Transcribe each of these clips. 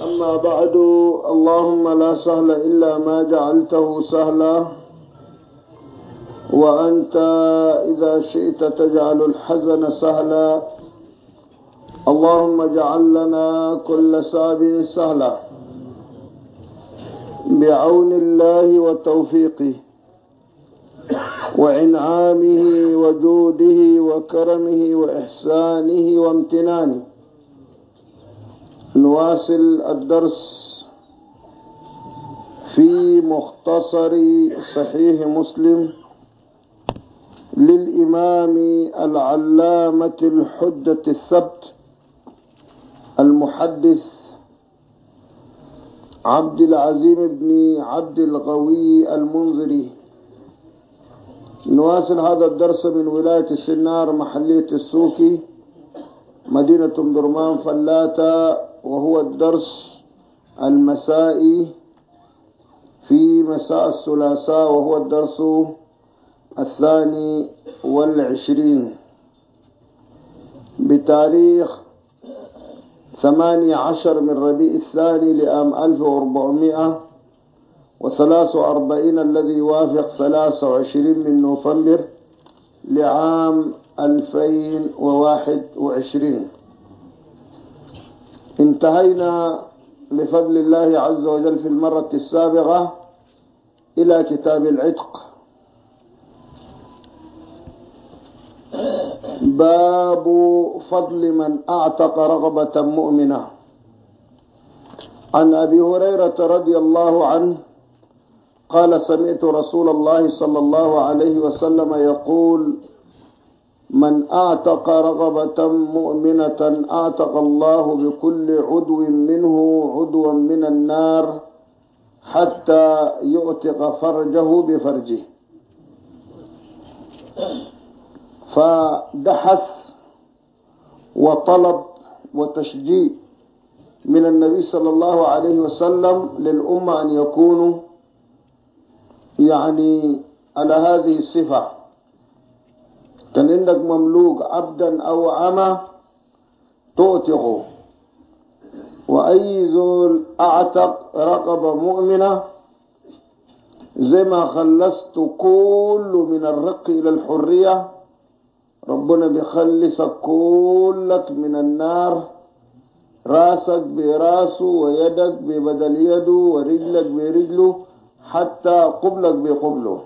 أما بعد. اللهم لا سهل إلا ما جعلته سهلا، وأنت إذا شئت تجعل الحزن سهلا. اللهم اجعل لنا كل صعب سهلا بعون الله وتوفيقه وإنعامه وجوده وكرمه وإحسانه وامتنانه. نواصل الدرس في مختصر صحيح مسلم للإمام العلامة الحجة الثبت المحدث عبد العزيم بن عبد القوي المنذري. نواصل هذا الدرس من ولاية الشنار محلية السوكي مدينة أم درمان فلاتة، وهو الدرس المسائي في مساء الثلاثاء، وهو الدرس 22 بتاريخ 18 من ربيع الثاني لعام 1443 الذي يوافق 23 من نوفمبر لعام 2021. انتهينا بفضل الله عز وجل في المرة السابقة إلى كتاب العتق، باب فضل من أعتق رغبة مؤمنة. عن أبي هريرة رضي الله عنه قال: سمعت رسول الله صلى الله عليه وسلم يقول: من أعتق رغبة مؤمنة أعتق الله بكل عضو منه عضوا من النار حتى يعتق فرجه بفرجه. فدحث وطلب وتشجيع من النبي صلى الله عليه وسلم للأمة أن يكونوا على هذه الصفة. كان عندك مملوك عبدا أو عما تعتقه، وأي زول أعتق رقبة مؤمنة زي ما خلصت كل من الرق إلى الحرية، ربنا بيخلصك كلك من النار، راسك براسه ويدك ببدل يده ورجلك برجله حتى قبلك بقبله.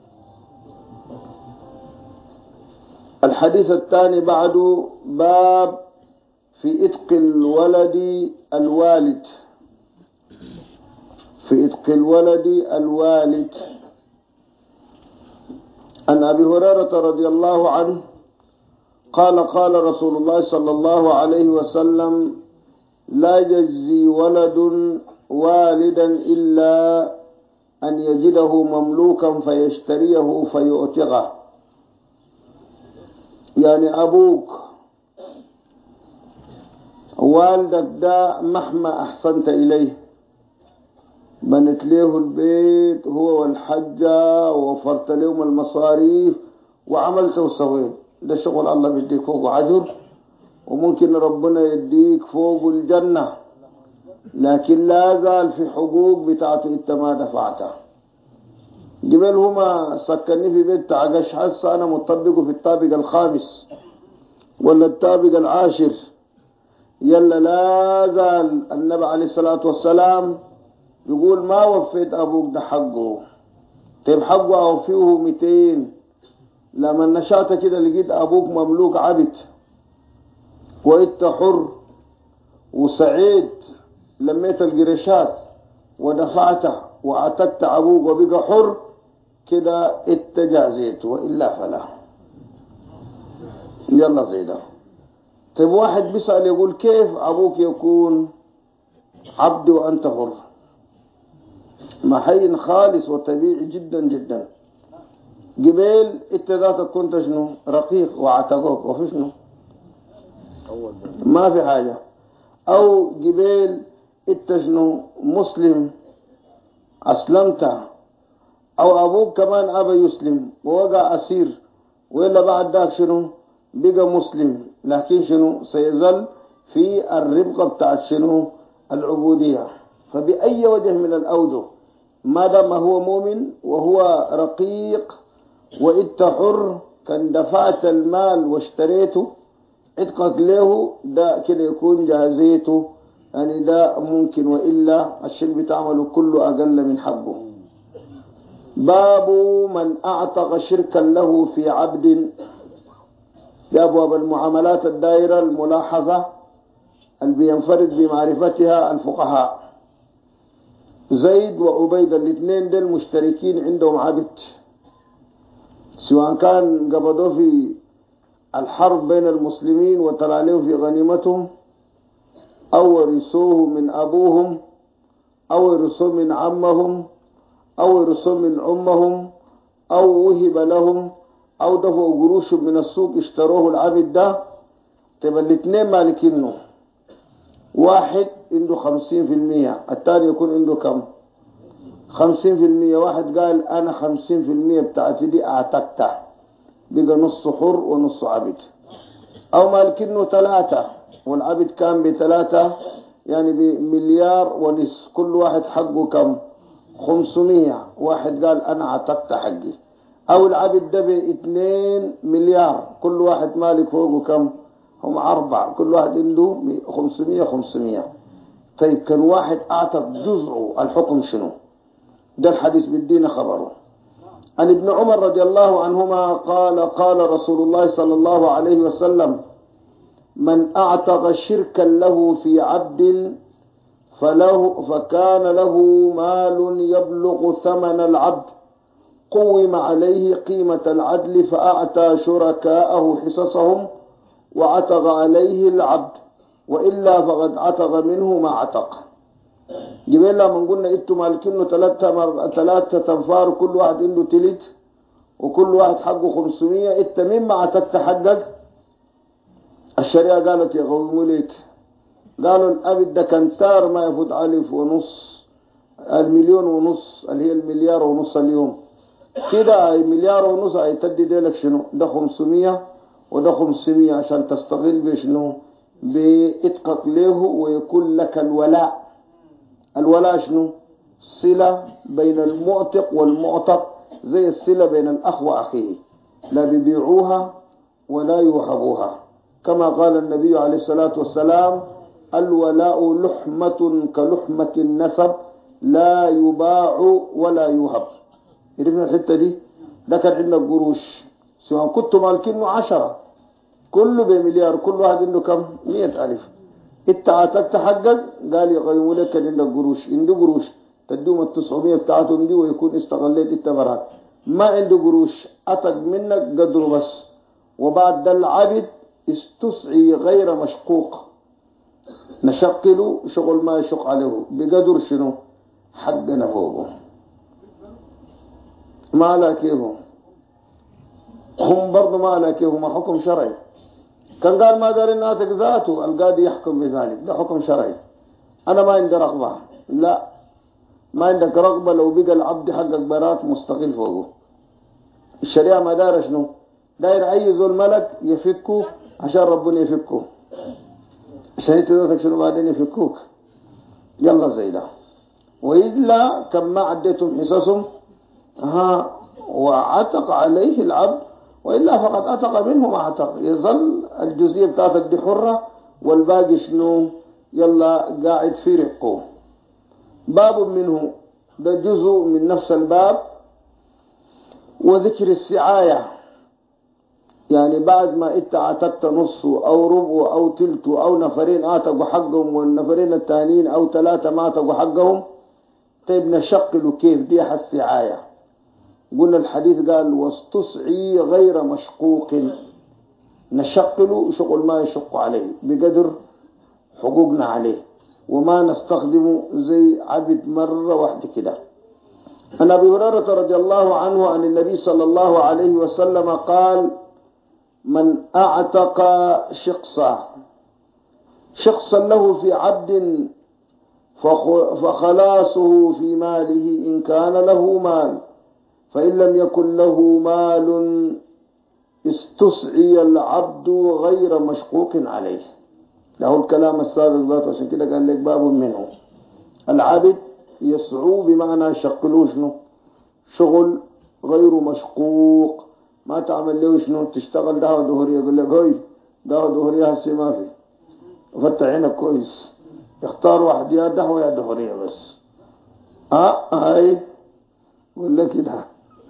الحديث الثاني بعد باب في إتق الولد الوالد. في إتق الولد الوالد. عن أبي هريرة رضي الله عنه قال: قال رسول الله صلى الله عليه وسلم: لا يجزي ولد والدا إلا أن يجده مملوكا فيشتريه فيؤتقه. أبوك والدك ده مهما أحسنت إليه، بنت له البيت هو والحجة ووفرت لهم المصاريف وعملت وسويت، ده شغل الله بيديك فوق عجر، وممكن ربنا يديك فوق الجنة، لكن لا زال في حقوق بتاعته انت ما دفعتها. قبل هما سكنني في بيت عقش، حسا أنا مطبقه في الطابق الخامس ولا الطابق العاشر. يلا لا زال النبي عليه الصلاة والسلام يقول: ما وفيت أبوك ده حقه، طيب حقه أوفيه 200. لما نشأت كده لقيت أبوك مملوك عبد وإنت حر وسعيد، لميت القرشات ودفعته وعتقت أبوك وبقى حر كده، اتجازيت، وإلا فلا. يلا زي ده. طيب واحد بيسأل يقول: كيف أبوك يكون عبد وأنت حر؟ ما حين خالص وطبيعي جدا جدا. قبل انت ذاتك كنت شنو؟ رقيق وعتقوك، وفي شنو؟ ما في حاجة. أو قبل انت شنو؟ مسلم أسلمت، أو أبوك كمان أبا يسلم ووقع أسير، وإلا بعد ذاك شنو؟ بقى مسلم، لكن شنو؟ سيظل في الربقة بتاعت شنو؟ العبودية. فبأي وجه من الأوجه ما دام هو مؤمن وهو رقيق وإنت حر كان دفعت المال واشتريته عتقك له ده كده يكون جازيته، يعني ده ممكن، وإلا الشيء بتعمله كله أقل من حقه. باب من أعتق شركا له في عبد. دي أبواب المعاملات الدائرة الملاحظة اللي بينفرد بمعرفتها الفقهاء. زيد وعبيد الاثنين دول مشتركين عندهم عبد، سواء كان قبضوا في الحرب بين المسلمين وطلع لهم في غنيمتهم، أو ورثوه من أبوهم، أو ورثوه من عمهم، أو ورثوه من عمهم، أو وهب لهم، أو دفعوا قروش من السوق اشتروه العبد ده. تبقى الاثنين مالكينه، واحد عنده 50%، الثاني يكون عنده كم؟ 50%. واحد قال أنا 50% بتاعتي دي أعتقتها، بقى نص حر ونص عبد. أو مالكينه 3 والعبد كان ب3، يعني بمليار ونصف، كل واحد حقه كم؟ 500. واحد قال أنا اعتقت حقي. أو العبد ده ب2 مليار، كل واحد مالك فوقه كم؟ هم 4، كل واحد عنده 500. طيب كان واحد أعتق جزءه، الحكم شنو؟ ده الحديث بالدين خبره. عن ابن عمر رضي الله عنهما قال قال رسول الله صلى الله عليه وسلم: من أعتق شركا له في عبد فكان له مال يبلغ ثمن العبد، قوم عليه قيمة العدل فأعطى شركاءه حصصهم وعتق عليه العبد، وإلا فقد عتق منه ما عتق. جبال لما قلنا إنتم مالكينه 3 تنفار، كل واحد عنده تلت وكل واحد حقه 500. إنت مما عتقت حقك؟ الشريعة قالت يقوموا لك، قالوا الأبد ده كان تار ما يفوت 1,500,000، 1,500,000 اللي هي 1,500,000,000 اليوم كده. 1,500,000,000 هيتدي ديلك شنو؟ ده 500 وده 500 عشان تستغل بشنو؟ بإتقك له ويكون لك الولاء. الولاء شنو؟ صلة بين المعتق والمعتق، زي الصلة بين الأخ وأخيه، لا بيبيعوها ولا يوهبوها. كما قال النبي عليه الصلاة والسلام: الولاء لحمة كلحمة النسب لا يباع ولا يوهب. عرفنا الحتة دي؟ ده كان عندنا قروش، سواء كنتم مالكينه 10 كله بمليار، كل واحد عنده كم؟ 100,000. انت عاتقت حقك، قال يقيموا لك كان عندك قروش، عنده قروش تدوم 900 بتاعتهم دي ويكون استغليت انت براك. ما عنده قروش عتق منك قدره بس. وبعد ده العبد استسعي غير مشقوق، نشقله شغل ما يشق عليه بقدر شنو؟ حقنا فوقه. ما لا كيفهم هم برضو ما لا كيفهم، ما حكم شرعي. كان قال ما دار ناتك ذاته، القاضي يحكم بذلك، ده حكم شرعي. أنا ما عندي رغبة، لا ما عندك رغبة. لو بقى العبد حقك برات مستقل فوقه. الشريعة ما دار شنو؟ داير أي ذو الملك يفكه عشان ربنا يفكه، عشان انت ذاتك شنو بعدين يفكوك. يلا زي ده. وإلا كم ما عديتم حصصهم وعتق عليه العبد، وإلا فقد عتق منه ما عتق. يظل الجزئية بتاعتك دي حرة والباقي شنو؟ يلا قاعد في رقه. باب منه، ده جزء من نفس الباب. وذكر السعاية، يعني بعد ما انت عتقت نصه او ربعه او تلته او نفرين اعتقوا حقهم والنفرين التانيين او 3 ما اعتقوا حقهم، طيب نشقلوا كيف دي السعاية؟ قلنا الحديث قال: واستصعي غير مشقوق. نشقله شغل ما يشق عليه بقدر حقوقنا عليه، وما نستخدمه زي عبد مرة واحدة كده. عن أبي هريرة رضي الله عنه عن النبي صلى الله عليه وسلم قال: من أعتق شخصا له في عبد فخلاصه في ماله إن كان له مال، فإن لم يكن له مال استسعي العبد غير مشقوق عليه. ده هو الكلام السابق ذاته، عشان كده قال لك باب منه. العبد يسعو بمعنى يشغلوه شنو؟ شغل غير مشقوق، ما تعمل له شنو تشتغل دعوة ظهرية، يقول لك هاي دعوة ظهرية هسي ما في، فتح عينك كويس، اختار واحد يا دعوة يا ظهرية بس. هاي يقول لك كده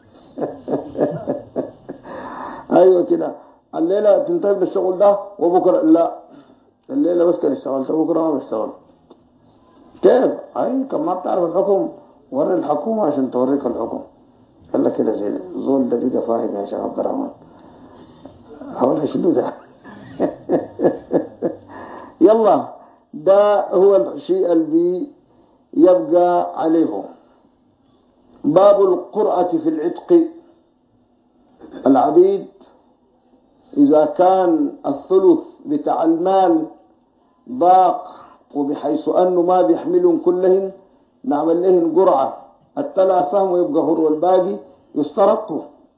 ايوه كده، الليلة تنتهي من الشغل ده وبكرة لا، الليلة بس كان اشتغلت بكرة ما بشتغل. كيف؟ اي كم ما بتعرف الحكم وري الحكومة عشان توريك الحكم. قال لك كده زي زول ده بيقى فاهم يا شيخ عبد الرحمن، حاول شنو ده يلا ده هو الشيء اللي يبقى عليه. باب القرعة في العتق. العبيد إذا كان الثلث بتاع المال ضاق وبحيث أنه ما بيحملهم كلهن، نعمل لهن قرعة، التلا سهم ويبقى هو والباقي يسترقوا.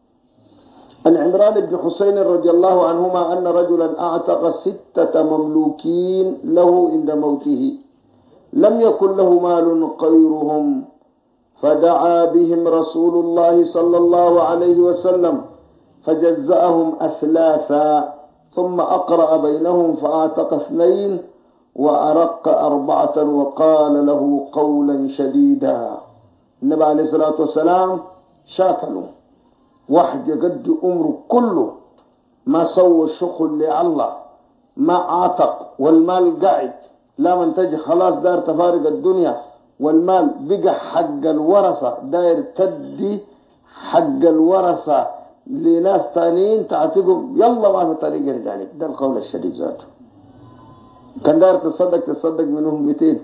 عن عمران بن حسين رضي الله عنهما أن رجلا أعتق 6 مملوكين له عند موته، لم يكن له مال غيرهم، فدعا بهم رسول الله صلى الله عليه وسلم فجزأهم أثلاثا، ثم أقرأ بينهم فأعتق 2 وأرق 4 وقال له قولا شديدا. النبي عليه الصلاة والسلام شاكله واحد يقضي أمره كله ما سوى الشغل لله، ما عاتق والمال قاعد، لا من تجي خلاص داير تفارق الدنيا والمال بقى حق الورثة، داير تدي حق الورثة لناس تانيين تعتقهم يلا ما في طريق يرجع. ده القول الشديد ذاته. كان داير تصدق منهم 200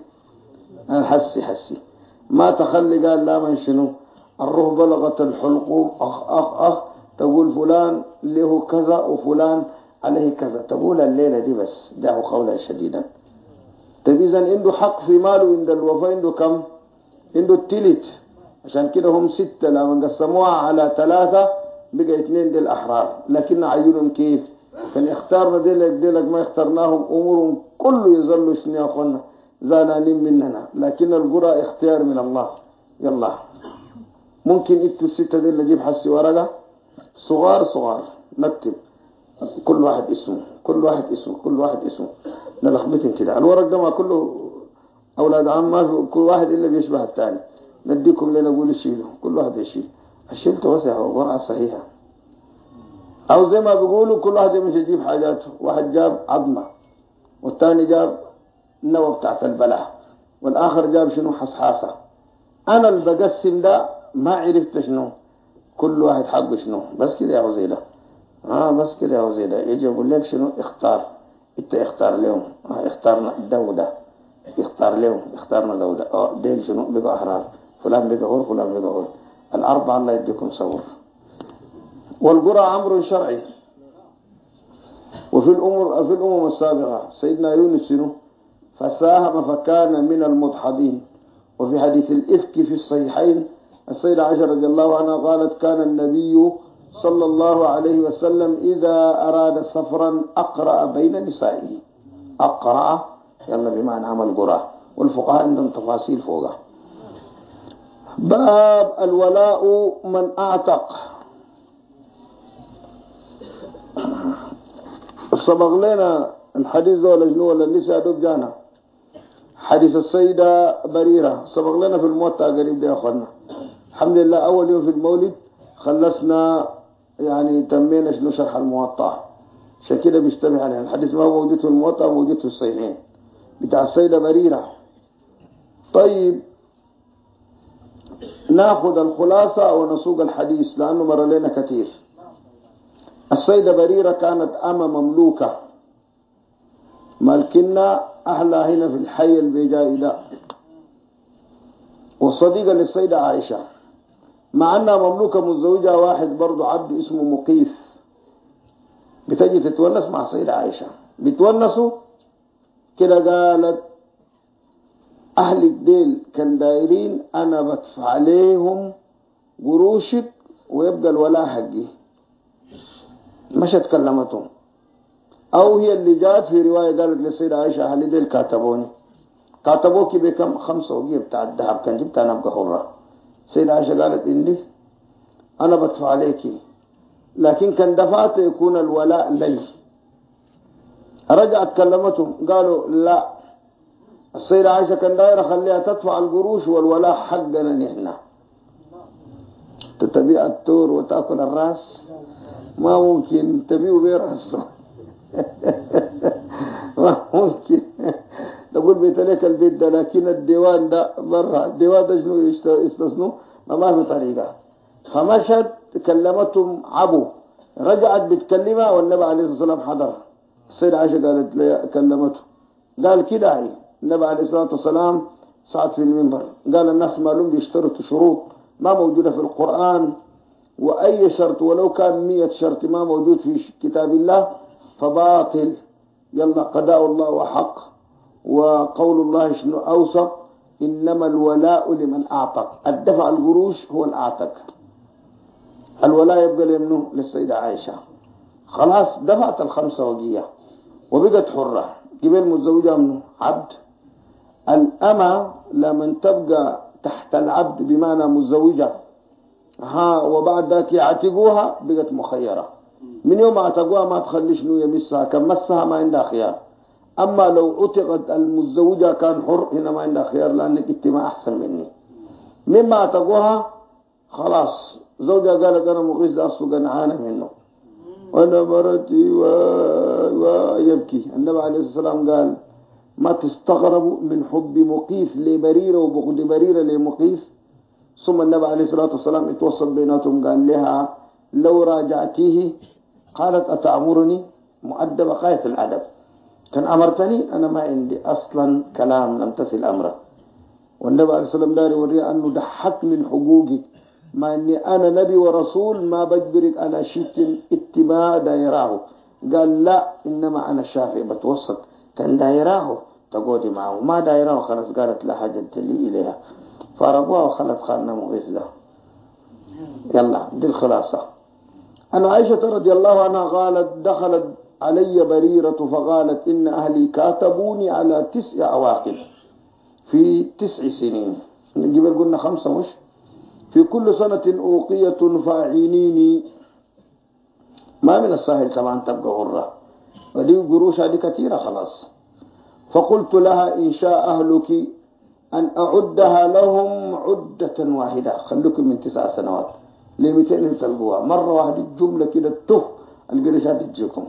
حسي ما تخلي، قال لا من شنو الروح بلغت الحلقوم أخ تقول فلان له كذا وفلان عليه كذا، تقول الليلة دي بس. ده قولا شديدا. طيب إذا عنده حق في ماله عند الوفاء، عنده كم؟ عنده التلت. عشان كده هم 6 لما قسموها على 3 بقى 2 دي الأحرار، لكن عيونهم كيف؟ كان اختارنا ديلك ما اخترناهم، أمورهم كله يظلوا شنو يا أخوانا زانانين مننا، لكن القرى اختيار من الله. يلا ممكن انتوا 6 دي اللي نجيب حسي ورقة صغار نكتب كل واحد اسمه نلخبطن كده. الورق ده ما كله أولاد عم، ما في كل واحد إلا بيشبه الثاني. نديكم لنا نقول شيلوا، كل واحد يشيل. الشيل توسع وقرعة صحيحة، أو زي ما بيقولوا كل واحد مش يجيب حاجاته. واحد جاب عظمة والثاني جاب النوى بتاعت البلاح والآخر جاب شنو حصحاصة. أنا اللي بقسم ده ما عرفت شنو كل واحد حقه شنو، بس كده يا وزيدة. بس كده يا وزيدة. يجي يقول لك شنو اختار، انت اختار لهم. اختارنا ده اختار لهم، اختارنا ده ديل شنو بقى أحرار، فلان بقى هور فلان بقى هور. 4 الله يديكم صور. والقرى أمر شرعي. وفي الأمم السابقة سيدنا يونس شنو فساهم فكان من المدحضين. وفي حديث الإفك في الصحيحين السيدة عائشة رضي الله عنها قالت كان النبي صلى الله عليه وسلم إذا أراد سفرا أقرأ بين نسائه. أقرأ يلا بمعنى عمل قرأ، والفقهاء عندهم تفاصيل فوقها. باب الولاء من أعتق. سبق لنا الحديث ده ولا شنو ولا لسه دوب جانا؟ حديث السيدة بريرة سبق لنا في الموطأ قريب ده يا أخوانا. الحمد لله أول يوم في المولد خلصنا، يعني تمينا شنو شرح الموطأ، عشان كده بيشتبه علينا الحديث ما هو موجود في الموطأ، موجود في الصحيحين بتاع السيدة بريرة. طيب ناخذ الخلاصة ونسوق الحديث لأنه مر لنا كثير. السيدة بريرة كانت أمة مملوكة، مالكنا أحلى هنا في الحي البيجائي ده، وصديقة للسيدة عائشة، مع أنها مملوكة متزوجة واحد برضو عبد اسمه مقيف. بتجي تتونس مع السيدة عائشة، بتونسوا كده. قالت أهل الديل كان دايرين أنا بدفع عليهم قروشك ويبقى الولاء حقي. مش اتكلمتهم أو هي اللي جات في رواية قالت للسيدة عائشة أهل ديل كاتبوني، كاتبوكي بكم 5 وقية بتاع الذهب كان جبت أنا أبقى حرة. السيدة عائشة قالت إني أنا بدفع عليكي، لكن كان دفعت يكون الولاء لي. رجعت كلمتهم قالوا لا، السيدة عائشة كان دايرة خليها تدفع القروش والولاء حقنا نحن. تتبيع التور وتأكل الراس، ما ممكن تبيعوا براسه. ما ممكن تقول بيت لك البيت ده، لكن الديوان ده برا، الديوان ده شنو يستثنوا؟ ما في طريقة. فمشت كلمتهم عبو، رجعت بتكلمها والنبي عليه الصلاة والسلام حضر. السيدة عائشة قالت لي كلمته، قال كده هي النبي عليه الصلاة والسلام صعد في المنبر قال الناس مالهم بيشترطوا شروط ما موجودة في القرآن، وأي شرط ولو كان 100 شرط ما موجود في كتاب الله فباطل. يلا قضاء الله وحق، وقول الله شنو أوسط، إنما الولاء لمن أعتق. الدفع القروش هو الأعتق، الولاء يبقى لمنه للسيدة عائشة. خلاص دفعت ال5 وقية وبقت حرة. قبل متزوجة منه عبد. الأمة لمن تبقى تحت العبد بمعنى متزوجة وبعد ذاك يعتقوها بقت مخيرة. من يوم اعتقوها ما تخلي شنو يمسها، كان مسها ما عندها خيار. أما لو عتقت المتزوجة كان حر، هنا ما عندها خيار لأنك انت ما أحسن مني. مما اعتقوها خلاص زوجها قالت أنا مغيث أصل قنعانة منه وأنا مرتي ويبكي. النبي عليه الصلاة والسلام قال ما تستغربوا من حب مقيث لبريرة وبغض بريرة لمقيث. ثم النبي عليه الصلاة والسلام يتوسط بيناتهم قال لها لو راجعتيه، قالت أتأمرني، مؤدبة غاية الأدب، كان أمرتني أنا ما عندي أصلا كلام لم تسل أمره. والنبي عليه الصلاة والسلام داري وريه أنه دحك من حقوقي، ما أني أنا نبي ورسول ما بجبرك أنا شيت اتباع دايراه. قال لا إنما أنا شافي بتوسط، كان دايراه تقودي معه، ما دايراه خلاص قالت لا حاجة لي إليها، فارقوها وخلت خالنا مغيث له. يلا دي الخلاصة. أنا عائشة رضي الله عنها قالت دخلت علي بريرة فقالت إن أهلي كاتبوني على 9 أواقب في 9 سنين، قبل قلنا 5 مش، في كل سنة أوقية فاعينيني. ما من السهل طبعا تبقى غرة، ودي قروش هذه كثيرة خلاص. فقلت لها إن شاء أهلك أن أعدها لهم عدة واحدة، خلوكم من 9 سنوات ل200 تلقوها مرة واحدة الجملة كده القرشات تجيكم،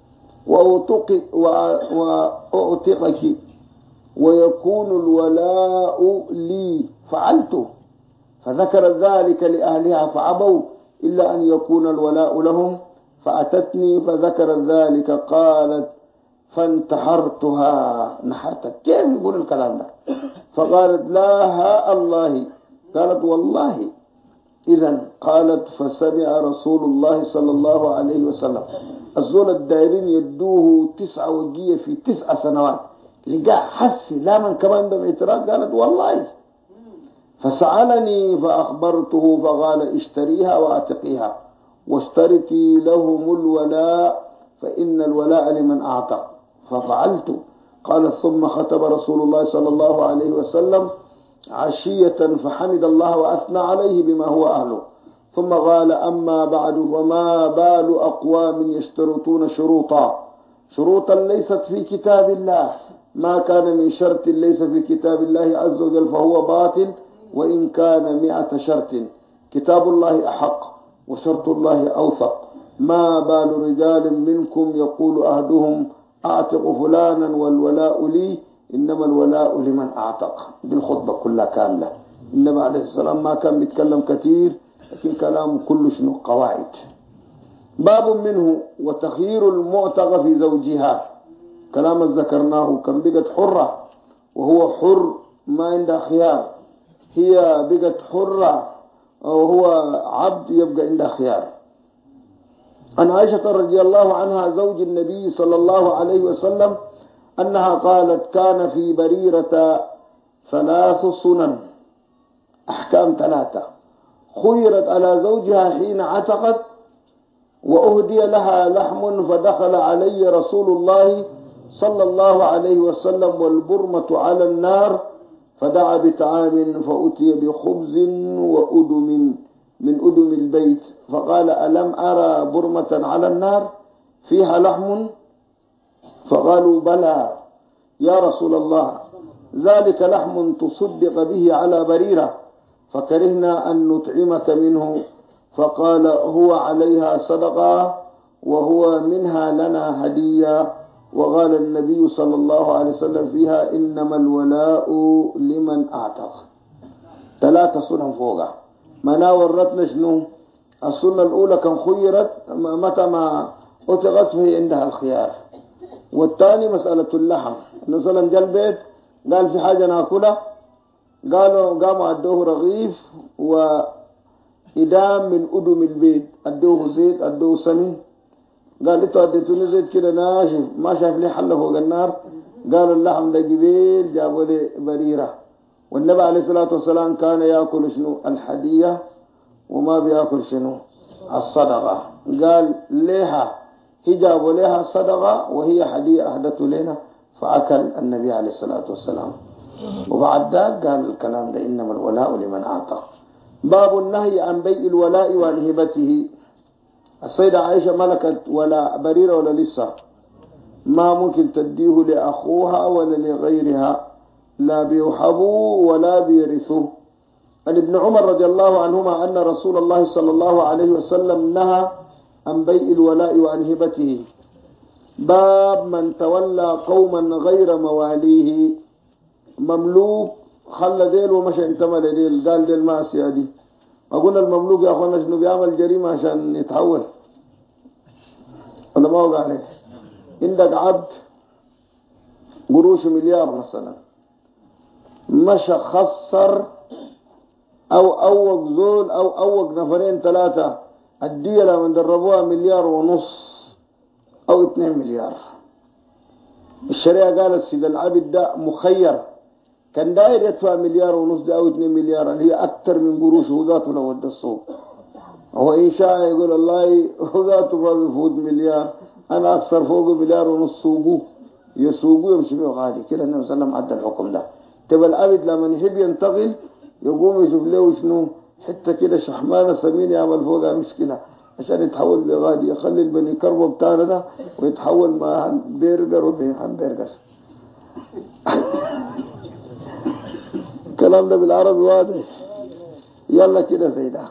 وأعتقك ويكون الولاء لي. فعلت، فذكر ذلك لأهلها فعبوا إلا أن يكون الولاء لهم. فأتتني فذكر ذلك قالت فانتحرتها، نحرتك، كيف يقول الكلام ده؟ فقالت لا ها الله، قالت والله. إذن قالت فسمع رسول الله صلى الله عليه وسلم الزول الدائرين يدوه 9 وقية في 9 سنوات، لقى حسي لا من كمان دم اعتراض. قالت والله. فسألني فأخبرته فقال اشتريها وأعتقيها واشترتي لهم الولاء فإن الولاء لمن أعتق. ففعلت. قال ثم خطب رسول الله صلى الله عليه وسلم عشية فحمد الله وأثنى عليه بما هو أهله، ثم قال أما بعد وما بال أقوام يشترطون شروطا ليست في كتاب الله، ما كان من شرط ليس في كتاب الله عز وجل فهو باطل وإن كان 100 شرط، كتاب الله أحق وشرط الله أوثق. ما بال رجال منكم يقول أحدهم أعتق فلانا والولاء لي، إنما الولاء لمن أعتق. بالخطبة كلها كاملة. النبي عليه الصلاة والسلام ما كان بيتكلم كثير، لكن كلامه كله شنو قواعد. باب منه وتخيير المعتق في زوجها، كلام ذكرناه. كان بقت حرة وهو حر ما عنده خيار، هي بقت حرة وهو عبد يبقى عنده خيار. عن عائشة رضي الله عنها زوج النبي صلى الله عليه وسلم أنها قالت كان في بريرة 3 سنن، أحكام 3 خيرت على زوجها حين عتقت وأهدي لها لحم فدخل علي رسول الله صلى الله عليه وسلم والبرمة على النار فدعا بطعام فأتي بخبز وأدم من أدم البيت فقال ألم أرى برمة على النار فيها لحم؟ فقالوا بلى يا رسول الله ذلك لحم تصدق به على بريرة فكرهنا أن نطعمك منه فقال هو عليها صدقة وهو منها لنا هدية. وقال النبي صلى الله عليه وسلم فيها إنما الولاء لمن أعتق. 3 سنن فوقها ما ورتنا شنو؟ السنة الأولى كان خيرت متى ما أتغت فهي عندها الخيار. والثاني مسألة اللحم، النبي صلى الله عليه وسلم جاء البيت قال في حاجة ناكلها، قاموا أدوه رغيف وإدام من أدم البيت، أدوه زيت أدوه سمين. قال انتوا اديتوني زيت كده ناشف ما شايف لي حل فوق النار. قالوا اللحم ده جبيل جابوا لي بريرة. والنبي عليه الصلاة والسلام كان يأكل شنو؟ الحدية وما بيأكل شنو؟ الصدقة. قال ليها هي جابوا لها الصدقة وهي حدية أهدته لنا فأكل النبي عليه الصلاة والسلام. وبعد ذلك قال الكلام ده إنما الولاء لمن أعتق. باب النهي عن بيع الولاء وعن هبته. السيدة عائشة ملكت ولا بريرة ولا لسه، ما ممكن تديه لأخوها ولا لغيرها، لا بيوحبوا ولا بيرثوا. عن ابن عمر رضي الله عنهما أن رسول الله صلى الله عليه وسلم نهى عن بيع الولاء وعن هبته. باب من تولى قوما غير مواليه، مملوك خلى ديل ومشى انتمى لديل، قال ديل ما سيادي. أقول المملوك يا أخوانا شنو بيعمل جريمة عشان يتحول ولا ما هو عليك؟ عندك عبد قروش مليار مثلا مشى خسر أو أوق زول أو أوق نفرين 3 الدية لما دربوها 1.5 مليار أو 2 مليار. الشريعة قالت سيد العبد ده مخير، كان داير يدفع 1.5 مليار ده أو 2 مليار اللي هي أكثر من قروشه ذاته لو ودى السوق. هو إن شاء يقول الله هو ذاته ما بيفوت 1 مليار، أنا أكثر فوق 1.5 مليار سوقه يسوقه يمشي به غادي كده. النبي صلى الله عليه وسلم عدى الحكم ده. تبقى العبد لما يحب ينتقل يقوم يشوف له شنو حتة كده شحمانة سمين يعمل فوقها مشكلة عشان يتحول بغادي، يخلي البني كربو بتاعنا ده ويتحول مع برجر وهمبرجر. الكلام ده بالعربي واضح. يلا كده زي ده.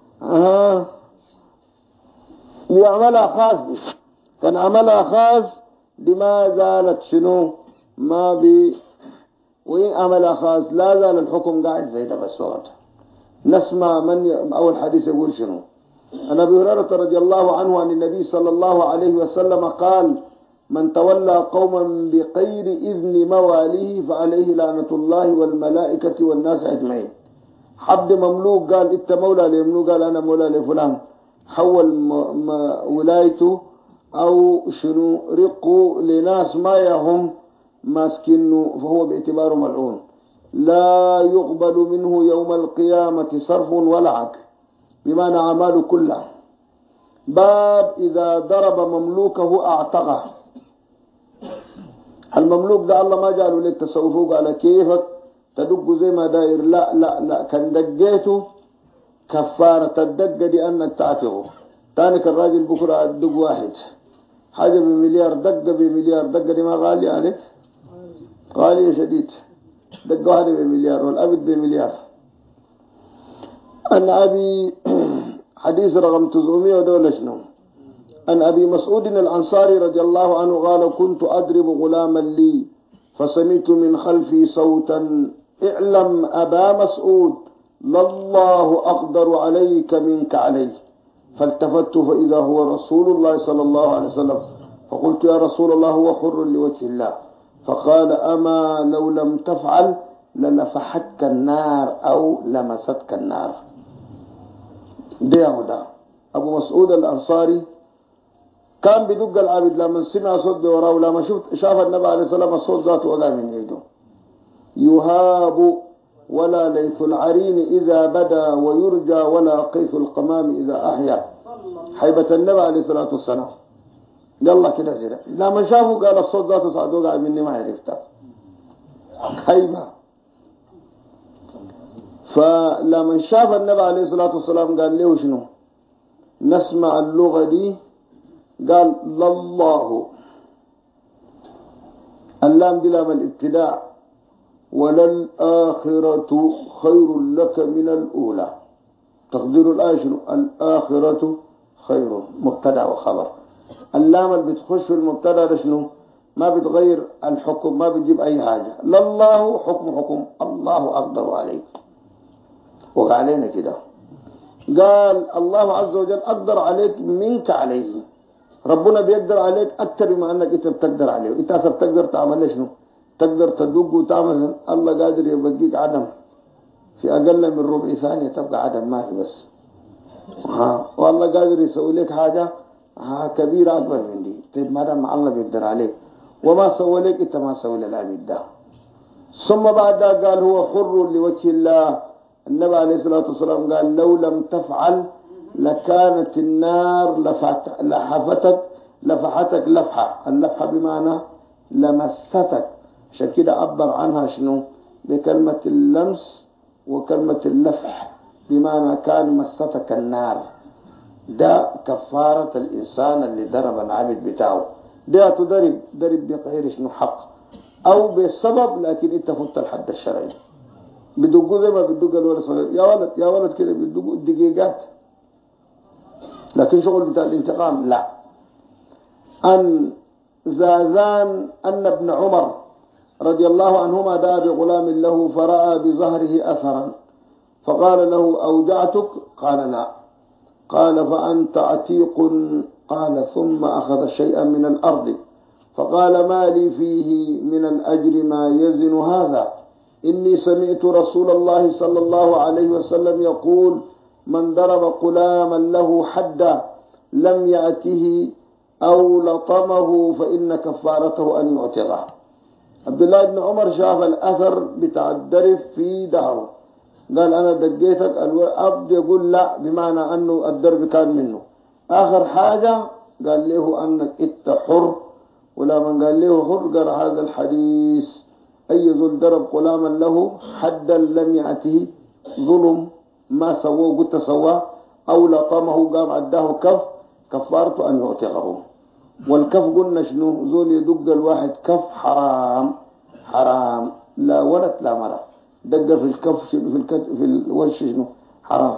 بيعملها خاص دي، كان عملها خاص دي ما زالت شنو ما بي، وإن عملها خاص لا زال الحكم قاعد زي ده. بس وقت نسمع من أول حديث يقول شنو. عن أبي هريرة رضي الله عنه عن النبي صلى الله عليه وسلم قال من تولى قوما بغير إذن مواليه فعليه لعنة الله والملائكة والناس أجمعين. حد مملوك قال انت مولى لمملوك قال انا مولى لفلان، حول ولايته او شنو رقه لناس ما يهم ماسكينه فهو باعتباره ملعون، لا يقبل منه يوم القيامة صرف ولا عدل، بمعنى اعماله كلها. باب اذا ضرب مملوكه اعتقه. المملوك ده الله ما جعله لك تصوفوك على كيفك تدق زي ما داير، لا لا لا، كان دقيته كفارة الدقة دي أنك تعتقه. تاني الراجل بكرة دق واحد حاجة ب1 مليار، دقة ب1 مليار، دقة دي ما غالية عليك؟ غالية شديد. دقة واحدة ب1 مليار والأبد ب1 مليار. أن أبي حديث رقم 900 ودولة شنو. أن أبي مسعود الأنصاري رضي الله عنه قال كنت أضرب غلاما لي فسمعت من خلفي صوتا اعلم أبا مسعود لله أقدر عليك منك عليه. فالتفت فإذا هو رسول الله صلى الله عليه وسلم فقلت يا رسول الله هو حر لوجه الله. فقال أما لو لم تفعل لنفحتك النار أو لمستك النار. ده أبو مسعود الأنصاري كان بدق العبد لما سمع صوت بوراه، لما شاف النبي عليه الصلاة والسلام الصوت ذاته وقع من يده. يهاب ولا ليث العرين إذا بدا ويرجى ولا قيث القمام إذا أحيا. هيبة النبي عليه الصلاة والسلام. يلا كده زي لما شافوا قال الصوت ذاته صعد وقع مني ما عرفته هيبة. فلما شاف النبي عليه الصلاة والسلام قال له شنو نسمع اللغة دي قال لله اللام دي لام الابتداء وللآخرة خير لك من الأولى. تقدير الآية شنو الآخرة خير مبتدا وخبر. اللام اللي بتخش في المبتدا ده شنو ما بتغير الحكم ما بتجيب أي حاجة. لله حكم الله أقدر عليك وقالينا كده قال الله عز وجل أقدر عليك منك عليه. ربنا بيقدر عليك أكثر مما أنك أنت بتقدر عليه. أنت بتقدر تعمل شنو تقدر تدق وتعمل. الله قادر يبقيك عدم في أقل من ربع ثانية تبقى عدم ما في بس والله قادر يسوي لك حاجة كبيرة أكبر من دي. طيب ما دام الله بيقدر عليك وما سوى لك أنت ما سوي للعبيد ده. ثم بعد قال هو حر لوجه الله. النبي عليه الصلاة والسلام قال لو لم تفعل لكانت النار لفحتك لفحة. اللفحة بمعنى لمستك. عشان كده عبر عنها شنو بكلمة اللمس وكلمة اللفح بمعنى كان مستك النار. ده كفارة الإنسان اللي ضرب العبد بتاعه. ده تضرب بغير شنو حق أو بسبب لكن انت فوت الحد الشرعي. بدقوا زي ما بدقوا الولد صغير يا ولد كده بدقوا الدقيقات لكن شغل بتاع الانتقام لا. أن زاذان أن ابن عمر رضي الله عنهما دعا بغلام له فرأى بظهره أثرا فقال له أوجعتك قال لا قال فأنت عتيق قال ثم أخذ شيئا من الأرض فقال ما لي فيه من الأجر ما يزن هذا إني سمعت رسول الله صلى الله عليه وسلم يقول من ضرب غلاما له حدا لم يأته أو لطمه فإن كفارته أن يعتقه. عبد الله بن عمر شاف الأثر بتاع الدرب في دهره قال أنا دقيتك. الأب يقول لا بمعنى أنه الدرب كان منه. آخر حاجة قال له أنك إنت حر. ولما قال له حر قال هذا الحديث أي ذو ضرب غلاما له حدا لم يأته ظلم ما سواه قلت سواه أو لطمه قام عداه كف كفارته أن يعتقه. والكف قلنا شنو زول يدق الواحد كف حرام لا ولد لا مرة دق في الكف في الوش شنو حرام.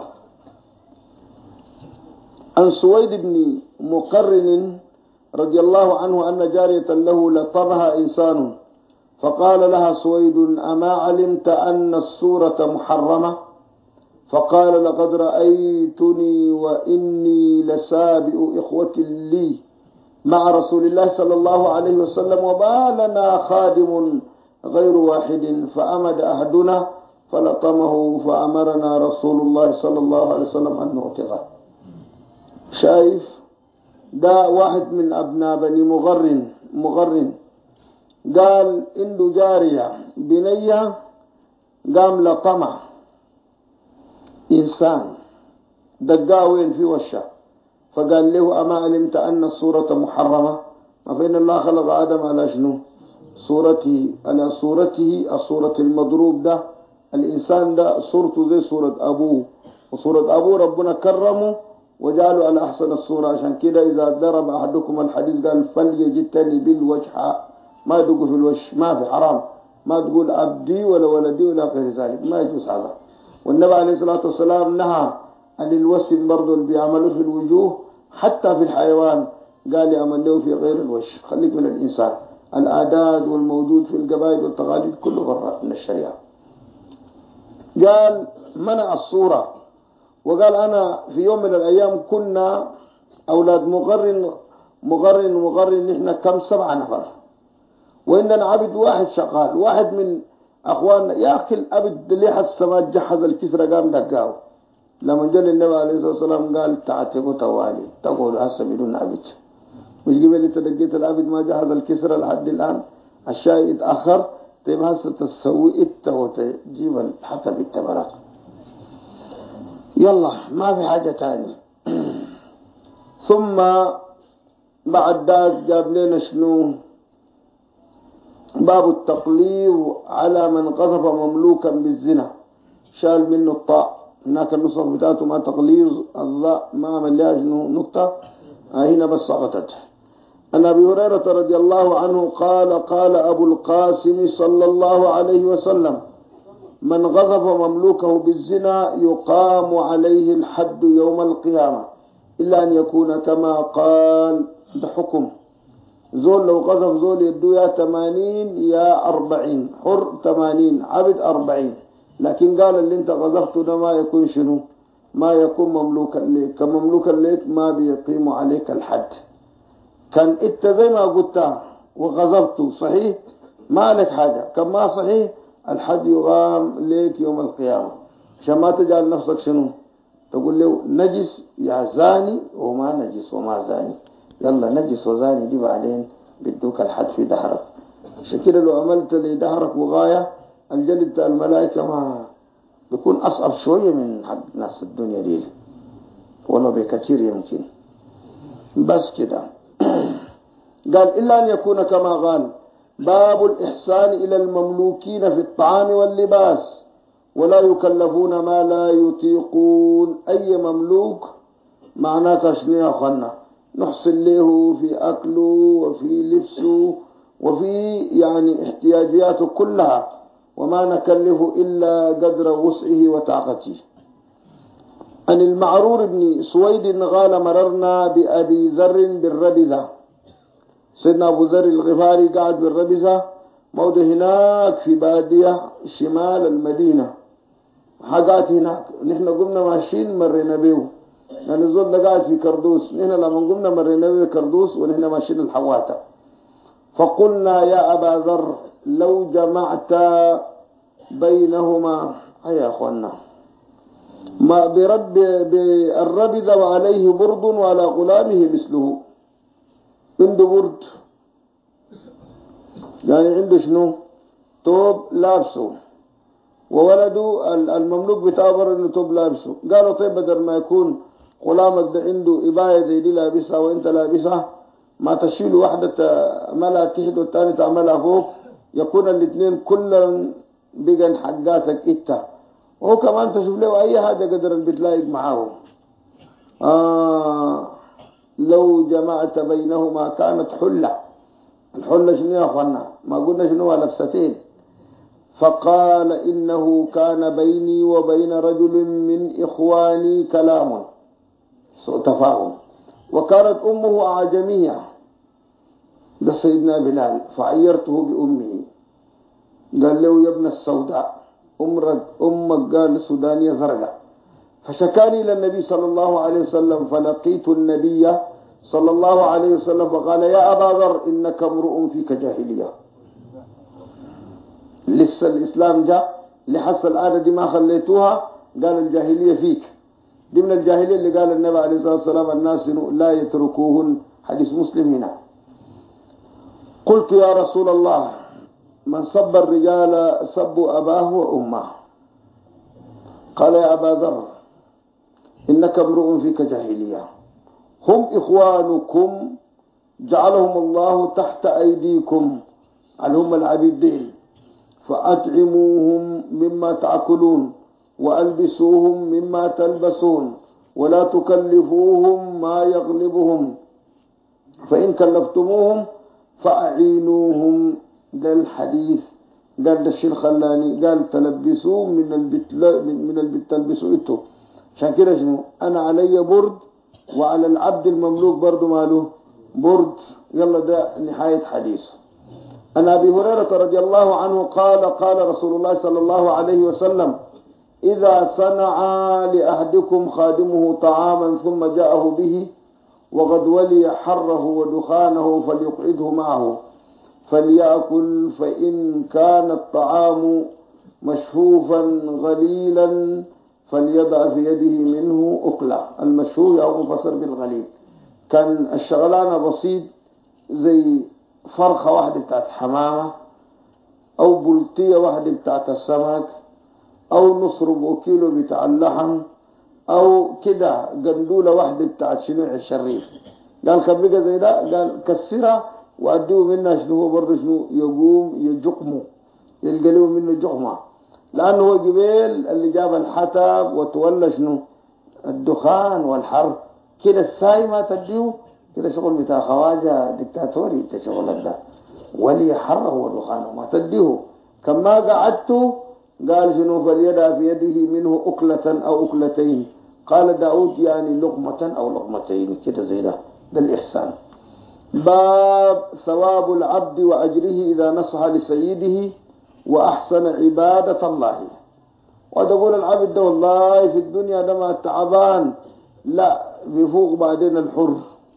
عن سويد بن مقرن رضي الله عنه أن جارية له لطمها إنسان فقال لها سويد أما علمت أن السورة محرمة فقال لقد رأيتني وإني لسابئ إخوة لي مع رسول الله صلى الله عليه وسلم وما لنا خادم غير واحد فأمد أحدنا فلطمه فأمرنا رسول الله صلى الله عليه وسلم أن نعتقه. شايف ده واحد من أبناء بني مغرن قال عنده جارية بنية قام لطمع إنسان دقاه وين في وشه فقال له أما علمت أن الصورة محرمة ما فإن الله خلق آدم على شنو صورته على صورته الصورة المضروب ده الإنسان ده صورته زي صورة أبوه وصورة أبوه ربنا كرمه وجعله على أحسن الصورة. عشان كده إذا ضرب أحدكم الحديث قال فليجتني بالوجه ما تقول في الوش ما في حرام ما تقول عبدي ولا ولدي ولا غير ذلك ما يجوز هذا. والنبي عليه الصلاة والسلام نهى عن الوسم برضو اللي بيعملوه في الوجوه حتى في الحيوان قال يعمل له في غير الوش. خليك من الإنسان. العادات والموجود في القبائل والتقاليد كله برا من الشريعة. قال منع الصورة وقال أنا في يوم من الأيام كنا أولاد مغرن نحن كم 7 نفر وإننا عبد واحد شغال واحد من أخواننا يا أخي الأبد اللي حسمات جحز الكسرة قام دقاه. لما جاء النبي عليه الصلاة والسلام قال تعتقوا توالي تقول هسه بدون عبد مش قبل انت دقيت العبد ما جهز الكسرة لحد الآن الشاي يتأخر طيب هسه تسوي انت وتجيب الحطب التبرك يلا ما في حاجة تاني. ثم بعد ذلك جاب لنا شنو؟ باب التقليظ على من قذف مملوكا بالزنا، شال منه الطاء، هناك النسخ بتاعته ما تقليظ، الظاء ما مليها شنو نقطة، هنا بس سقطت. عن أبي هريرة رضي الله عنه قال قال أبو القاسم صلى الله عليه وسلم: من غضب مملوكه بالزنا يقام عليه الحد يوم القيامة إلا أن يكون كما قال. ده حكم زول لو غضب زول يدو يا 80 يا 40 حر 80 عبد 40، لكن قال اللي انت غضبته ده ما يكون شنو؟ ما يكون مملوكا لك، كمملوكا لك ما بيقيم عليك الحد. كان انت زي ما قلت وغضبته صحيح ما لك حاجة، كان ما صحيح الحد يقام لك يوم القيامة، عشان ما تجعل نفسك شنو تقول له نجس يا زاني وما نجس وما زاني، يلا نجس وزاني دي بعدين بدوك الحد في دهرك. عشان كده لو عملت لدهرك وغاية الجلد بتاع الملائكة ما بيكون أصعب شوية من حق ناس الدنيا دي ولو بكثير يمكن. بس كده قال إلا أن يكون كما قال. باب الإحسان إلى المملوكين في الطعام واللباس ولا يكلفون ما لا يطيقون. أي مملوك معناه شنو يا أخوانا؟ نحسن له في أكله وفي لبسه وفي يعني احتياجاته كلها، وما نكلف إلا قدر وسعه وطاقته. عن المعرور بن سويد قال مررنا بأبي ذر بالربذة. سيدنا أبو ذر الغفاري قاعد بالربذة، موضع هناك في بادية شمال المدينة، حاجات هناك. نحن قمنا ماشيين مرينا بيه، يعني الزول قاعد في كردوس، نحن لما قمنا مرينا بيه كردوس ونحن ماشيين الحواتة. فقلنا يا أبا ذر لو جمعت بينهما يا أخوانا ما بالربذ وعليه برد وعلى غلامه مثله. عنده برد يعني عنده شنو؟ توب لابسه، وولده المملوك بتاعه بر انه توب لابسه. قالوا طيب بدل ما يكون غلامك ده عنده إباية زي دي لابسها وانت لابسها، ما تشيل واحدة تعملها تحت والثانية تعملها فوق، يكون الاثنين كلهم بقن حقاتك انت، وهو كمان تشوف له اي حاجة قدر اللي بتلاقيك معاه. لو جمعت بينهما كانت حلة. الحلة شنو يا اخوانا؟ ما قلنا شنو لبستين. فقال إنه كان بيني وبين رجل من إخواني كلام سوء تفاهم، وكانت أمه أعجمية، ده سيدنا بلال، فعيرته بأمه. قال له يا ابن السوداء، أمك قال سودانية زرقاء. فشكاني إلى النبي صلى الله عليه وسلم، فلقيت النبي صلى الله عليه وسلم فقال يا أبا ذر إنك امرؤ فيك جاهلية. لسه الإسلام جاء لحس العادة دي ما خليتوها، قال الجاهلية فيك. دي من الجاهلية اللي قال النبي عليه الصلاة والسلام الناس لا يتركوهن، حديث مسلم هنا. قلت يا رسول الله من سب الرجال سبوا أباه وأمه. قال يا أبا ذر إنك امرؤ فيك جاهلية، هم إخوانكم جعلهم الله تحت أيديكم، على هم العبيد دين، فأطعموهم مما تأكلون وألبسوهم مما تلبسون ولا تكلفوهم ما يغلبهم، فإن كلفتموهم فأعينوهم. ده الحديث قال ده الشيء الخلاني، قال تلبسوهم من البت تلبسوا انتو. عشان كده شنو؟ أنا علي برد وعلى العبد المملوك برضه ماله برد. يلا ده نهاية حديث. عن أبي هريرة رضي الله عنه قال قال رسول الله صلى الله عليه وسلم إذا صنع لأحدكم خادمه طعاما ثم جاءه به وقد ولي حره ودخانه فليقعده معه فليأكل، فإن كان الطعام مشفوفا غليلا فليضع في يده منه أكله. المشفوف أو مفسر بالغليل، كان الشغلانة بسيط زي فرخة واحدة بتاعت حمامة أو بلطية واحدة بتاعت السمك أو نص ربع كيلو بتاع اللحم أو كده قندولة واحدة بتاعت شنوع الشريف. قال كان بقى زي ده، قال كسرها وأديه منها شنو هو برضه شنو يقوم يجقمه، يلقليه منه جقمة، لأنه هو جبال اللي جاب الحطب وتولى شنو الدخان والحر كده. الساي ما تديه كده شغل بتاع خواجة ديكتاتوري تشغل ده، ولي حر هو الدخان ما تديه. كما قعدت قال شنو فليدع في يده منه أكلة أو أكلتين. قال داود يعني لقمة أو لقمتين كده زي ده الإحسان. باب ثواب العبد وأجره إذا نصح لسيده وأحسن عبادة الله. وتقول العبد ده والله في الدنيا ده ما تعبان، لا بيفوق بعدين الحر،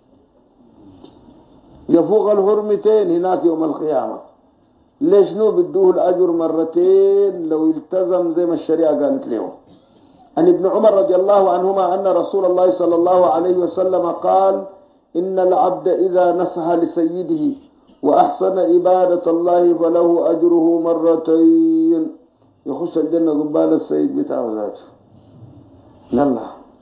يفوق الحر 200 هناك يوم القيامة. ليش نو بدوه الأجر مرتين لو التزم زي ما الشريعة قالت له. عن ابن عمر رضي الله عنهما أن رسول الله صلى الله عليه وسلم قال إن العبد إذا نصح لسيده وأحسن عبادة الله فله أجره مرتين، يخش الجنة قبال السيد بتاعه ذاته. يلا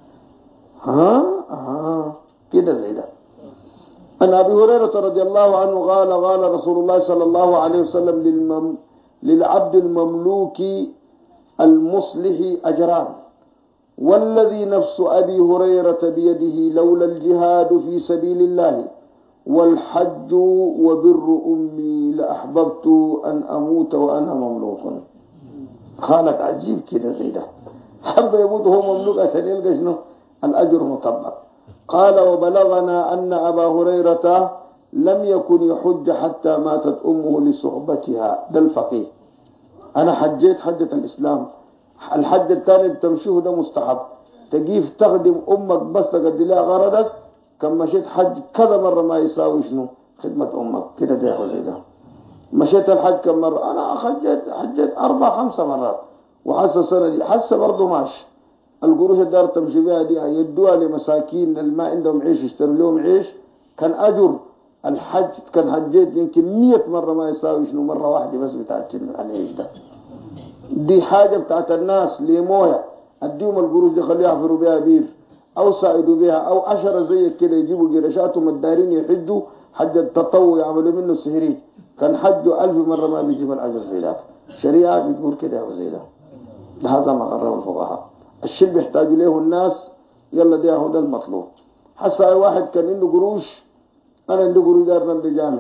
كده زي ده. عن أبي هريرة رضي الله عنه قال رسول الله صلى الله عليه وسلم للعبد المملوك المصلح أجران، والذي نفس أبي هريرة بيده لولا الجهاد في سبيل الله والحج وبر أمي لأحببت أن أموت وأنا مملوك. خالق عجيب كده زي ده، حب يموت وهو مملوك عشان يلقى شنو الأجر مطبق. قال وبلغنا أن أبا هريرة لم يكن يحج حتى ماتت أمه لصحبتها. ده الفقيه. أنا حجيت حجة الإسلام، الحج الثاني بتمشيه ده مستحب، تجيف تخدم أمك بس تقضي لها غرضك. كم مشيت حج كذا مرة ما يساوي شنو خدمة أمك كده ده زي ده. مشيت الحج كم مرة؟ أنا حجيت 4-5 مرات، وحس السنة دي حس برضه ماشي. القروش الدار تمشي بها دي يدوها لمساكين اللي ما عندهم عيش يشتروا لهم عيش. كان أجر الحج كان حجيت يمكن 100 مرة ما يساوي شنو مرة واحدة بس بتاعت العيش ده. دي حاجة بتاعت الناس لمويه، اديهم القروش دي خليها يحفروا بها بير أو ساعدوا بها، أو 10 زي كده يجيبوا قرشاتهم الدارين يحجوا حج التطوع يعملوا منه السهريج. كان حجوا 1000 مرة ما بيجيب الأجر زي ذاك. شريعة بتقول كده وزي ده. هذا ما قرره الفقهاء. الشيء بيحتاج له الناس يلا ده هو ده المطلوب. حتى أي واحد كان عنده قروش، أنا عندي قروش دارنا بجامع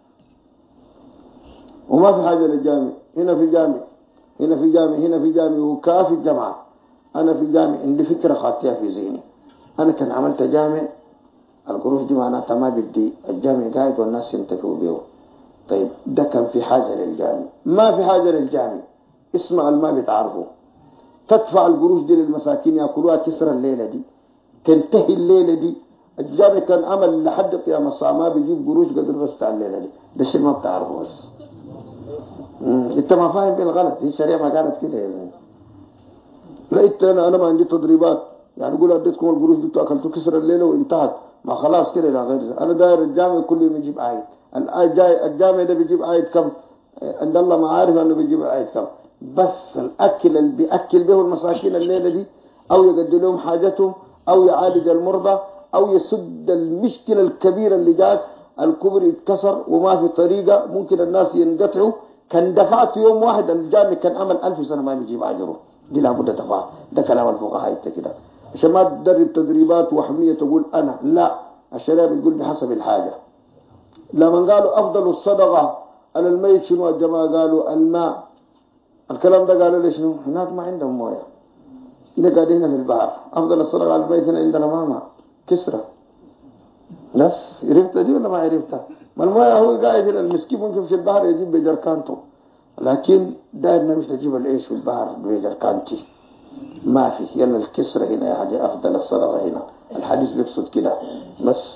وما في حاجة للجامع، هنا في جامع هنا في جامع هنا في جامع وكافي الجامعة. أنا في جامع عندي فكرة خاطئة في ذهني، أنا كان عملت جامع القروش دي معناتها ما بدي الجامع قاعد والناس ينتفعوا به. طيب ده كان في حاجة للجامع، ما في حاجة للجامع، اسمع ما بتعرفه. تدفع القروش دي للمساكين يأكلوها تسرى الليلة دي تنتهي الليلة دي. الجامع كان عمل لحد قيام الساعة ما بيجيب قروش قدر بس بتاع الليلة دي. ده شيء ما بتعرفه بس. انت ما فاهم بالغلط، هي الشريعة ما قالت كده يا زين. لقيت انا ما عندي تدريبات يعني اقول اديتكم القروش دي اكلتوا كسر الليله وانتهت، ما خلاص كده لا غير. انا داير الجامع كل يوم يجيب عايد، الجامع ده بيجيب عايد كم؟ عند الله ما عارف انه بيجيب عايد كم. بس الاكل اللي بياكل به المساكين الليله دي، او يقضي لهم حاجتهم، او يعالج المرضى، او يسد المشكله الكبيره اللي جات. الكبر يتكسر وما في طريقه ممكن الناس ينقطعوا. كان دفعت يوم واحد الجامع كان عمل 1000 سنة ما بيجيب أجره. دي لابد دفع. ده كلام الفقهاء كده. عشان ما تدرب تدريبات وهمية تقول أنا لا. الشريعة بتقول بحسب الحاجة. لما قالوا أفضل الصدقة على الميت شنو الجماعة قالوا الماء. الكلام ده قالوا ليش شنو؟ هناك ما عندهم مويه. هنا قاعدين في البحر. أفضل الصدقة على الميت هنا عندنا ماما كسرة. ناس عرفتها دي ولا ما عرفتها؟ ما المويه هو قاعد هنا المسكين ممكن في البحر يجيب بجركانته، لكن دائما مش تجيب العيش في البحر بجركانتي ما في. يلا الكسرة هنا يا حاجة أفضل الصدقة هنا. الحديث بيقصد كده بس.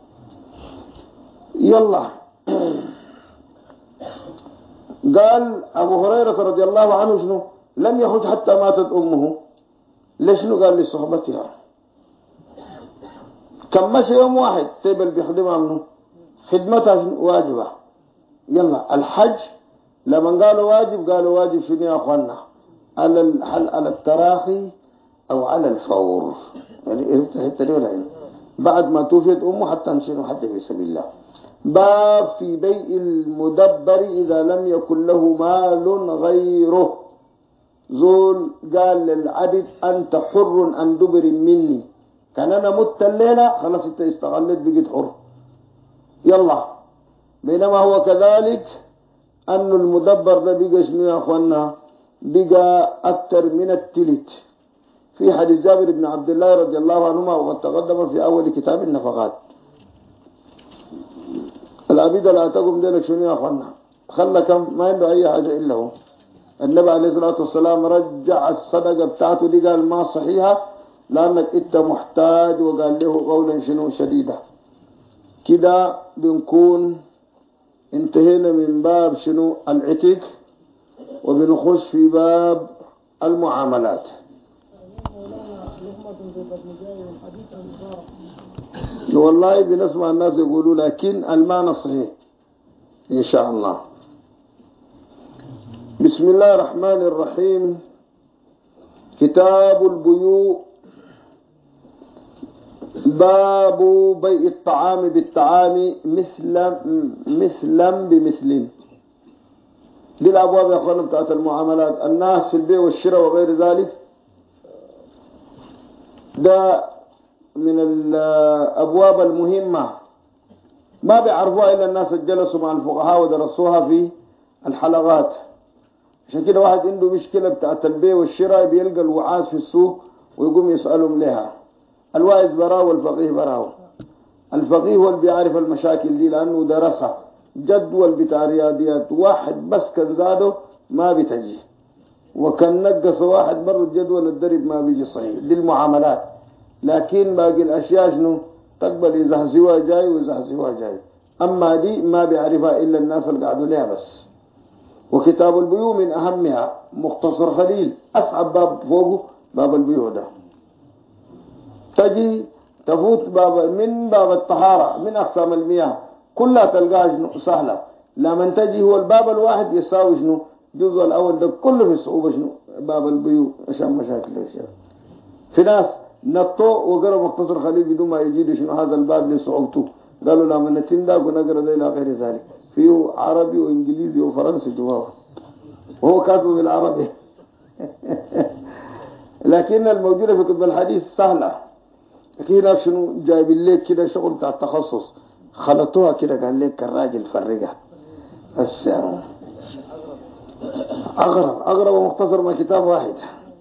يلا قال أبو هريرة رضي الله عنه شنو لم يحج حتى ماتت أمه. ليش شنو؟ قال لصحبتها. كم مشي يوم واحد تبل بيخدمها منه خدمتها واجبة. يلا الحج لما قالوا واجب قالوا واجب شنو يا أخوانا؟ على التراخي أو على الفور. يعني عرفت الحتة دي ولا إيه؟ بعد ما توفيت أمه حتى نشيله حتى في سبيل الله. باب في بيع المدبر إذا لم يكن له مال غيره. زول قال للعبد أنت حر عن دبر مني، كان أنا مت الليلة خلاص أنت استغلت بقيت حر يلا. بينما هو كذلك أن المدبر ده بقى شنو يا أخوانا؟ بقى أكثر من التلت. في حديث جابر بن عبد الله رضي الله عنهما وقد تقدم في أول كتاب النفقات. العبيد لا تقوم دينك شنو يا أخوانا؟ خلى كم ما عنده أي حاجة إلا هو. النبي عليه الصلاة والسلام رجع الصدقة بتاعته دي قال ما صحيحة لأنك أنت محتاج، وقال له قولا شنو شديدة. كده بنكون انتهينا من باب شنو العتق، وبنخش في باب المعاملات. والله بنسمع الناس يقولوا لكن المعنى صحيح إن شاء الله. بسم الله الرحمن الرحيم. كتاب البيوع. باب بيع الطعام بالطعام مثلا بمثل. دي الأبواب يا أخوانا بتاعت المعاملات. الناس في البيع والشراء وغير ذلك ده من الأبواب المهمة ما بيعرفوها إلا الناس اللي جلسوا مع الفقهاء ودرسوها في الحلقات. عشان كده واحد عنده مشكلة بتاعت البيع والشراء بيلقى الوعاظ في السوق ويقوم يسألهم لها. الواعظ براه والفقيه براه. الفقيه هو اللي بيعرف المشاكل دي لأنه درسها. جدول بتاع رياضيات واحد بس كان زاده ما بتجي، وكان نقص واحد مرة الجدول الدرب ما بيجي صحيح. دي المعاملات. لكن باقي الأشياء شنو تقبل إذا سوا جاي وإذا سوا جاي. أما دي ما بيعرفها إلا الناس اللي قاعدوا لها بس. وكتاب البيوع من أهمها. مختصر خليل أصعب باب فوقه باب البيوع ده. تجي تفوت من باب الطهارة من أقسام المياه كلها تلقاها سهلة. لما تجي هو الباب الواحد يساوي شنو الجزء الأول ده كله في الصعوبة شنو باب البيوع عشان مشاكل الأشياء. في ناس نطوا وقرأوا مختصر خليل بدون ما يجيدوا شنو هذا الباب لصعوبته. قالوا لما نتم ده ونقرأ ده إلى غير ذلك. فيه عربي وإنجليزي وفرنسي جواه وهو كاتبه بالعربي. لكن الموجودة في كتب الحديث سهلة. لكن شنو جايب لك كده شغل بتاع التخصص خلطوها كده قال لك الراجل فرقها بس. أغرب ومختصر من كتاب واحد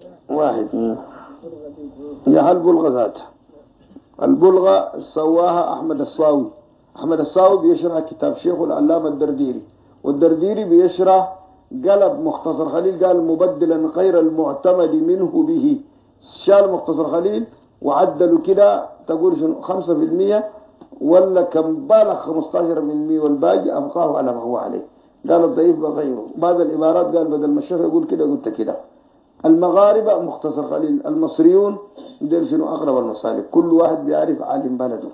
يا البلغة ذات. البلغة سواها أحمد الصاوي بيشرح كتاب شيخ العلامة الدرديري، والدرديري بيشرح قلب مختصر خليل قال مبدلا غير المعتمد منه به. شال مختصر خليل وعدلوا كده تقول شنو 5% ولا كم بالغ 15% والباقي أبقاه على ما هو عليه. قال الضعيف بغيره. بعض العبارات قال بدل ما الشيخ يقول كده قلت كده. المغاربة مختصر خليل، المصريون دير شنو أقرب المصالح. كل واحد بيعرف عالم بلده.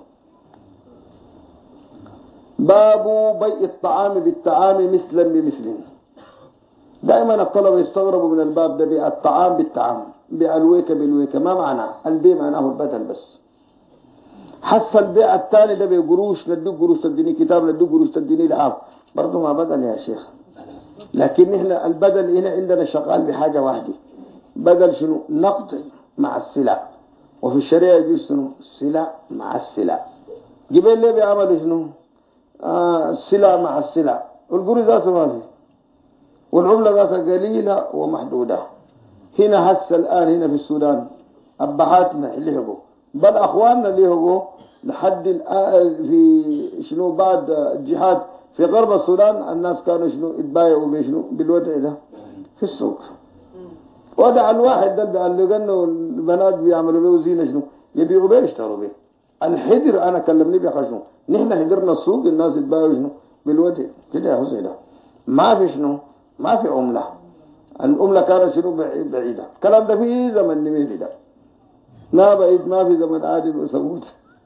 باب بيع الطعام بالطعام مثلا بمثل. دائما الطلبة يستغربوا من الباب ده. بيع الطعام بالطعام، بيع الويكة بالويكة. ما معناه؟ البيع معناه البدل بس. حس البيع الثاني ده بقروش، نديك قروش تديني كتاب، نديك قروش تديني لعاب، برضه ما بدل يا شيخ. لكن احنا البدل هنا عندنا شغال بحاجة واحدة. بدل شنو؟ نقد مع السلع. وفي الشريعة يجوز شنو؟ السلع مع السلع. جبال ليه بيعملوا شنو؟ السلع مع السلع. والقروش ذاته ما في، والعملة ذاتها قليلة ومحدودة. هنا هسه الآن هنا في السودان أبهاتنا اللي هقوا بل أخواننا اللي هقوا لحد الآن في شنو بعد الجهاد في غرب السودان الناس كانوا شنو يتبايعوا بشنو بالودع ده في السوق. ودع الواحد ده بيعلقوا انه البنات بيعملوا به زينه شنو يبيعوا به يشتروا به. الحجر انا كلمني بيه شنو نحن هجرنا السوق الناس يتبايعوا شنو بالودع كده يا حسين. ما في شنو ما في عمله. العمله كانت شنو بعيده. الكلام ده في زمن نميري ده ما بعيد، ما في زمن عادل وثمود.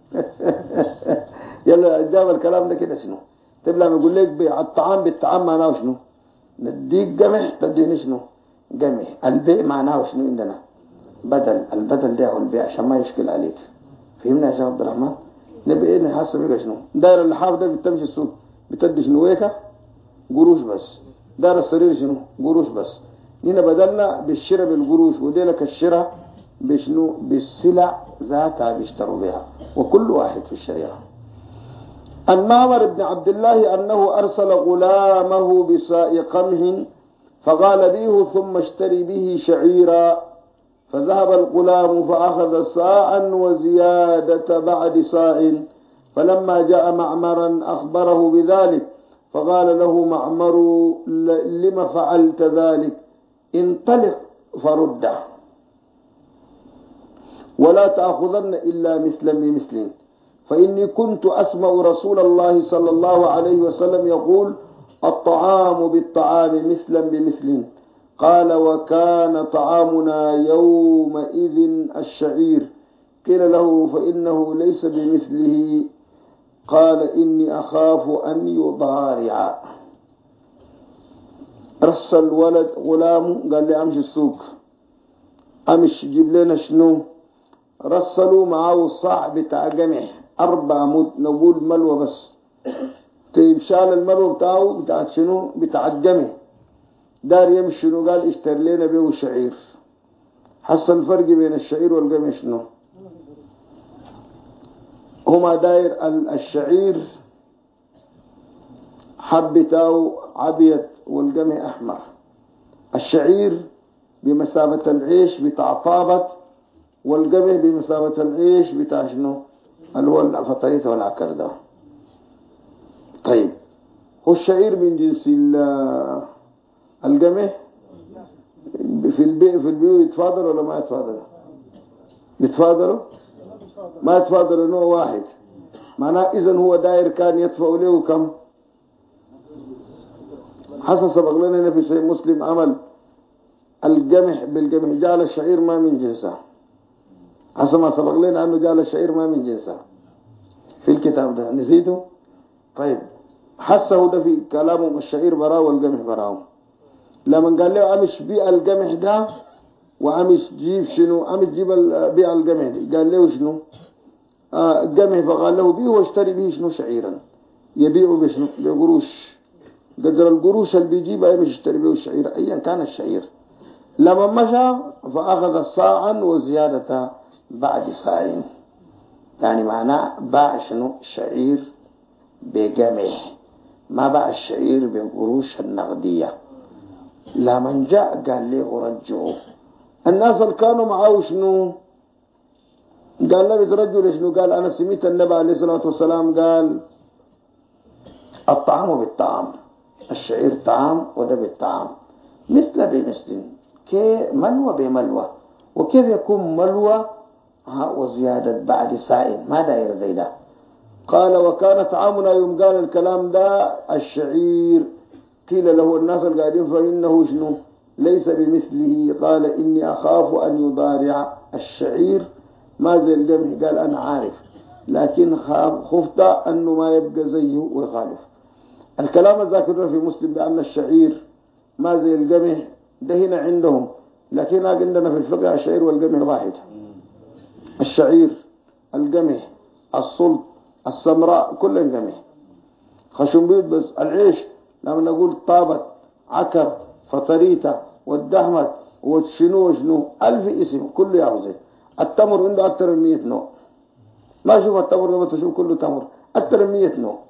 يلا جاب الكلام ده كده شنو تبلع يقول لك بيع الطعام بالطعام معناه شنو؟ نديك قمح تديني شنو؟ قمح. البيع معناه شنو عندنا؟ بدل، البدل ده هو البيع عشان ما يشكل عليك. فهمنا يا شيخ عبد الرحمن؟ نبي ايه نحسب بقى شنو؟ داير اللحاف ده بتمشي السوق بتدي شنو ويكه قروش بس، دار السرير شنو قروش بس. هنا بدلنا بالشراء بالقروش، وديلك الشراء بشنو بالسلع ذاتها بيشتروا بها، وكل واحد في الشريعة. عن معمر بن عبد الله أنه أرسل غلامه بساء قمح فقال بيه ثم اشتري به شعيرا، فذهب الغلام فأخذ ساعا وزيادة بعد ساع، فلما جاء معمرا أخبره بذلك فقال له معمر لم فعلت ذلك؟ انطلق فرده ولا تأخذن إلا مثلا بمثل، فإني كنت أسمع رسول الله صلى الله عليه وسلم يقول الطعام بالطعام مثلا بمثل. قال وكان طعامنا يومئذ الشعير. قيل له فإنه ليس بمثله. قال إني أخاف أن يضارع. رسل الولد غلام قال لي أمشي السوق، أمشي جيب لنا شنو. رسلوا معه صاع بتاع قمح 4 مد نقول ملوى بس. طيب شال الملوى بتاعه بتاع شنو بتاع القمح، دار يمشي شنو، قال اشتر لنا به شعير. حصل الفرق بين الشعير والقمح شنو؟ هما داير الشعير حبته عبيت والقمح أحمر. الشعير بمثابة العيش بتاع طابت، والقمح بمثابة العيش بتاع شنو اللي هو الفطرية والعكر ده. طيب هو الشعير من جنس القمح في البيوت يتفاضل ولا ما يتفاضل؟ يتفاضلوا؟ ما يتفاضلوا نوع واحد. معناه إذن هو داير كان يدفع له كم؟ حسب سبق لنا في صحيح مسلم عمل القمح بالقمح جعل الشعير ما من جنسه. حسب ما سبق لنا أنه جعل الشعير ما من جنسه في الكتاب ده، نسيته؟ طيب حسه ده في كلامه الشعير براه والقمح براه. لما قال له أمش بيع القمح ده وأمش جيب شنو، أمش جيب بيع القمح ده، قال له شنو قمح، فقال له بيه واشتري به شنو شعيرا يبيعه بشنو بقروش، قدر القروش اللي بيجيبها يمشي يشتري به الشعير أيا كان الشعير. لما مشى فأخذ صاعا وزيادة بعد ساعين، يعني معناه باع شنو شعير بقمح، ما باع الشعير بقروش النقدية. لما جاء قال له رجعوا. الناس اللي كانوا معه شنو قال له بترجوا شنو؟ قال أنا سمعت النبي عليه الصلاة والسلام قال الطعام بالطعام، الشعير طعام وده بالطعام مثل بمثل، كي ملوى بملوى. وكيف يكون ملوى وزيادة بعد سائل؟ ما داير زي ده. قال وكان طعامنا يوم قال الكلام ده الشعير. قيل له الناس القاعدين فإنه شنو ليس بمثله. قال إني أخاف أن يضارع الشعير ما زي القمح. قال أنا عارف لكن خفت أنه ما يبقى زيه ويخالف. الكلام الذاكر في مسلم بأن الشعير ما زي القمح ده هنا عندهم، لكن عندنا في الفقه الشعير والقمح واحد. الشعير القمح الصلت السمراء كلهم قمح. خشم بيض بس العيش لما نقول طابت عكر فطريته والدهمت والشنو شنو 1000 اسم كله يعوزه. التمر عنده أكثر من 100 نوع. ما شوف التمر لما تشوف كله تمر أكثر من 100 نوع.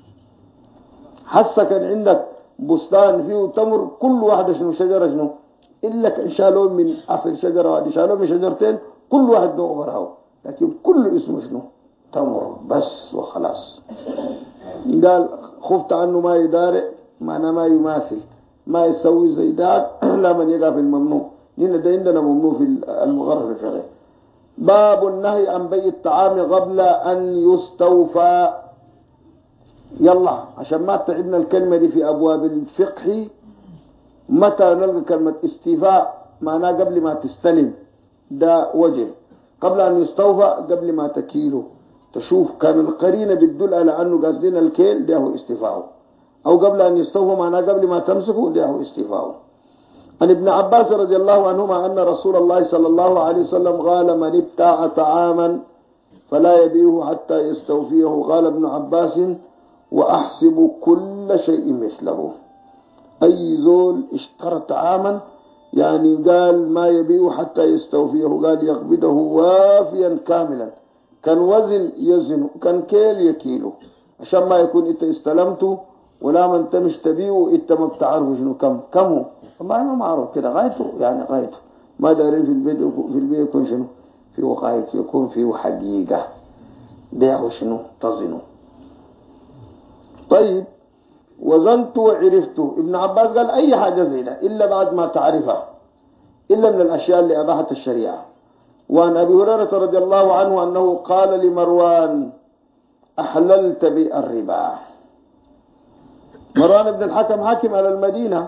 حتى كان عندك بستان فيه تمر كل واحدة شنو شجرة شنو إلا كان شالوه من أصل شجرة واحدة، شالوه من شجرتين كل واحد نوع براهو، لكن كل اسمه شنو تمر بس وخلاص. قال خفت عنه ما يدارع، معناه ما يماثل ما يسوي زي ذاك لا من يقع في الممنوع. هنا ده عندنا ممنوع في المغرب الشرعي. باب النهي عن بيع الطعام قبل أن يستوفى. يلا عشان ما تعبنا الكلمة دي في أبواب الفقه. متى نلقى كلمة استيفاء؟ معناه قبل ما تستلم، ده وجه. قبل أن يستوفى قبل ما تكيله. تشوف كان القرينة بتدل على أنه قصدين الكيل ده هو استيفاءه، أو قبل أن يستوفى معناه قبل ما تمسكه ده هو استيفاءه. عن ابن عباس رضي الله عنهما أن رسول الله صلى الله عليه وسلم قال من ابتاع طعاما فلا يبيعه حتى يستوفيه. قال ابن عباس وأحسب كل شيء مثله. أي زول اشترى طعاما يعني قال ما يبيعه حتى يستوفيه، قال يقبضه وافيا كاملا، كان وزن يزن، كان كيل يكيله، عشان ما يكون انت استلمته ولا ما انت مش تبيعه انت ما بتعرفه شنو كم هو، والله ما معروف كده غايته، يعني غايته ما دارين في البيت يكون شنو فيه غاية، يكون فيه حقيقة بيعه شنو تظنه. طيب وزنت وعرفت، ابن عباس قال أي حاجة زي ده إلا بعد ما تعرفها، إلا من الأشياء اللي أباحت الشريعة. وعن أبي هريرة رضي الله عنه أنه قال لمروان أحللت بيع الربا. مروان بن الحكم حاكم على المدينة،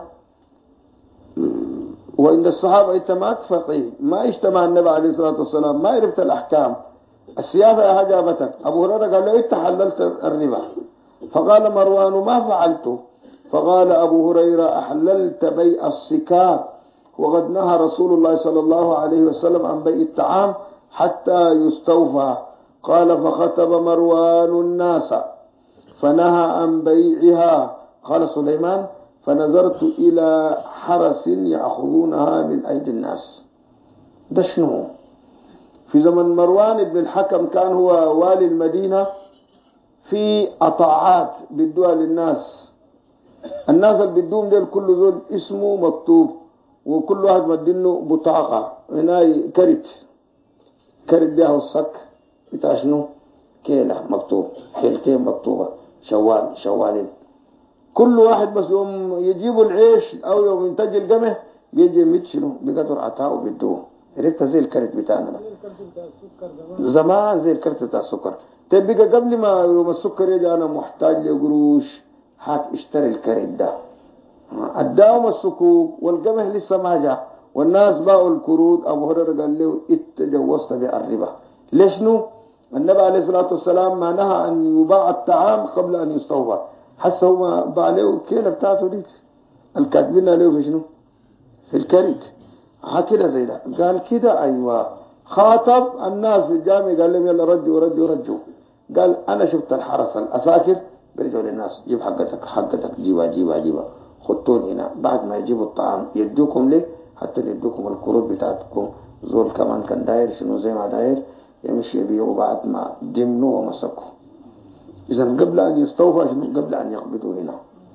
وإن الصحابة اتماك فقيه، ما اجتمع النبي عليه الصلاة والسلام، ما عرفت الأحكام، السياسة يا حجابتك. أبو هريرة قال له انت حللت الربا، فقال مروان ما فعلت، فقال أبو هريرة أحللت بيع السكات، وقد نهى رسول الله صلى الله عليه وسلم عن بيع الطعام حتى يستوفى. قال فخطب مروان الناس فنهى عن بيعها. قال سليمان فنظرت إلى حرس يأخذونها من أيدي الناس. ده شنو؟ في زمن مروان بن الحكم كان هو والي المدينة، في أطاعات بدوها للناس، الناس اللي بدوهم ديل كل زول اسمه مكتوب، وكل واحد مدينه بطاقة هنا كرت ده الصك بتاع شنو كيلة مكتوب، كيلتين مكتوبة، شوالين، كل واحد بس يوم يجيبوا العيش أو يوم ينتج القمح بيجي يمد شنو بقدر عطاء وبيدوه. عرفت زي الكرت بتاعنا ده زمان، زي الكرت بتاع السكر. تبقى قبل ما يوم السكر يجي أنا محتاج لقروش، هات اشتري الكرت ده، اداهم السكوك والقمح لسه ما جاء والناس باعوا الكروت. ابو هريره قال له اتجوزت بالربا. ليش نو؟ النبي عليه الصلاه والسلام ما نهى ان يباع الطعام قبل ان يستوفى، حسه ما باع له الكيله بتاعته دي الكاتبين له في شنو في الكريت هكذا زي ده. قال كده ايوه، خاطب الناس في الجامع قال لهم يلا رجوا. قال انا شفت الحرس الاساكر بيرجعوا للناس جيب حقتك جيبها خطون هنا، بعد ما يجيبوا الطعام يدوكم ليه حتى يدوكم الكروت بتاعتكم. زول كمان كان داير شنو زي ما داير يمشي يبيعوا بعد ما دمنوا ومسكوا. اذا قبل ان يستوفى شنو قبل ان يقبضوا هنا.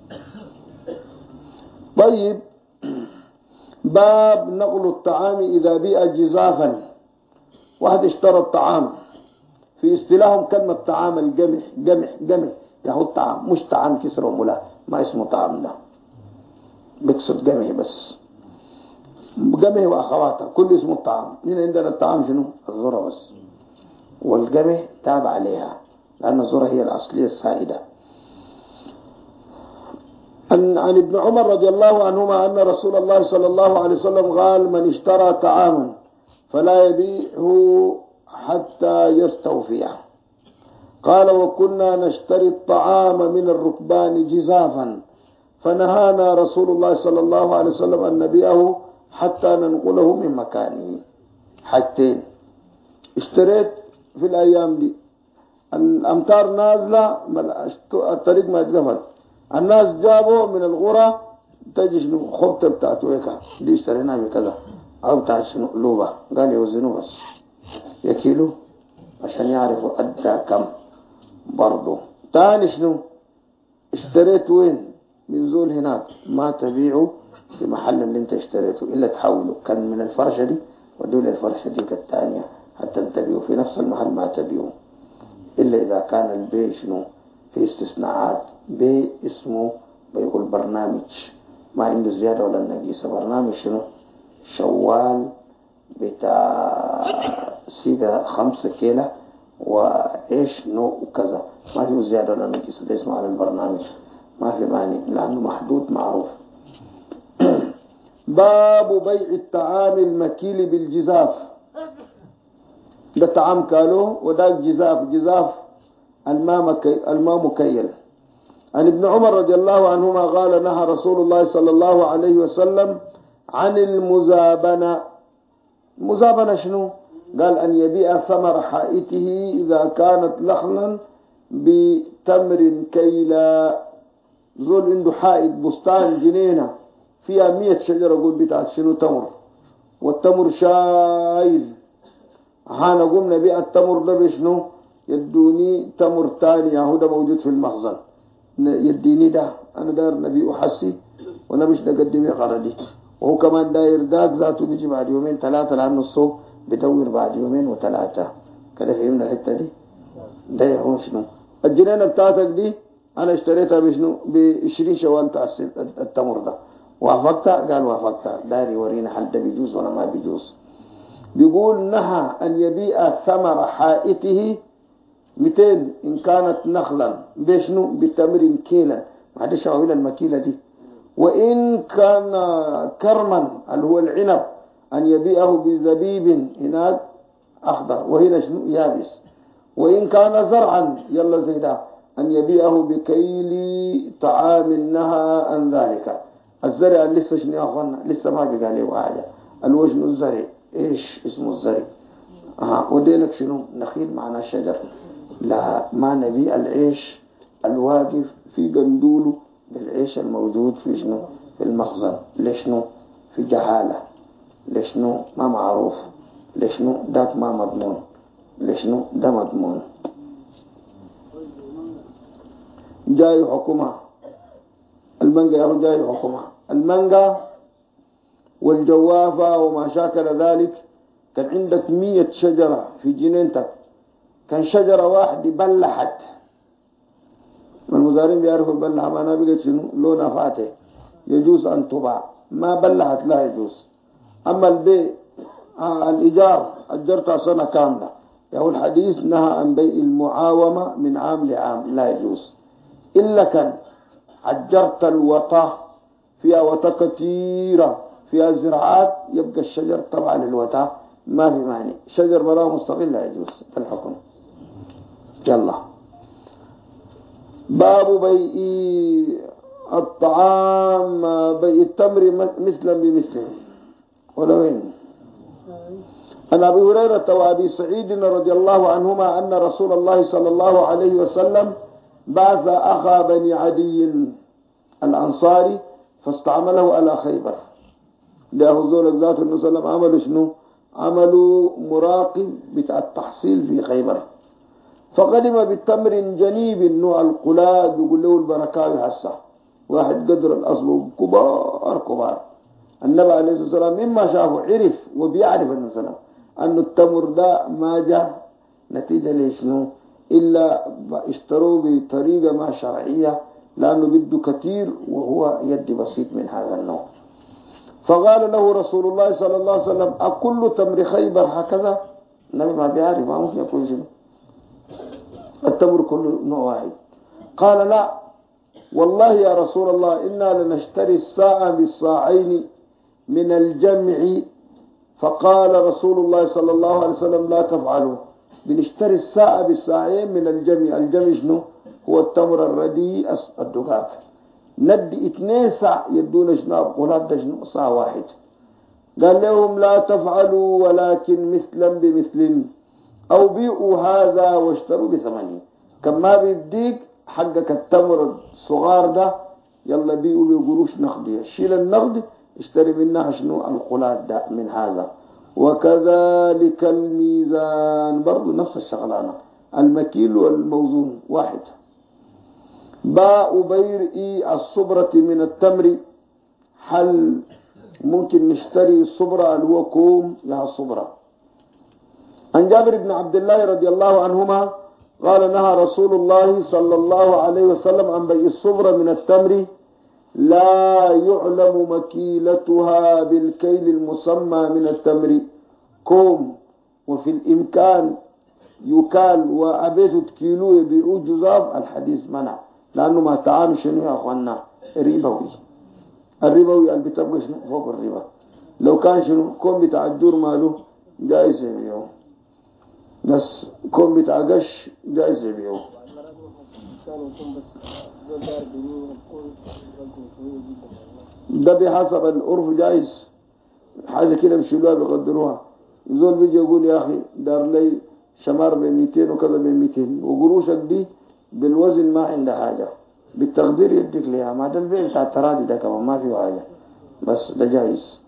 طيب باب نقل الطعام اذا بيع جزافا. واحد اشترى الطعام، في اصطلاحهم كلمة طعام القمح ياخد طعام، مش طعام كسر وملا، ما اسمه طعام ده، بيقصد قمح بس، قمح واخواتها كل اسمه الطعام. هنا عندنا الطعام شنو الذرة بس، والقمح تابع عليها لأن الذرة هي الأصلية السائدة. عن ابن عمر رضي الله عنهما أن رسول الله صلى الله عليه وسلم قال من اشترى طعاما فلا يبيعه حتى يستوفيه. قال وكنا نشتري الطعام من الركبان جزافا فنهانا رسول الله صلى الله عليه وسلم أن نبيعه حتى ننقله من مكانه. حاجتين اشتريت في الأيام دي، الأمطار نازلة الطريق ما اتقفل، الناس جابوا من الغرة تجي شنو خبطة بتاعته هيك دي اشتريناها بكذا أو بتاع شنو قلوبة، قال يوزنوه بس يكيلوا عشان يعرفوا أدى كم. برضو تاني شنو اشتريت وين من زول هناك ما تبيعه في محل اللي انت اشتريته إلا تحوله، كان من الفرشة دي ودول الفرشة دي الثانية حتى تبيعه في نفس المحل ما تبيعه، إلا إذا كان البيع شنو في استثناءات. بيع اسمه بيقول برنامج ما عنده زيادة ولا نقيصة، برنامج شنو شوال بتاع سيدة 5 كيلو وإيش نوع وكذا، ما فيه زيادة ولا نقيصة، ده اسمه على البرنامج ما في ماني لأنه محدود معروف. باب بيع الطعام المكيل بالجزاف. ده طعام كالو وده جزاف الماء مكيل. عن ابن عمر رضي الله عنهما قال نهى رسول الله صلى الله عليه وسلم عن المزابنة. مزابنة شنو؟ قال أن يبيع ثمر حائته إذا كانت لخلا بتمر كيلا. زول عنده حائط بستان جنينة فيها 100 شجرة، قول بتاعت شنو تمر، والتمر شايل، قمنا بيع التمر ده بشنو؟ يدوني تمر تاني اهو ده موجود في المخزن، يديني ده انا داير نبي احسي وانا مش نقدم غردي، وهو كمان داير داك ذاته بيجي بعد يومين ثلاثة لانه السوق بدور بعد يومين وثلاثة كده. فهمنا الحتة دي؟ ده هو شنو الجنينة بتاعتك دي انا اشتريتها بشنو؟ ب20 شوال بتاع التمر ده. وافقتها؟ قال وافقتها. داري ورينا هل ده بيجوز ولا ما بيجوز. بيقول نهى أن يبيع ثمر حائته 200 إن كانت نخلا بشنو؟ بتمر كيلا، ما عادش عويل المكيلة دي. وإن كان كرما اللي هو العنب أن يبيعه بزبيب هناك أخضر وهنا شنو؟ يابس. وإن كان زرعا يلا زي ده أن يبيعه بكيل طعام نهى عن ذلك. الزرع لسه شنو يا أخوانا؟ لسه ما بقى له حاجة. الوجن الزرع ايش اسمه الزرع؟ وديلك شنو؟ نخيل معناه الشجر. لا، ما نبيع العيش الواقف في قندوله بالعيش الموجود في شنو؟ في المخزن. ليشنو؟ في جهالة. ليشنو؟ ما معروف. ليشنو؟ داك ما مضمون. ليشنو؟ ده مضمون. جاي حكومة المانجا يا جاي حكومة المانجا والجوافة وما شاكل ذلك. كان عندك 100 شجرة في جنينتك، كان شجرة واحدة بلحت. المزارعين بيعرفوا البلحة معناها بقت شنو؟ لونها فاتح، يجوز أن تباع. ما بلحت لا يجوز. أما البيع الإيجار أجرتها سنة كاملة، يعني الحديث نهى عن بيع المعاومة من عام لعام، لا يجوز. إلا كان أجرت الوطة فيها وطة كثيرة فيها زراعات، يبقى الشجر طبعا للوطة ما في مانع. شجر براه مستقل لا يجوز الحكم. يلا باب بيع الطعام، بيع التمر مثلا بمثله. ولا وين؟ عن أبي هريرة وأبي سعيد رضي الله عنهما أن رسول الله صلى الله عليه وسلم بعث أخا بني عدي الأنصاري فاستعمله على خيبر. ده زول ذات النبي صلى الله عليه وسلم عملوا شنو؟ عملوا مراقب بتاع التحصيل في خيبر. فقدم بالتمر جنيب نوع القلاد، بيقول له البركاوي هسه واحد قدر الأصل كبار كبار. النبي عليه الصلاة والسلام مما شافه عرف وبيعرف النبي صلى الله عليه وسلم أن التمر ده ما جاء نتيجة لشنو إلا اشتروه بطريقة ما شرعية، لأنه بده كثير وهو يد بسيط من هذا النوع. فقال له رسول الله صلى الله عليه وسلم أكل تمر خيبر هكذا؟ النبي ما بيعرف، ما ممكن يقول شنو التمر كله نوع واحد. قال لا والله يا رسول الله إنا لنشتري الساعة بالصاعين من الجمع. فقال رسول الله صلى الله عليه وسلم لا تفعلوا، بنشتري الساعة بالساعين من الجمع. الجمع شنو؟ هو التمر الرديء الدقاق. ندي 2 ساع يدون شناب ولاد شنو؟ ساعة واحد. قال لهم لا تفعلوا ولكن مثلا بمثل أو بيعوا هذا واشتروا بثمنه. كما بيديك حقك التمر الصغار ده يلا بيعوا بقروش نقدية، شيل النقد اشتري منها شنو؟ القلاد ده من هذا. وكذلك الميزان برضو نفس الشغلانة، المكيل والموزون واحد. باء بيع الصبرة من التمر. هل ممكن نشتري الصبرة اللي هو كوم لها الصبرة؟ عن جابر بن عبد الله رضي الله عنهما قال نهى رسول الله صلى الله عليه وسلم عن بيع الصبرة من التمر لا يعلم مكيلتها بالكيل المسمى من التمر كوم، وفي الإمكان يكال وأبيت كيلو يبيعوا جزاف. الحديث منع لأنه ما تعامل شنو يا أخوانا؟ ربوي. الربوي اللي بتبقى شنو فوق الربا. لو كان شنو كوم بتاع الجور ماله جائز يبيعوه، ناس كوم بتاع قش جائز يبيعوه. ده بحسب العرف جائز. حاجة كده بيشيلوها بيقدروها. يزول بيجي يقول يا أخي دار لي شمار ب200 وكذا ب200 وقروشك دي بالوزن ما عندها حاجة، بالتقدير يديك ليها. ما ده البيع بتاع التراضي ده كمان ما فيه حاجة، بس ده جايز.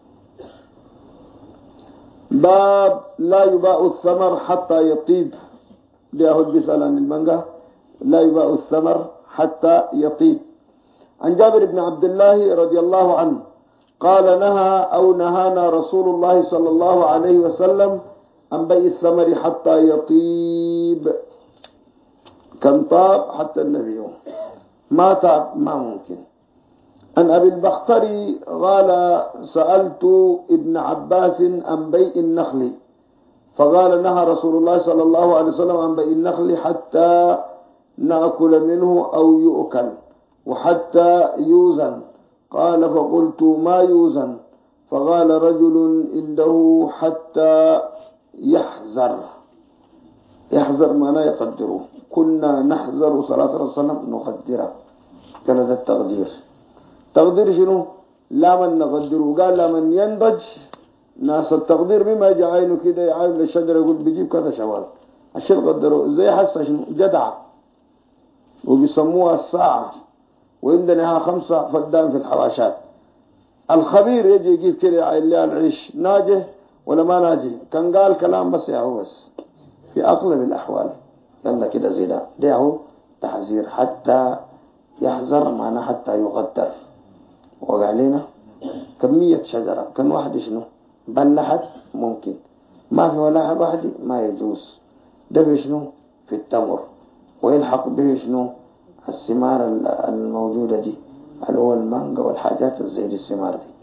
باب لا يباع الثمر حتى يطيب. دي أهد بيسأل عن المانجا. لا يباع الثمر حتى يطيب. عن جابر بن عبد الله رضي الله عنه قال نهانا رسول الله صلى الله عليه وسلم عن بيع الثمر حتى يطيب. كم طاب حتى النبي ما طاب ما ممكن. عن أبي البختري قال سألت ابن عباس عن بيع النخل فقال نهى رسول الله صلى الله عليه وسلم عن بيع النخل حتى نأكل منه أو يؤكل وحتى يوزن. قال فقلت ما يوزن؟ فقال رجل عنده حتى يحذر. يحذر معناه يقدره. كنا نحذر صلاة الله عليه وسلم نقدره. كان هذا التقدير. تقدير شنو؟ لا من نقدره. قال لا من ينضج ناس التقدير بما يجي عينه كده يعاين للشجرة يقول بيجيب كذا شوال عشان قدره زي حسه شنو جدع وبيسموها الساعة وعندنا 5 فدان في الحواشات. الخبير يجي يجيب كده يعاين لها العيش ناجح ولا ما ناجح. كان قال كلام بس يا هو بس في أغلب الأحوال يلا كده زي ده هو تحذير. حتى يحذر معناه حتى يقدر. وقال لنا كمية شجرة كان واحد شنو بلحت ممكن ما في ولا واحد ما يجوز. ده في شنو في التمر ويلحق به شنو الثمار الموجودة دي اللي هو المانجا والحاجات زي دي الثمار دي.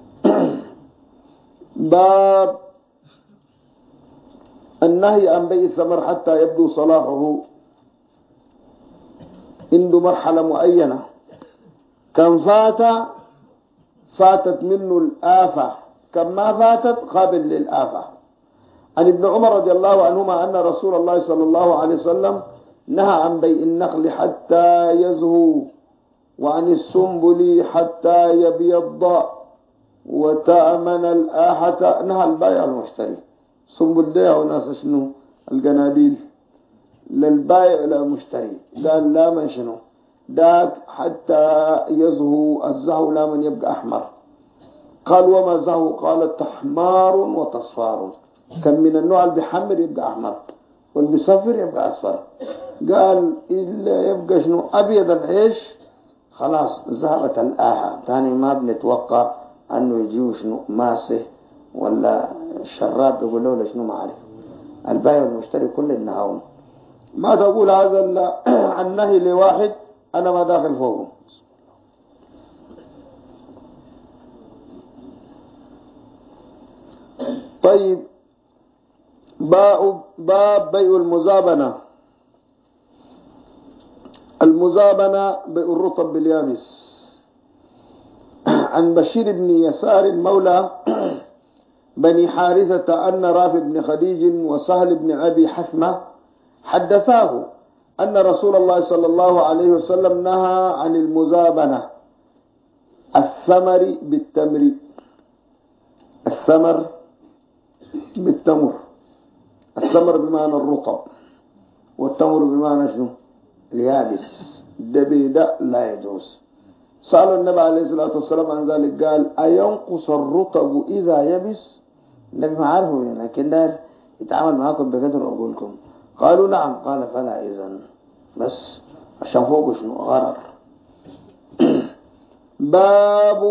باب النهي عن بيع الثمر حتى يبدو صلاحه. عنده مرحلة معينة كان فاتت منه الآفة كم ما فاتت قابل للآفة. عن ابن عمر رضي الله عنهما أن رسول الله صلى الله عليه وسلم نهى عن بيع النخل حتى يزهو وعن السنبل حتى يبيض وتأمن الآحة. نهى البائع المشتري. سنبل ده وناس شنو القناديل للبائع للمشتري. قال لا من شنو داك حتى يزهو. الزهو لا من يبقى أحمر. قال وما زهو؟ قال تحمار وتصفار. كم من النوع اللي بيحمر يبقى أحمر واللي بيصفر يبقى أصفر. قال إلا يبقى شنو أبيض العيش خلاص ذهبت الآحة. ثاني ما بنتوقع أنه يجيو شنو ماسه ولا الشراب يقولوا له شنو ما عارف. البائع والمشتري كل النهاون. ما تقول هذا عن نهي لواحد أنا ما داخل فوقه. طيب باب بيع المزابنة. المزابنة بيع الرطب باليابس. عن بشير بن يسار مولى بني حارثة أن رافع بن خديج وسهل بن أبي حثمة حدثاه أن رسول الله صلى الله عليه وسلم نهى عن المزابنة الثمر بالتمر. الثمر بالتمر. الثمر بمعنى الرطب والتمر بمعنى شنو اليابس. ده لا يجوز. سأل النبي عليه الصلاة والسلام عن ذلك قال أينقص الرطب إذا يبس؟ النبي ما عارفه لكن ده يتعامل معاكم بقدر أقولكم. قالوا نعم. قال فلا إذن بس عشان فوق شنو غرر. باب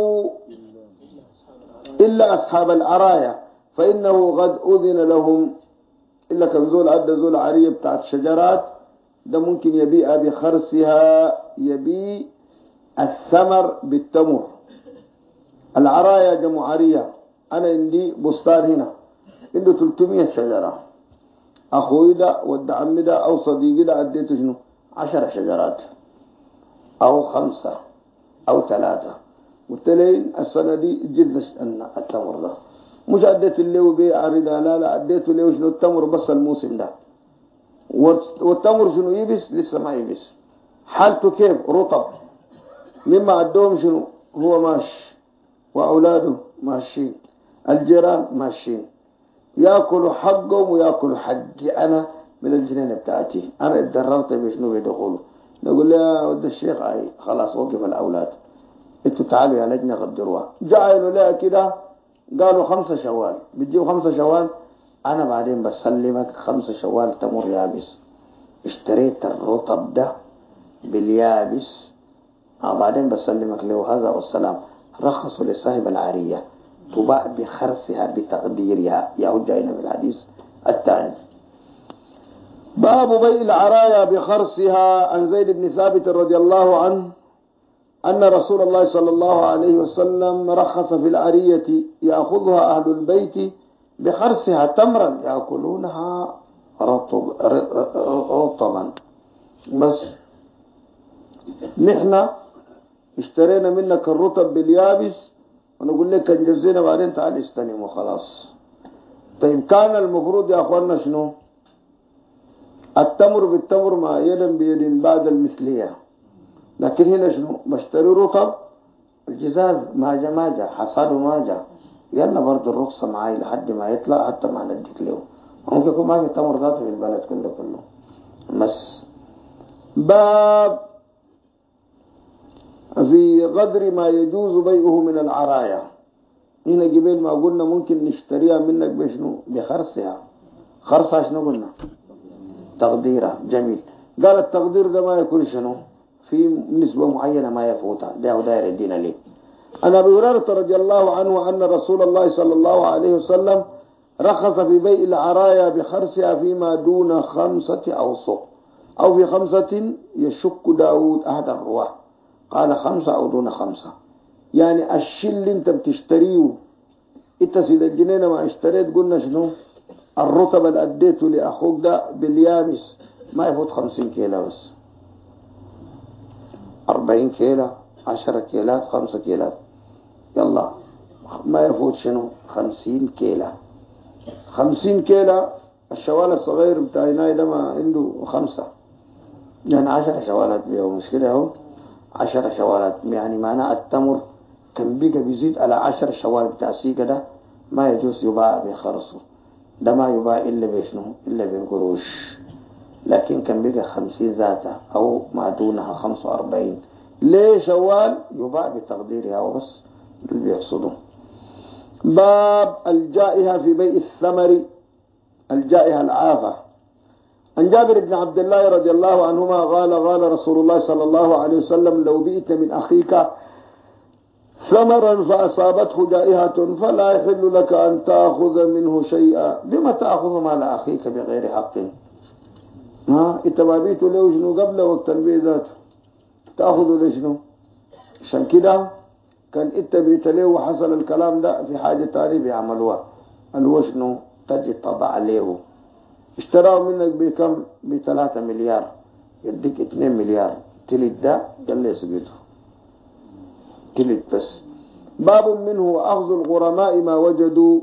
إلا أصحاب العراية فإنه قد أذن لهم. إلا كان زول عدى زول عرية بتاعت الشجرات ده ممكن يبيع بخرسها يبيع الثمر بالتمر. العراية جمع عرية. أنا عندي بستان هنا عنده 300 شجرة. أخوي ده ود عمي ده أو صديقي ده أديته شنو 10 شجرات أو 5 أو 3. قلت لي السنة دي جد التمر ده مش أديت اللي بيه عريضة لا أديته له شنو التمر بس الموسم ده. والتمر شنو يبس لسه ما يبس. حالته كيف رطب مما عدوهم شنو هو ماشي وأولاده ماشيين. الجيران ماشيين ياكلوا حقهم وياكلوا حقي انا من الجنينه بتاعتي، انا اتدربت بشنو بيدخلوا. نقول له يا ولد الشيخ اي خلاص وقف الاولاد، انتوا تعالوا يا لجنه غدروها. جعلوا لها كده قالوا 5 شوال، بتجيب 5 شوال، انا بعدين بسلمك 5 شوال تمر يابس. اشتريت الرطب ده باليابس بعدين بسلمك له هذا والسلام. رخصوا لصاحب العارية تباع بخرسها بتقديرها، يا جاينا بالحديث الثاني. باب بيع العرايا بخرسها. عن زيد بن ثابت رضي الله عنه أن رسول الله صلى الله عليه وسلم رخص في العرية يأخذها أهل البيت بخرسها تمرا يأكلونها رطبا. بس نحن اشترينا منك الرطب باليابس ونقول لك انجزينا بعدين تعال استلم وخلاص. طيب كان المفروض يا اخوانا شنو؟ التمر بالتمر ما يدا بيد بعد المثلية. لكن هنا شنو؟ بشتري رطب الجزاز ما جا حصاده ما جا، يلا برضه الرخصة معاي لحد ما يطلع حتى ما نديك له. ممكن يكون ما في تمر ذاته في البلد كله. بس باب في قدر ما يجوز بيعه من العرايا. هنا قبل ما قلنا ممكن نشتريها منك بشنو؟ بخرسها. خرسها شنو قلنا؟ تقديرها. جميل. قال التقدير ده ما يكون شنو؟ في نسبة معينة ما يفوتها، ده داير الدين ليه. عن ابي هريرة رضي الله عنه أن رسول الله صلى الله عليه وسلم رخص في بيع العرايا بخرسها فيما دون 5 أوسق أو في 5 يشك داود أحد الرواه، قال 5 أو دون 5. يعني الشيء اللي انت بتشتريه انت سيد الجنينة ما اشتريت قلنا شنو؟ الرطب اللي اديته لأخوك ده باليابس ما يفوت 50 كيلو بس، 40 كيلو 10 كيلات 5 كيلات، يلا ما يفوت شنو؟ 50 كيلو. 50 كيلو الشوال الصغير بتاع هناي ده ما عنده 5، يعني 10 شوالات بيهم، مش كده اهو 10 شوالات. يعني معناه التمر كان بيجي بيزيد على 10 شوال بتاع سيجا ده ما يجوز يباع بخرصه، ده ما يباع إلا بشنو؟ إلا بقروش. لكن كان بيجي 50 ذاته أو ما دونها 45 ليه شوال يباع بتقديرها وبس اللي بيقصده. باب الجائحة في بيع الثمر، الجائحة العافة. عن جابر بن عبد الله رضي الله عنهما قال رسول الله صلى الله عليه وسلم لو بئت من أخيك ثمرا فأصابته جائحة فلا يحل لك أن تأخذ منه شيئا. لما تأخذ مال أخيك بغير حق؟ انت ما بيته له شنو قبل وقت البيع ذاته تأخذه لشنو؟ عشان كده كان انت بيت له وحصل الكلام ده في حاجة تانية بيعملوها اللي شنو؟ تجي تضع له اشتراه منك بكم؟ ب3 مليار، يديك 2 مليار تلت ده يلا يسقطه تلت بس. باب منه أخذ الغرماء ما وجدوا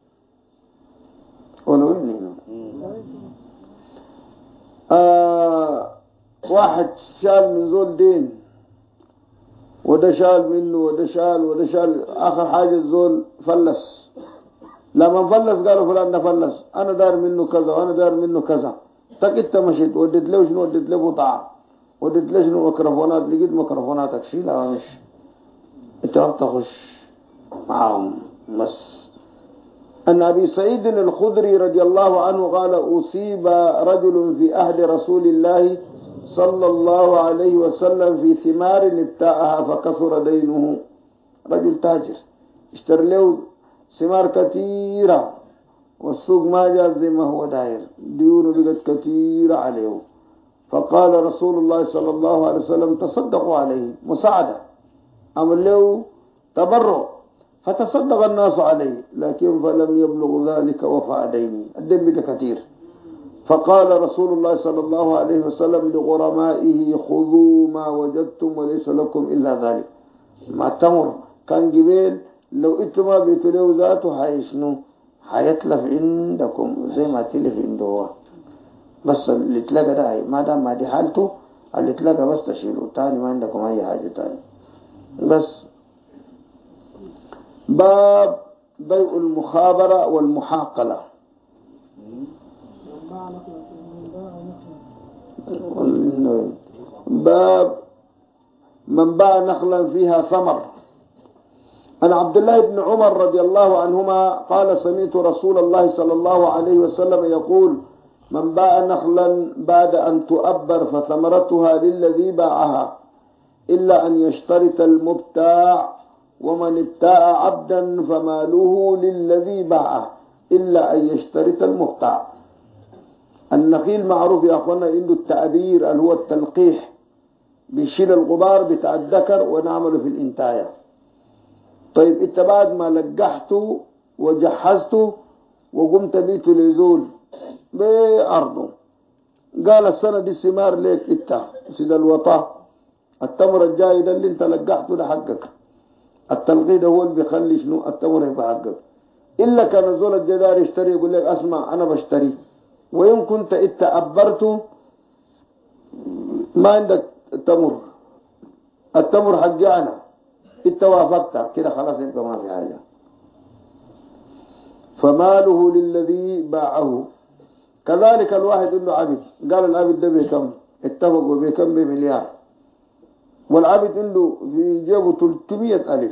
ولو إنه واحد شال من زول دين وده شال منه وده شال آخر حاجة الزول فلس. لما فلس قالوا فلان ده فلس، أنا دار منه كذا وأنا دار منه كذا. تكت مشيت وديت له شنو؟ وديت له بضاعة، وديت له شنو؟ ميكروفونات. لقيت ميكروفوناتك شيلها ومش انت ما بتخش معهم بس. أن أبي سعيد الخدري رضي الله عنه قال أصيب رجل في عهد رسول الله صلى الله عليه وسلم في ثمار ابتاعها فكثر دينه. رجل تاجر اشترى له ثمار كثيرة والسوق ما جاء زي ما هو داير، ديونه بقت كثيرة عليه. فقال رسول الله صلى الله عليه وسلم تصدقوا عليه، مساعدة، عمل له تبرع، فتصدق الناس عليه، لكن فلم يبلغ ذلك وفاء دينه، الدين بقى كثير. فقال رسول الله صلى الله عليه وسلم لغرمائه خذوا ما وجدتم وليس لكم إلا ذلك. ما تمر كان جبال لو انتم ما بيتلو ذاته حيشنو حيتلف عندكم زي ما تلف عنده هو. بس اللي تلاقى ده ما دام ما دي حالته اللي تلاقى بس تشيله تاني، ما عندكم أي حاجة تاني. بس باب بيع المخابرة والمحاقلة. باب من باع نخلا فيها ثمر. عن عبد الله بن عمر رضي الله عنهما قال سمعت رسول الله صلى الله عليه وسلم يقول من باع نخلا بعد أن تؤبر فثمرتها للذي باعها إلا أن يشترط المبتاع، ومن ابتاع عبدا فماله للذي باعه إلا أن يشترط المبتاع. النخيل معروف يا أخوانا عنده التأبير اللي هو التلقيح، بيشيل الغبار بتاع الذكر ونعمله في الانتاية. طيب انت بعد ما لقحته وجهزته وقمت بيته ليزول بأرضه، قال السنة دي الثمار ليك انت سيد الوطا، التمر الجاي ده اللي انت لقحته ده حقك، التلقيح ده هو اللي بيخلي شنو التمر يبقى حقك. إلا كان زول الجدار يشتري يقول لك اسمع أنا بشتري، وإن كنت انت أبرته ما عندك تمر، التمر حقي أنا، انت وافقت كده خلاص يبقى ما في حاجة. فماله للذي باعه. كذلك الواحد عنده عبد، قال العبد ده بكم، اتفقوا بكم بمليار، والعبد عنده في جيبه 300,000،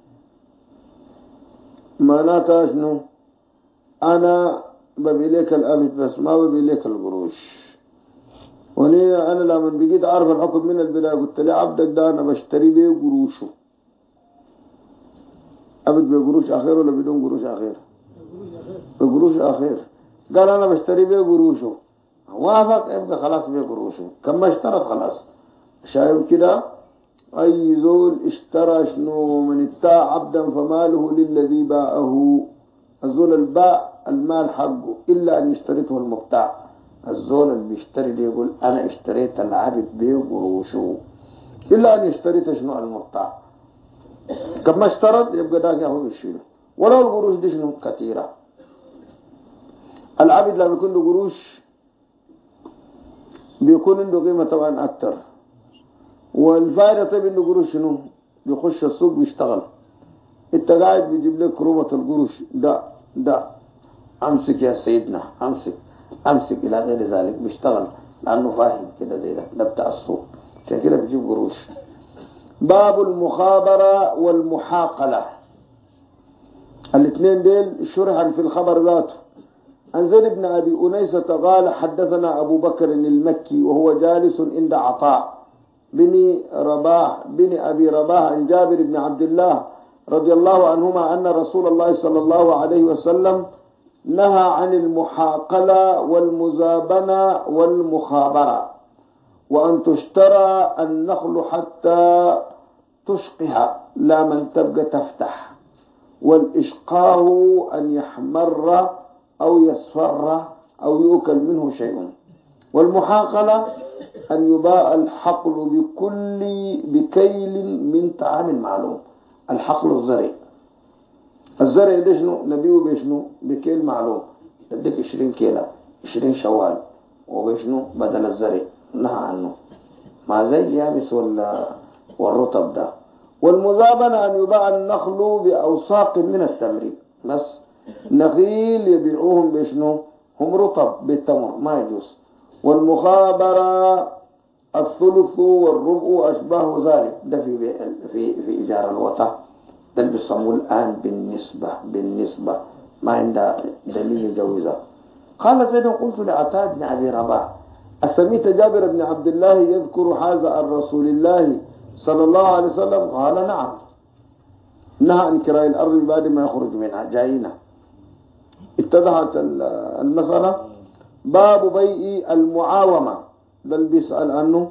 معناتها شنو؟ أنا ببي لك العبد بس ما ببي لك القروش. وني أنا لما بقيت أعرف الحكم من البداية قلت لي عبدك ده أنا بشتري بيه قروشه. عبد بقروش أخير ولا بدون قروش أخير؟ بقروش أخير. قال أنا بشتري بيه قروشه، وافق يبقى خلاص بيه قروشه، كما اشترط خلاص. شايف كده؟ أي زول اشترى شنو من ابتاع عبدا فماله للذي باعه. الزول الباع المال حقه إلا أن يشترطه المبتاع. الزول اللي بيشتري دي يقول أنا اشتريت العبد بيه قروشه إلا أن يشترط شنو المبتاع. كما اشترط يبقى داك هو بيشيله. ولو القروش دي شنو كثيرة، العبد لما يكون له قروش بيكون عنده قيمة طبعا أكتر، والفائدة طيب عنده قروش شنو بيخش السوق بيشتغل. انت قاعد بيجيب لك كرومة القروش، ده امسك يا سيدنا امسك الى غير ذلك، بيشتغل لانه فاهم كده زي ده بتاع السوق، عشان كده بيجيب قروش. باب المخابرة والمحاقلة، الاثنين ديل شرحا في الخبر ذاته. عن زيد بن أبي أنيسة قال حدثنا أبو بكر المكي وهو جالس عند عطاء بن أبي رباح عن جابر بن عبد الله رضي الله عنهما أن رسول الله صلى الله عليه وسلم نهى عن المحاقلة والمزابنة والمخابرة، وأن تشترى النخل حتى تشقها لا من تبقى تفتح، والإشقاه أن يحمر أو يصفر أو يؤكل منه شيء، والمحاقلة أن يباع الحقل بكيل من طعام معلوم. الحقل الزرع ده شنو نبيه بشنو بكيل معلوم، تديك 20 كيلة 20 شوال، وبشنو بدل الزرع نهى عنه ما زي اليابس والرطب ده. والمزابنة أن يباع النخل بأوساق من التمر، بس نخيل يبيعوهم بشنو هم رطب بالتمر ما يجوز. والمخابرة الثلث والربع أشباه ذلك، ده في إيجار الوطا، ده بيسموه الآن بالنسبة ما عنده دليل يجوزه. قال زيد قلت لعطاء بن أبي رباح أسميت جابر بن عبد الله يذكر هذا عن رسول الله صلى الله عليه وسلم؟ قال نعم، نهى عن كراء الأرض بعد ما يخرج منها جاينا. اتضحت المسألة. باب بيع المعاومة، بل بيسأل عنه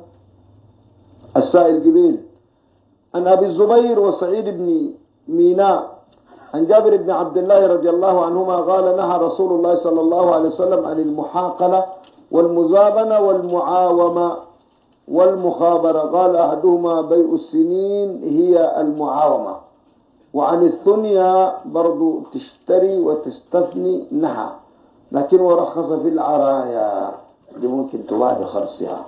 السائل قبيل. عن أبي الزبير وسعيد بن ميناء عن جابر بن عبد الله رضي الله عنهما قال نهى رسول الله صلى الله عليه وسلم عن المحاقلة والمزابنة والمعاومة والمخابرة. قال أحدهما بيع السنين هي المعاومة، وعن الثنيا برضو تشتري وتستثني نهى، لكن ورخص في العرايا دي ممكن تباع بخرصها.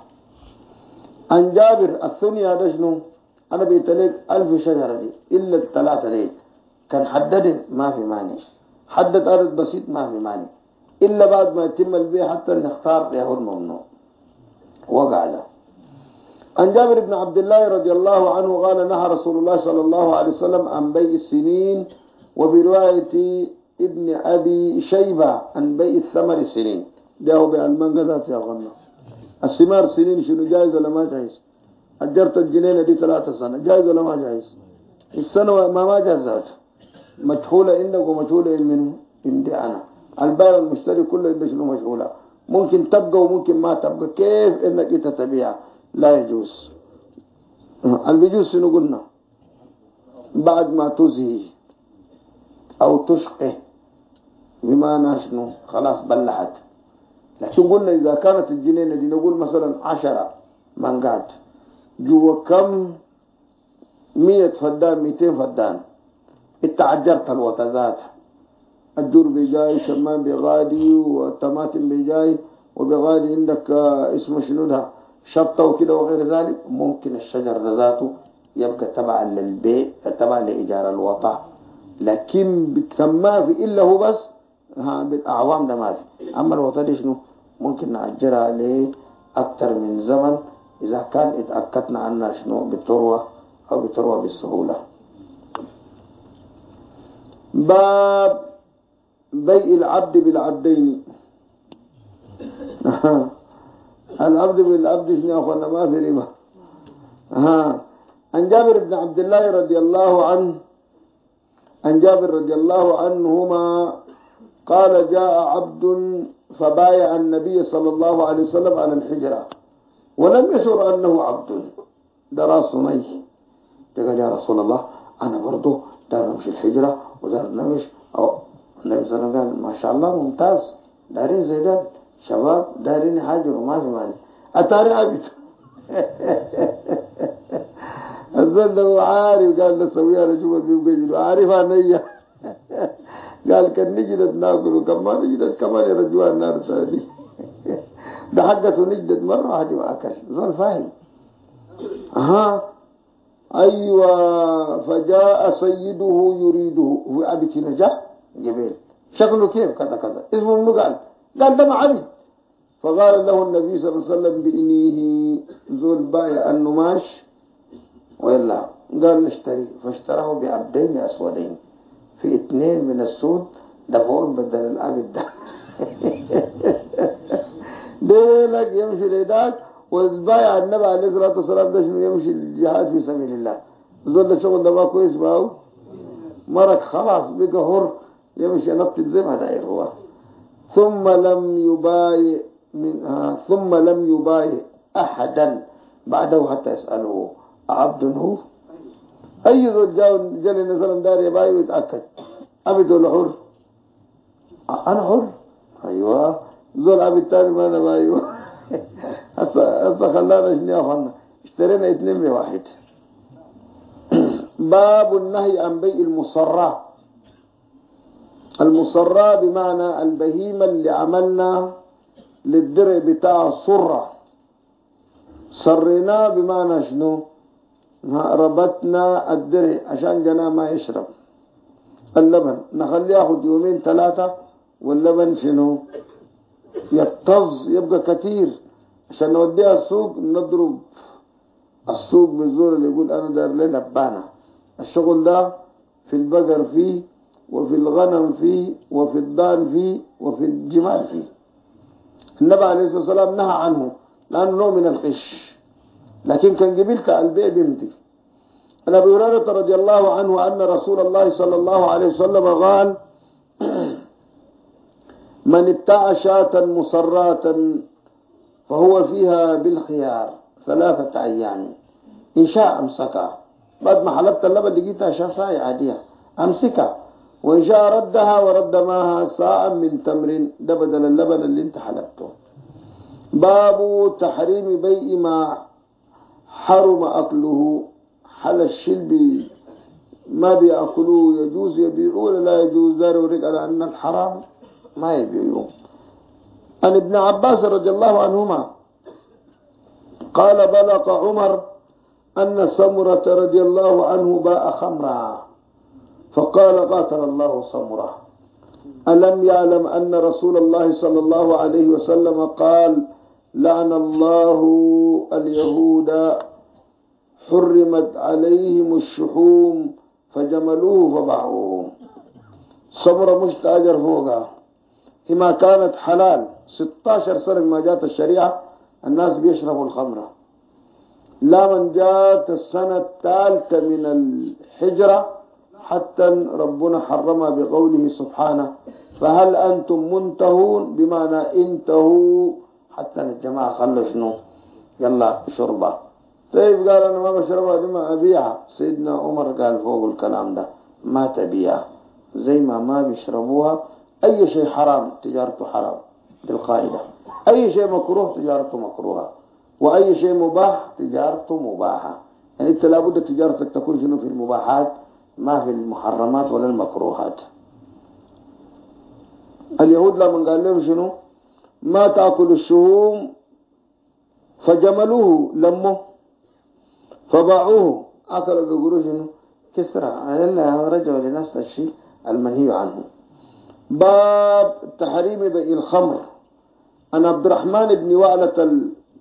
عن جابر الثنيا ده شنو؟ أنا بيتلك 1000 شجرة دي إلا 3 دي كان حدد ما في مانع، حدد عدد بسيط ما في مانع، إلا بعد ما يتم البيع حتى نختار له الممنوع وقع له. عن جابر بن عبد الله رضي الله عنه قال نهى رسول الله صلى الله عليه وسلم عن بيع السنين، وفي رواية ابن أبي شيبة عن بيع الثمر السنين. ده هو بيع المنقذات يا غنى. الثمار السنين شنو جائز ولا ما جائز؟ أجرت الجنينة دي 3 سنة جائز ولا ما جائز؟ السنة ما جازت، مجهولة عندك ومجهولة منه عندي أنا. البائع المشتري كله عنده شنو مجهولة، ممكن تبقى وممكن ما تبقى، كيف إنك أنت تبيع؟ لا يجوز. اللي بيجوز شنو قلنا؟ بعد ما تزهي أو تشقه بمعنى شنو خلاص بلحت. لكن قلنا إذا كانت الجنينة دي نقول مثلا 10 منقات جوا كم 100 فدان 200 فدان، اتعجرت الوتزات، الجور بيجاي، شمام بيغادي، والطماطم بيجاي وبيغادي، عندك اسمه شنو ده شطة وكده وغير ذلك، ممكن الشجر ذاته يبقى تبع للبيع، تبع لإيجار الوطا، لكن ما في إلا هو بس بالأعوام ده ما في. أما الوطا دي شنو ممكن نأجرها عليه أكثر من زمن إذا كان اتأكدنا عنها شنو بتروى أو بتروى بالسهولة. باب بيع العبد بالعبدين. العبد بالعبد شنو يا أخوانا؟ ما في ربا. عن جابر بن عبد الله رضي الله عنه، عن جابر رضي الله عنهما قال جاء عبد فبايع النبي صلى الله عليه وسلم على الحجرة ولم يشعر أنه عبد، درى صنيه. قال يا رسول الله أنا برضو دار نمشي الحجرة ودار نمشي. أو النبي صلى الله عليه وسلم قال ما شاء الله ممتاز، دارين زيدان شباب دارين حاجر وما في مانع. أتاري عبد الزول ده عارف، قال له سويها لشوف بيبقى عارفها نية. قال كان نجدت ناكل وكمان نجدت كمان يرجوها النار ثاني. ده حقته نجدت مرة واحدة وأكل، زول فاهم. أيوة. فجاء سيده يريده، هو عبد نجاح جبيل، شكله كيف كذا كذا، اسمه منو؟ قال ده ما عبد. فقال له النبي صلى الله عليه وسلم بإنيه، زول بايع النماش وإلا قال نشتري، فاشتراه بعبدين أسودين في 2 من السود دفعون بدل العبد ده. ديلك يمشي ليداك، والبايع النبي عليه الصلاة والسلام ده شنو يمشي الجهاد في سبيل الله. زول ده شغل ده ما كويس باو مرك خلاص بقى حر يمشي نط زي ما داير هو. ثم لم يبايع أحدا بعده حتى يسأله عبد هو. أي زول جاني نزل دار يبايع ويتأكد عبد ولا حر؟ أنا حر. أيوة. زول عبد تاني ما أنا بايع. هسه خلانا شنو يا أخوانا؟ اشترينا 2 بواحد. باب النهي عن بيع المصرة. المصرة بمعنى البهيمة اللي عملنا للدرع بتاع الصرة، صرنا بمعنى شنو؟ ربطنا الدرع عشان جنا ما يشرب اللبن، نخليه ياخد 2 3 واللبن شنو يتطز يبقى كتير، عشان نوديها السوق نضرب السوق بالزور اللي يقول أنا دار لي لبانة. الشغل ده في البقر فيه، وفي الغنم فيه، وفي الضان فيه، وفي الجمال فيه. النبي عليه الصلاة والسلام نهى عنه لأنه نوع من الغش، لكن كان قبلت البيع بيمتي. عن أبي هريرة رضي الله عنه أن رسول الله صلى الله عليه وسلم قال من ابتاع شاة مصرات فهو فيها بالخيار 3 أيام، إن شاء أمسكها، بعد ما حلبت اللبن لقيتها شاة عادية أمسكها، وإن شاء ردها ورد معها ساعة من تمر، ده بدل اللبن اللي انت حلبته. باب تحريم بيع ما حرم أكله. حل الشلب ما بيأكلوه يجوز يبيعوه ولا لا يجوز؟ دار ورق على أن الحرام ما يبيعوه. عن ابن عباس رضي الله عنهما قال بلغ عمر أن سمرة رضي الله عنه باع خمرا فقال قاتل الله سمرة ألم يعلم أن رسول الله صلى الله عليه وسلم قال لعن الله اليهود حرمت عليهم الشحوم فجملوه فباعوه. سمرة مش تاجر فوقها، هما كانت حلال 16 سنة ما جات الشريعة الناس بيشربوا الخمرة. لا من جات السنة الثالثة من الحجرة حتى ربنا حرمها بقوله سبحانه فهل أنتم منتهون، بمعنى انتهوا حتى الجماعة خلوا شنو يلا شربة. طيب قال أنا ما بشربها دي ما أبيعها. سيدنا عمر قال فوق الكلام ده ما تبيعها، زي ما بيشربوها. أي شيء حرام تجارته حرام، دي القاعدة. أي شيء مكروه تجارته مكروهة، وأي شيء مباح تجارته مباحة. يعني أنت لابد تجارتك تكون شنو في المباحات، ما في المحرمات ولا المكروهات. اليهود لما قال لهم شنو ما تأكل الشهوم فجملوه لمه فباعوه أكلوا بيقولوا شنو كسرى إلا رجعوا لنفس الشيء المنهي عنه. باب تحريم بيع الخمر. عن عبد الرحمن بن وعلة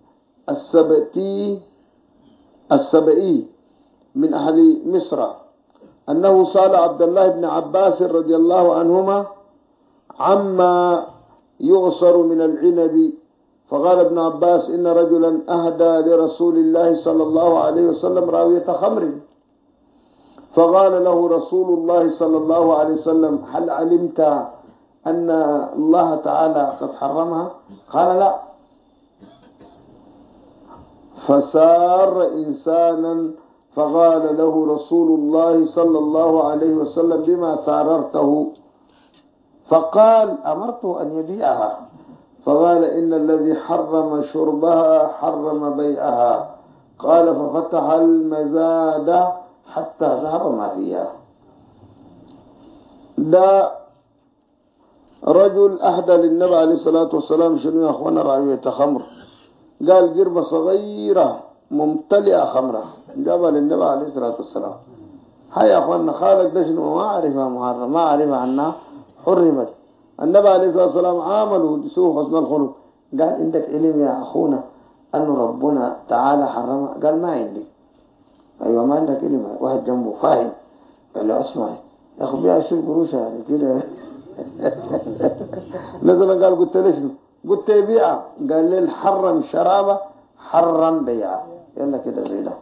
السبئي من أهل مصر أنه سأل عبد الله بن عباس رضي الله عنهما عما يعصر من العنب، فقال ابن عباس إن رجلا أهدى لرسول الله صلى الله عليه وسلم راوية خمر، فقال له رسول الله صلى الله عليه وسلم هل علمت أن الله تعالى قد حرمها؟ قال لا. فسار إنسانا فقال له رسول الله صلى الله عليه وسلم بما ساررته؟ فقال أمرته أن يبيعها. فقال إن الذي حرم شربها حرم بيعها. قال ففتح المزاد حتى ذهب ما فيها. ده رجل أهدى للنبي عليه الصلاة والسلام شنو يا أخوانا راوية خمر. قال جربة صغيرة ممتلئة خمرة جابها للنبي عليه الصلاة والسلام. هاي يا أخوانا خالق ده شنو ما عرفها محرم، ما عرفها عنها حرمت. النبي عليه الصلاة والسلام عامله بسوء حسن الخلق. قال عندك علم يا أخونا أن ربنا تعالى حرمها؟ قال ما عندي. أيوة ما عندك علم. واحد جنبه فاهم قال له اسمعي يا أخو بيها شو قروشة يعني كده نزل قال قلت له شنو؟ قلت يبيعها. قال لي حرم شرابه حرم بيعها. يلا كده زي ده.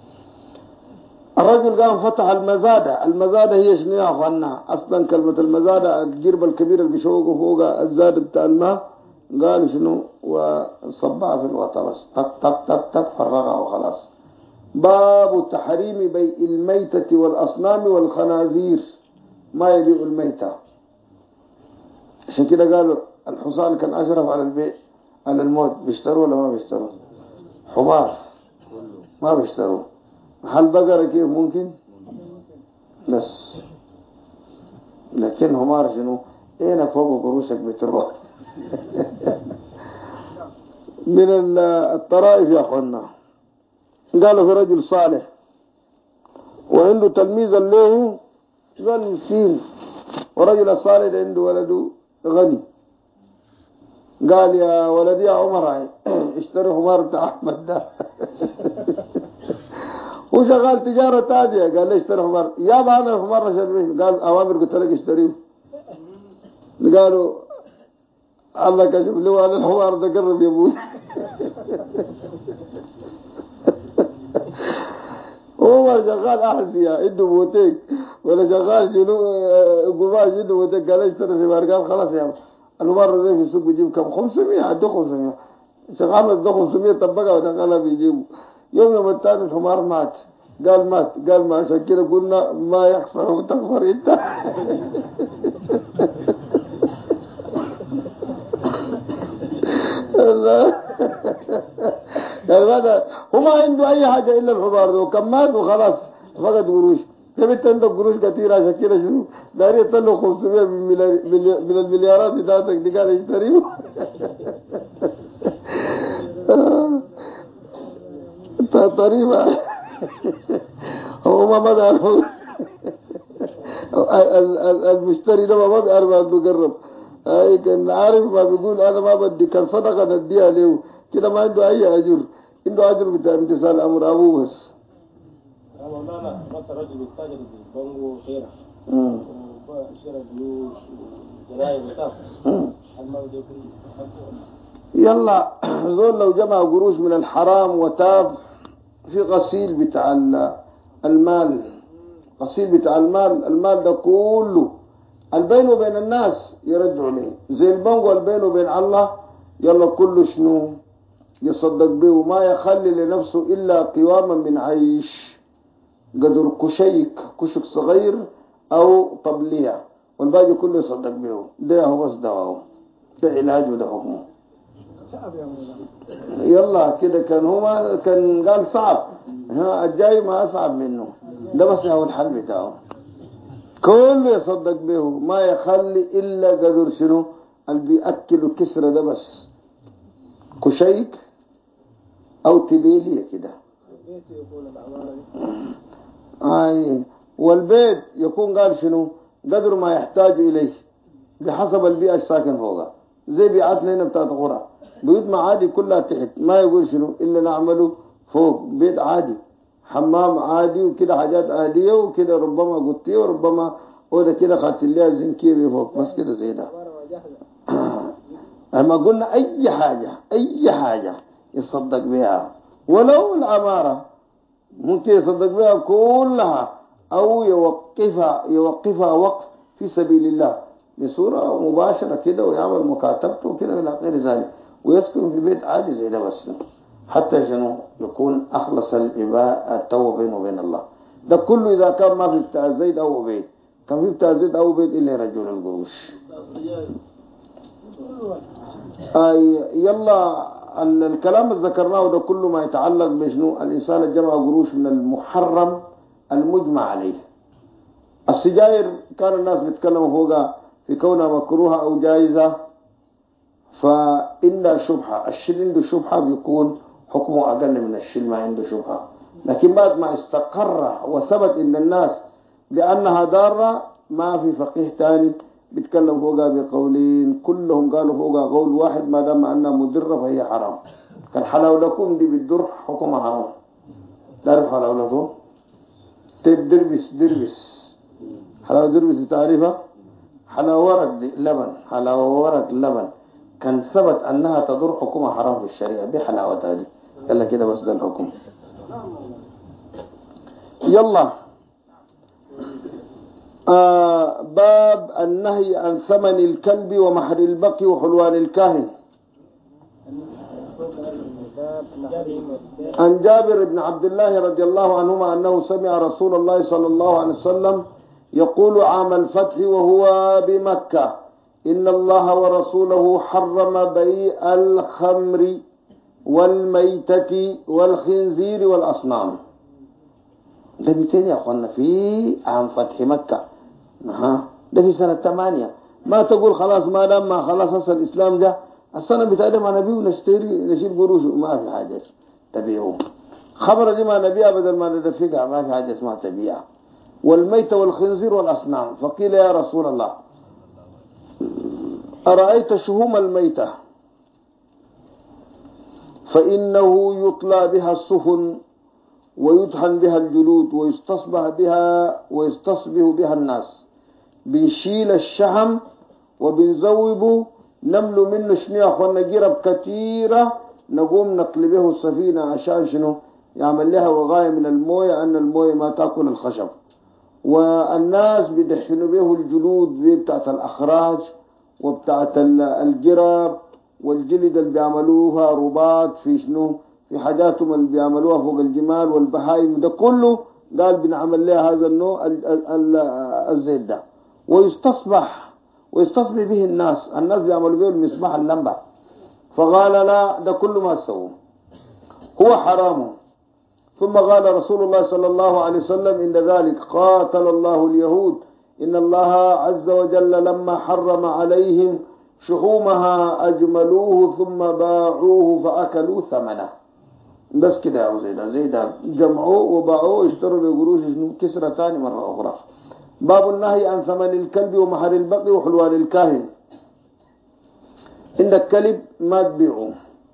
الرجل قام فتح المزادة. المزادة هي شنو يا أخوانا؟ أصلا كلمة المزادة الجربة الكبيرة اللي بيشوقوا فوق الزاد بتاع الماء. قال شنو وصبها في الوطرس تك تك تك تك فرغها وخلاص. باب تحريم بيع الميتة والأصنام والخنازير. ما يبيع الميتة. عشان كده قالوا الحصان كان أشرف على البيع على الموت. بيشتروا ولا ما بيشتروا؟ حمار ما بيشتروا. هل بقرة كيف ممكن؟ بس لكن حمار شنو اين فوق قروشك بتروح من الطرائف يا أخوانا. قالوا في رجل صالح وعنده تلميذ له قال مسكين، ورجل الصالح عنده ولده غني. قال يا ولدي يا عمر اشتري حمار بتاع أحمد ده وشغال تجارة تانية. قال لي اشتري حمار. يا بعد الحمار عشان قال أوامر قلت لك اشتريه. قالوا الله كشف له على الحمار ده قرب يا ابوي هو شغال أحسية عنده بوتيك ولا شغال شنو قماش عنده بوتيك. قال اشتري حمار. قال خلاص يا المرة دي في السوق بيجيب كم 500 عنده 500 شغال عنده 500 طبقة ودخلها بيجيبه. يوم الثاني الحمار مات. قال مات. قال ما عشان كده قلنا ما يخسر وتخسر انت قال ماذا هو ما عنده اي حاجة الا الحمار ده وكم مات وخلاص فقط قروش. تبت عندك قروش كثيرة عشان كده شنو داري يطلع 500 من المليارات بتاعتك دي قال يشتريه طريقة هو ما بدأ المشتري ده ما بيعرف انه قرب. اي كان عارف ما بيقول انا ما بدي، كان صدقه نديها له كده، ما عنده اي اجر، عنده اجر بتاع امتثال امر ابوه بس. مولانا مثلا رجل يتاجر في بنجو خيره وشرى بيوت وجرايم وتاف، هل ما بده يكون يلا زول لو جمع قروش من الحرام وتاب في غسيل بتاع المال، غسيل بتاع المال ده كله البينه وبين الناس يرجعوا ليه، زي البنك البينه وبين الله. يلا كله شنو يصدق به وما يخلي لنفسه إلا قواما من عيش، قدر كشك صغير أو طبلية، والباقي كله يصدق به. ده هو بس دواءه، ده علاجه، ده حكمه. يلا كده كان هو كان قال صعب، ها الجاي ما أصعب منه، ده بس هو الحل بتاعه. كله يصدق به ما يخلي إلا قدر شنو اللي بيأكلوا كسرة، ده بس كشيك أو تبيلية كده. والبيت يكون قال شنو قدر ما يحتاج إليه بحسب البيئة الساكن فوقها. زي بيئتنا هنا بتاعت غرة، بيوتنا عادي كلها تحت، ما يقول شنو إلا نعمله فوق بيت عادي، حمام عادي وكده، حاجات عادية وكده، ربما قطية وربما وده كده خاتل لها زنكية بفوق بس كده زي ده. اما قلنا أي حاجة يصدق بها، ولو العمارة ممكن يصدق بها كلها، أو يوقفها وقف في سبيل الله بصورة مباشرة كده، ويعمل مكاتبته وكده إلى غير ذلك، ويسكن في بيت عادي زي ده بس، حتى شنو يكون أخلص التوبة بينه وبين الله. ده كله إذا كان ما في بتاع زيد أو عبيد، كان في بتاع زيد أو عبيد إلا رجل القروش. يلا الكلام اللي ذكرناه ده كله ما يتعلق بشنو الإنسان الجمع قروش من المحرم المجمع عليه. السجاير كان الناس بيتكلموا فوقها في كونها مكروهة أو جائزة، فإن شبهة الشيء عنده شبهة بيكون حكمه أقل من الشيء ما عنده شبهة. لكن بعد ما استقر وثبت إن الناس بأنها ضارة، ما في فقيه تاني بيتكلم فوقها بقولين، كلهم قالوا فوقها قول واحد، ما دام أنها مضرة فهي حرام. كان حلاولكم دي بالدر حكمها حرام. تعرف حلاولكم؟ طيب دربس حلاوة دربس تعرفها؟ حلاوة ورق لبن، حلاوة ورق لبن كان ثبت أنها تضر، حكمها حرام في الشريعة بحلاوتها دي. قال كده بس ده الحكم. يلا باب النهي عن ثمن الكلب ومهر البقي وحلوان الكاهن. عن جابر بن عبد الله رضي الله عنهما أنه سمع رسول الله صلى الله عليه وسلم يقول عام الفتح وهو بمكة: إن الله ورسوله حرم بيع الخمر والميتة والخنزير والأصنام. ده 200 يا أخوانا في عام فتح مكة، ده في سنة 8. ما تقول خلاص ما دام ما خلاص أصل الإسلام ده السنة بتقدم على نبيه ونشتري نشيل قروش، ما في حاجة تبيعه. خبر دي ما نبيها بدل ما ندفقها، ما في حاجة اسمها تبيعها. والميت والخنزير والأصنام. فقيل يا رسول الله أرأيت شهوم الميتة فإنه يطلى بها السفن ويطحن بها الجلود ويستصبه بها الناس، بنشيل الشحم وبنزوبه، نمل منه شنو يا أخوانا جرب كثيرة، نقوم نطلي به السفينة عشان شنو يعمل لها وغاية من الموية، أن الموية ما تأكل الخشب. والناس بيدحنوا به الجلود بتاعت الأخراج وبتاعت الجرب والجلد اللي بيعملوها رباط في شنو في حاجاتهم اللي بيعملوها فوق الجمال والبهايم، ده كله قال بنعمل لها هذا النوع الزيت ده. ويستصبح به الناس بيعملوا به المصباح اللمبة. فقال لا، ده كله ما سووا، هو حرام. ثم قال رسول الله صلى الله عليه وسلم إن ذلك قاتل الله اليهود، إن الله عز وجل لما حرم عليهم شحومها أجملوه ثم باعوه فأكلوا ثمنه. بس كده أو زي ده جمعوه وباعوه اشتروا بقروش كسرة تاني مرة أخرى. باب النهي عن ثمن الكلب ومهر البقي وحلوان الكاهن. عندك كلب ما تبيعه.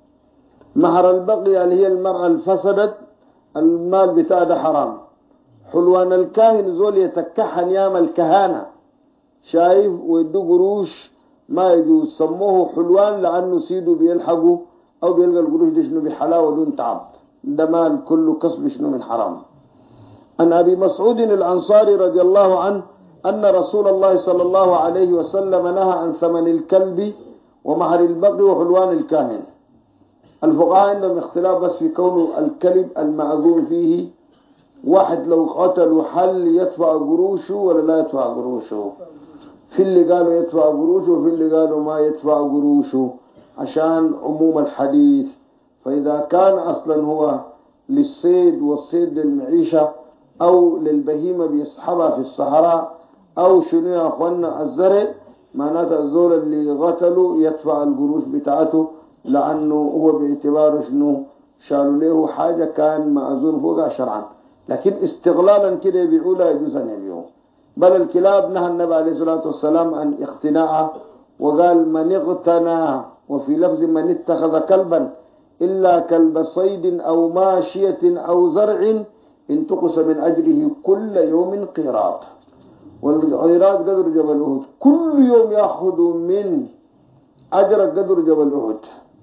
مهر البقي اللي هي المرأة الفسدت المال بتاع ده حرام. حلوان الكاهن زول يتكحن يعمل كهانة شايف ويدو قروش ما يجوز، سموه حلوان لأنه سيده بيلحقوا أو بيلقى القروش دي شنو بحلاوة دون تعب، ده مال كله كسب شنو من حرام. عن أبي مسعود الأنصاري رضي الله عنه أن رسول الله صلى الله عليه وسلم نهى عن ثمن الكلب ومهر البقي وحلوان الكاهن. الفقهاء عندهم اختلاف بس في كونه الكلب المأذون فيه، واحد لو قتلوا حل يدفع قروشه ولا لا يدفع قروشه. في اللي قالوا يدفع قروشه وفي اللي قالوا ما يدفع قروشه عشان عموم الحديث. فإذا كان أصلا هو للصيد والصيد للمعيشة أو للبهيمة بيسحبها في الصحراء أو شنو يا أخوانا الزرع، معناته الزول اللي قتلوا يدفع القروش بتاعته لأنه هو باعتباره شنو شالوا له حاجة كان مأذون فوقها شرعا. لكن استغلالا كده يبيعوا لا يجوز أن يبيعوا. بل الكلاب نهى النبي عليه الصلاة والسلام عن اقتناعها وقال من اغتنى، وفي لفظ من اتخذ كلبا إلا كلب صيد أو ماشية أو زرع انتقص من أجره كل يوم قيراط. والقيراط قدر جبل أهد، كل يوم يأخذ من أجر قدر جبل أهد.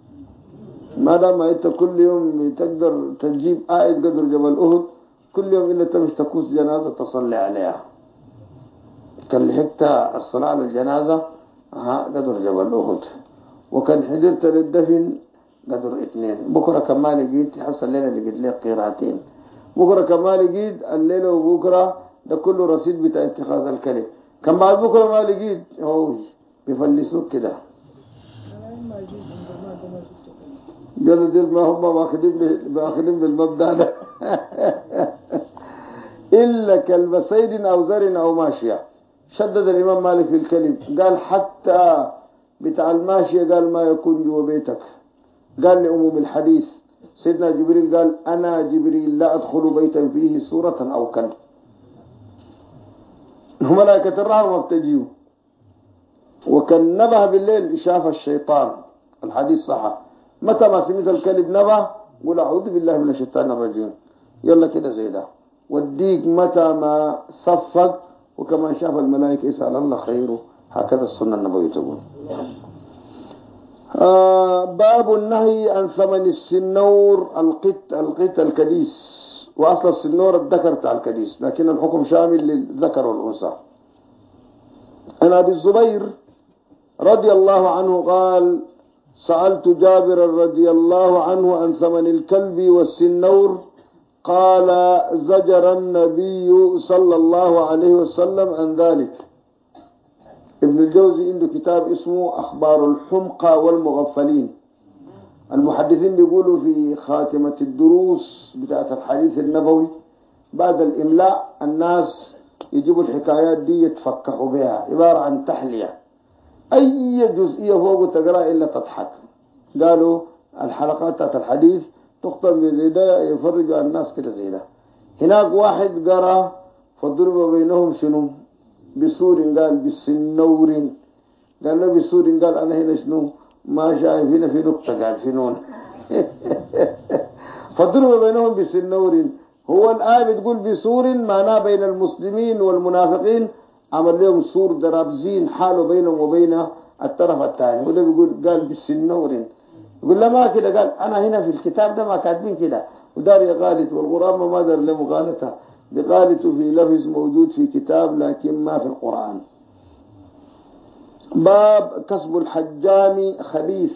ما دام أنت كل يوم تقدر تجيب آيد قدر جبل أهد كل يوم إلا تمش تكوس جنازة تصلي عليها، كان لحقت الصلاة على الجنازة قدر جبل أهد، وكان حضرت للدفن قدر 2. بكرة كمان لقيت حصل لنا لقيت لي قيراتين، بكرة كمان لقيت الليلة وبكرة ده كله رصيد بتاع اتخاذ الكلب. كان بعد بكرة ما لقيت بيفلسوك كده. قالوا دير ما هم واخدين بالمبدأ ده إلا كلب صيد أو زر أو ماشية. شدد الإمام مالك في الكلب، قال حتى بتاع الماشية قال ما يكون جوا بيتك. قال لأمم الحديث سيدنا جبريل قال أنا جبريل لا أدخل بيتا فيه صورة أو كلب. ملائكة الرحمة ما بتجيو. وكان نبه بالليل شاف الشيطان، الحديث صح. متى ما سمعت الكلب نبه قل أعوذ بالله من الشيطان الرجيم، يلا كده زي ده. والديك متى ما صفق وكمان شاف الملائكة يسأل الله خيره. هكذا السنة النبوية تقول. باب النهي عن ثمن السنور القط الكديس. وأصل السنور الذكر بتاع الكديس، لكن الحكم شامل للذكر والأنثى. عن أبي الزبير رضي الله عنه قال سألت جابر رضي الله عنه عن ثمن الكلب والسنور قال زجر النبي صلى الله عليه وسلم عن ذلك. ابن الجوزي عنده كتاب اسمه أخبار الحمقى والمغفلين. المحدثين بيقولوا في خاتمة الدروس بتاعت الحديث النبوي بعد الإملاء الناس يجيبوا الحكايات دي يتفكحوا بها، عبارة عن تحلية، أي جزئية فوق تقرأ إلا تضحك. قالوا الحلقات بتاعت الحديث تختم بزي ده يفرجوا على الناس كده زي ده. هناك واحد قرأ فضرب بينهم شنو بسور، قال بالسنور، قال له بسور، قال أنا هنا شنو ما شايف هنا في نقطة قال في نون فضرب بينهم بالسنور. هو الآية بتقول بسور معناه بين المسلمين والمنافقين، عمل لهم سور درابزين حاله بينهم وبين الطرف الثاني. وده بيقول قال بالسنور، يقول لا ما كده، قال أنا هنا في الكتاب ده ما كاتبين كده، ودار يقالت والغراب ما دار لمقالتها بقالته في لفظ موجود في كتاب لكن ما في القرآن. باب كسب الحجام خبيث.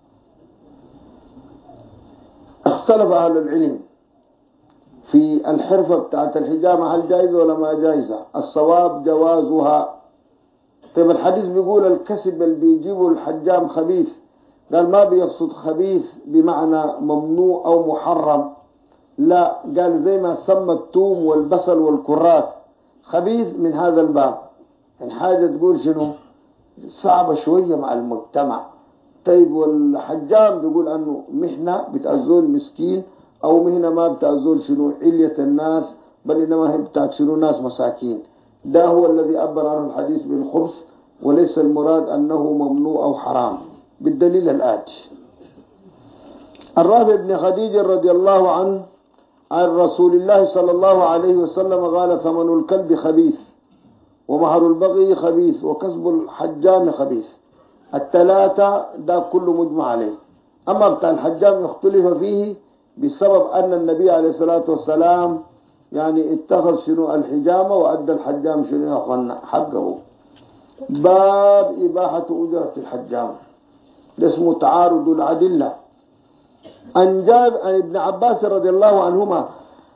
اختلف أهل العلم في الحرفة بتاعت الحجامة هل جائزة ولا ما جائزة. الصواب جوازها. طيب الحديث بيقول الكسب اللي بيجيبه الحجام خبيث، قال ما بيقصد خبيث بمعنى ممنوع أو محرم، لا، قال زي ما سمى الثوم والبصل والكرات خبيث من هذا الباب. يعني حاجة تقول شنو صعبة شوية مع المجتمع. طيب والحجام بيقول أنه مهنة بتأذول مسكين، أو مهنة ما بتأذول شنو علية الناس، بل إنما هي بتاعت شنو ناس مساكين. ده هو الذي عبر عنه الحديث بالخبث، وليس المراد أنه ممنوع أو حرام بالدليل الآتي. الرافع بن خديج رضي الله عنه عن رسول الله صلى الله عليه وسلم قال: ثمن الكلب خبيث، ومهر البغي خبيث، وكسب الحجام خبيث. الثلاثة ده كله مجمع عليه. أما بتاع الحجام يختلف فيه بسبب أن النبي عليه الصلاة والسلام يعني اتخذ شنو الحجامة وأدى الحجام شنو يا أخوانا حقه. باب إباحة أجرة الحجام، ده اسمه تعارض الأدلة. عن ابن عباس رضي الله عنهما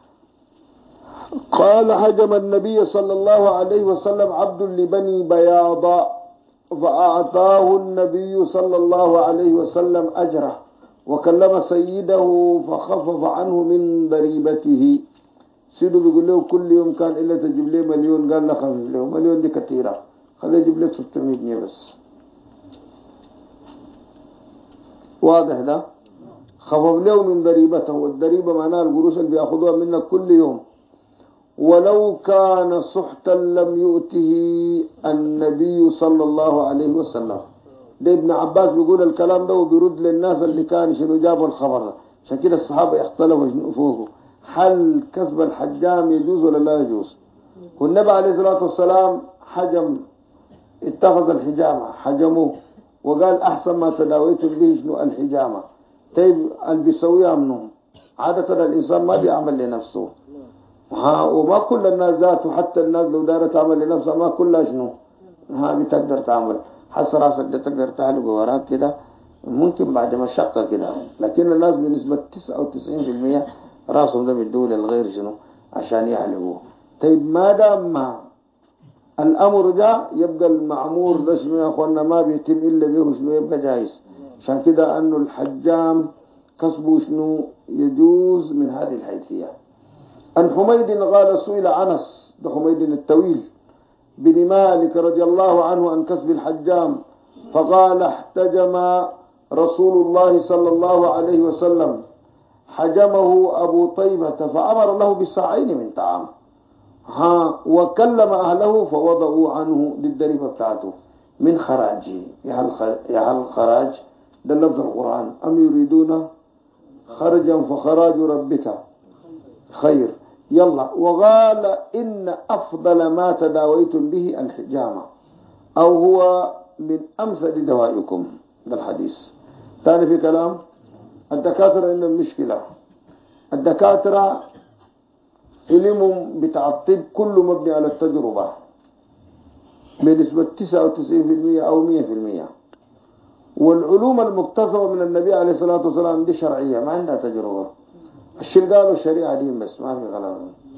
قال: حجم النبي صلى الله عليه وسلم عبد لبني بياض، فأعطاه النبي صلى الله عليه وسلم أجره، وكلم سيده فخفف عنه من ضريبته. سيده بيقول له كل يوم كان إلا تجيب لي مليون، قال له خفف له مليون، دي كثيرة، خليه يجيب لك 600 جنيه بس. واضح ده؟ خفف له من ضريبته، والضريبة معناها القروش اللي بياخذوها منك كل يوم. ولو كان سحتا لم يؤته النبي صلى الله عليه وسلم. ده ابن عباس بيقول الكلام ده وبيرد للناس اللي كان شنو جابوا الخبر ده. عشان كده الصحابة اختلفوا فوقه، هل كسب الحجام يجوز ولا لا يجوز؟ والنبي عليه الصلاة والسلام حجم، اتخذ الحجامة حجموه، وقال أحسن ما تداويتم به شنو الحجامة. طيب اللي بيسويها منهم؟ عادة الإنسان ما بيعمل لنفسه، وما كل الناس ذاته، حتى الناس لو دارت تعمل لنفسها ما كلها شنو بتقدر تعمل. حس راسك ده تقدر تعلق وراك كده ممكن بعد مشقة كده، لكن الناس بنسبة 99% راسهم ده بيدوه للغير شنو عشان يعلقوه. طيب ما دام الأمر ده يبقى المعمور ده شنو يا أخوانا ما بيتم إلا به شنو يبقى جايز. عشان كده أنه الحجام كسبه شنو يجوز من هذه الحيثية. عن حميد قال: سئل أنس، ده حميد الطويل بن مالك رضي الله عنه عن كسب الحجام، فقال: احتجم رسول الله صلى الله عليه وسلم، حجمه أبو طيبة فأمر له بساعين من طعام، وكلم أهله فوضعوا عنه للدريبة بتاعته من خراجه. يا هل خراج ده لفظ القرآن، أم يريدون خرجا فخراج ربك خير. يلا. وقال: إن أفضل ما تداويتم به الحجامة، أو هو من أمثل دوائكم. ده الحديث. ثاني في كلام الدكاترة عندهم مشكلة. الدكاترة علمهم بتاع الطب كله مبني على التجربة بنسبة 99% أو 100%، والعلوم المكتسبة من النبي عليه الصلاة والسلام دي شرعية ما عندها تجربة. الشيء قالوا الشريعة دي بس ما في غلط.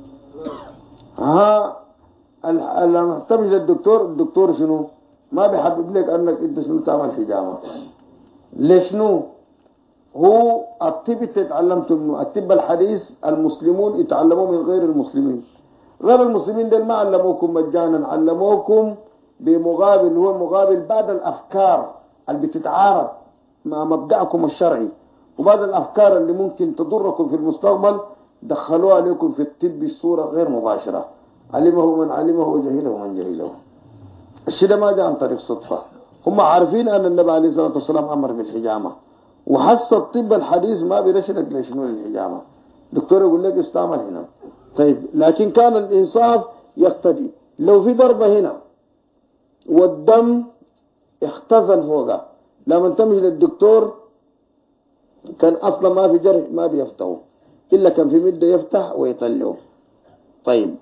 لما تمشي الدكتور شنو ما بيحبب لك انك انت شنو تعمل حجامة. ليشنو؟ هو الطب تتعلمته منه. الطب الحديث المسلمون يتعلموه من غير المسلمين. غير المسلمين دول ما علموكم مجانا، علموكم بمقابل، هو مقابل بعض الافكار اللي بتتعارض مع مبدأكم الشرعي، وبعض الأفكار اللي ممكن تضركم في المستقبل دخلوها عليكم في الطب بصورة غير مباشرة. علمه من علمه وجهله من جهله. الشيء ده ما جاء عن طريق صدفة. هم عارفين أن النبي عليه الصلاة والسلام أمر بالحجامة، وحس الطب الحديث ما بيرشدك لشنو الحجامة. دكتور يقول لك استعمل هنا. طيب لكن كان الإنصاف يقتضي لو في ضربة هنا والدم اختزن فوقها، لما تمشي للدكتور كان أصلا ما في جرح ما بيفتحه، إلا كان في مدة يفتح ويطلعه. طيب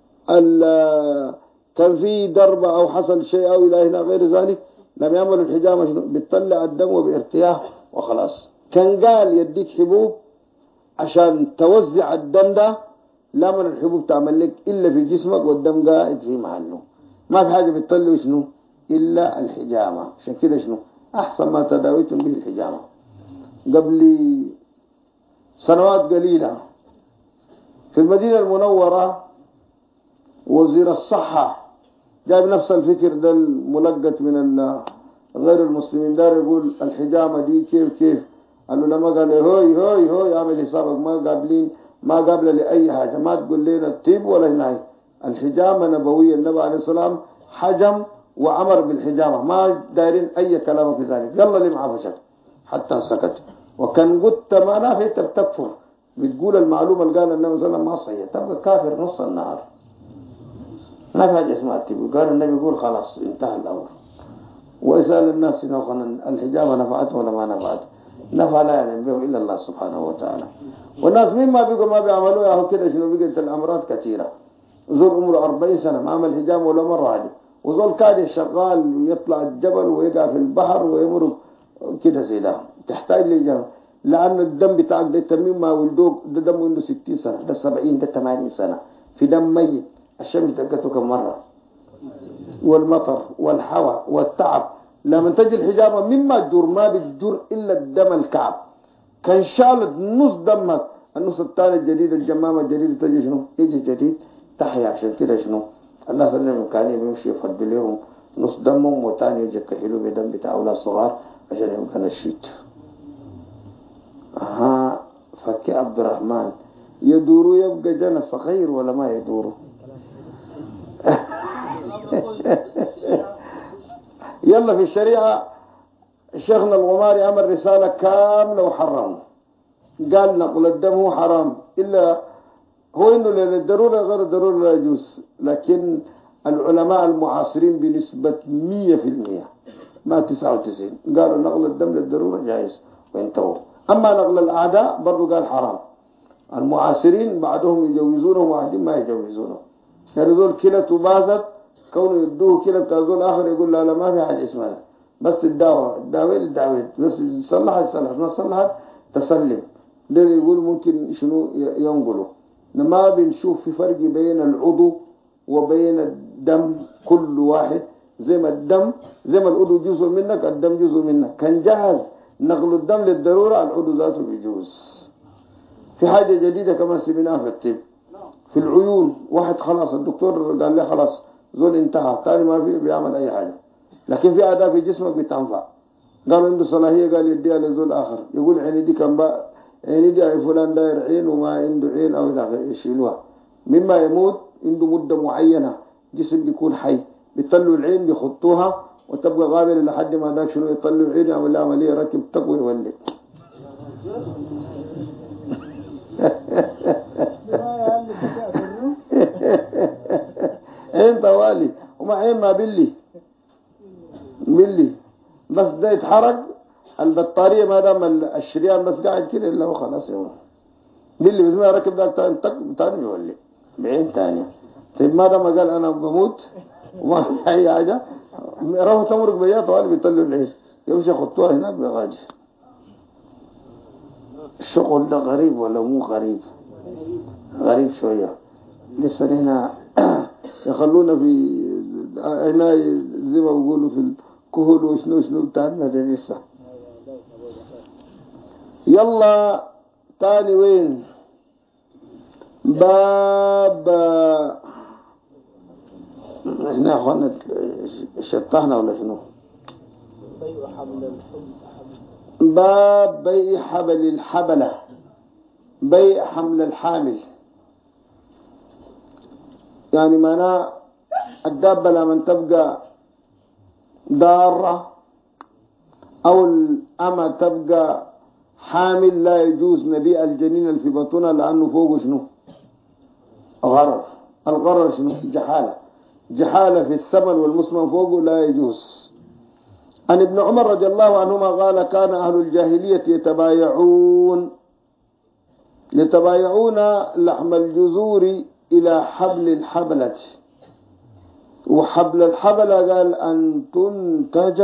كان في ضربة أو حصل شيء أو إلى هنا غير ذلك لم يعملوا الحجامة بتطلع الدم بارتياح وخلاص. كان قال يديك حبوب عشان توزع الدم ده، لا من الحبوب تعمل لك إلا في جسمك والدم قاعد في محله، ما في حاجة بتطلع شنو إلا الحجامة. عشان كده شنو أحسن ما تداويتم به الحجامة. قبل سنوات قليلة في المدينة المنورة وزير الصحة جايب نفس الفكر ده الملقط من غير المسلمين، دار يقول الحجامة دي كيف قالوا لما قال هوي اعمل حسابك ما قابل لأي حاجة، ما تقول لنا الطب ولا هناي، الحجامة نبوية، النبي عليه السلام حجم وأمر بالحجامة، ما دايرين أي كلام في ذلك، يلا اللي معاه فشل حتى سكت. وكان قلت ما نافع بتكفر، بتقول المعلومة اللي قال النبي صلى الله عليه وسلم ما صحيح، تبقى كافر نص النهار. ما في حاجة اسمها تبقى، قال النبي يقول خلاص انتهى الأمر. ويسأل الناس الحجامة نفعته ولا ما نفعته، نفع لا يعلم به إلا الله سبحانه وتعالى. والناس مما بيقوا ما بيعملوها هو كده، شنو بقت الأمراض كثيرة. زول عمره 40 سنة ما عمل حجامة ولا مرة عادي، وزول كاد شغال ويطلع الجبل ويقع في البحر ويمر كده زي ده، تحتاج لجامعة. لأن الدم بتاعك ده تميم ما ولدوك ده دم عنده 60 سنة، ده 70، ده 80 سنة في دم ميت. الشمس دقته كم مرة، والمطر والهواء والتعب. لما تجي الحجامة مما تجر ما بتجر إلا الدم الكعب، كان شالت نص دمك، النص الثاني الجديد الجمامة الجديد تجي شنو يجي جديد تحيا. عشان كده شنو الناس اللي مكاني بيمشي يفضل لهم نص دمهم وثاني يجي كحلو بدم بتاع أولاد صغار عشان يبقى نشيط. فكي عبد الرحمن يدوروا يبقى جنة صغير ولا ما يدوروا؟ يلا في الشريعة شيخنا الغماري عمل رسالة كاملة وحرم، قال نقل الدم هو حرام، إلا هو إنه للضرورة غير الضرورة لا يجوز. لكن العلماء المعاصرين بنسبة 100% ما 99 قالوا نقل الدم للضرورة جائز وانتهوا. أما نقل الأعداء برضو قال حرام. المعاصرين بعدهم يجوزونه وبعدين ما يجوزونه. يعني ذول كلته باست كونه يدوه كلة بتاع ذول آخر يقول لا ما في حاجة اسمها، بس الدعوة بس صلحت ما صلحت تسلم. ده يقول ممكن شنو ينقلوا. ما بنشوف في فرق بين العضو وبين الدم، كل واحد زي ما الدم زي ما العضو جزء منك الدم جزء منك. كان جاهز نقل الدم للضرورة العضو ذاته بيجوز. في حاجة جديدة كمان سميناها في الطب في العيون، واحد خلاص الدكتور قال له خلاص زول انتهى تاني ما في بيعمل أي حاجة، لكن في أداة في جسمك بتنفع. قالوا عنده صلاحية، قال يديها لزول آخر، يقول عيني دي كان بقى عيني دي فلان داير عين وما عنده عين أو يشيلوها. مما يموت عنده مدة معينة جسم بيكون حي، بيطلوا العين بيخطوها وتبقى قابلة لحد ما داك شنو يطلوا عين يعمل لها عملية ركب تقوي يولد. عين طوالي وما عين ما بلي بس ده يتحرك البطارية ما دام الشريان بس قاعد كده إلا هو خلاص يوم بلي بس ما ركب ده تاني بيولي بعين تانية. طيب ما دام قال أنا بموت وما في أي حاجة روح تمرق بيا طوالي بيطلوا العين يمشي خطوها هناك بغاجي. الشغل ده غريب ولا مو غريب؟ غريب شوية. لسه هنا يخلونا في هنا زي ما بيقولوا في الكهول وشنو بتاعنا ده لسه. يلا تاني وين باب احنا اخوانا شطحنا ولا شنو؟ باب بيع حبل الحبلة، بيع حمل الحامل. يعني معناه الدابة لما تبقى ضارة أو الأمة تبقى حامل لا يجوز نبيع الجنين اللي في بطنها لأنه فوقه شنو؟ غرر. الغرر شنو؟ جحالة في الثمن والمسمن فوقه لا يجوز. عن ابن عمر رضي الله عنهما قال كان أهل الجاهلية يتبايعون لحم الجزور إلى حبل الحبلة. وحبل الحبلة قال أن تنتج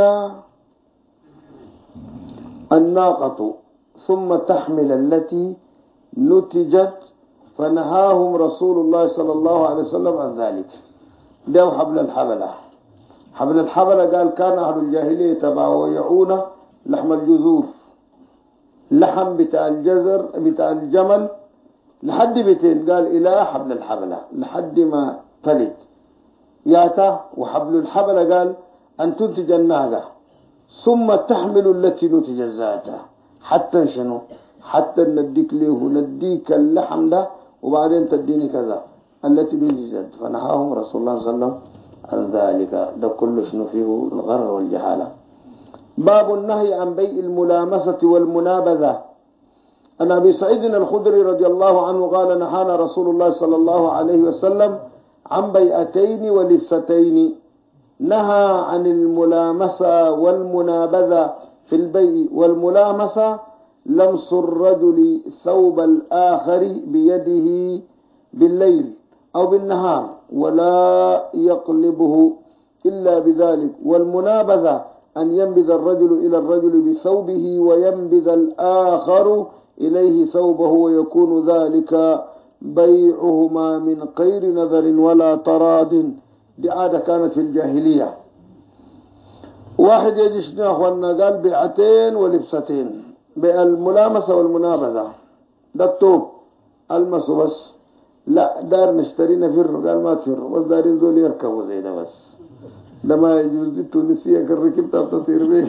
الناقة ثم تحمل التي نتجت، فنهاهم رسول الله صلى الله عليه وسلم عن ذلك. ده حبل الحبلة. حبل الحبلة قال كان أهل الجاهلية يتبايعون لحم الجزور، لحم بتاع الجزر بتاع الجمل لحد بيتين، قال إلى حبل الحبلة لحد ما تلد ياتا. وحبل الحبلة قال أن تنتج الناقة ثم تحمل التي نتج ذاتها حتى شنو؟ حتى نديك له نديك اللحم ده وبعدين تديني كذا. التي بجد، فنهاهم رسول الله صلى الله عليه وسلم عن ذلك. ده كله شنو فيه الغرر والجهالة. باب النهي عن بيع الملامسة والمنابذة. عن أبي سعيد الخدري رضي الله عنه قال نهانا رسول الله صلى الله عليه وسلم عن بيعتين ولبستين. نهى عن الملامسة والمنابذة في البيع. والملامسة لمس الرجل ثوب الآخر بيده بالليل أو بالنهار ولا يقلبه إلا بذلك. والمنابذة أن ينبذ الرجل إلى الرجل بثوبه وينبذ الآخر إليه ثوبه، ويكون ذلك بيعهما من غير نذر ولا تراض. دي عادة كانت في الجاهلية. واحد يجي يا أخوانا قال بيعتين ولبستين، بالملامسة والمنابذة. ده التوب المسه بس، لا دار نشترينا فر، قال ما تفر بس دارين زول يركبوا زي ده بس. ده ما يجوز. دي التونسية كان ركبتها بتطير به.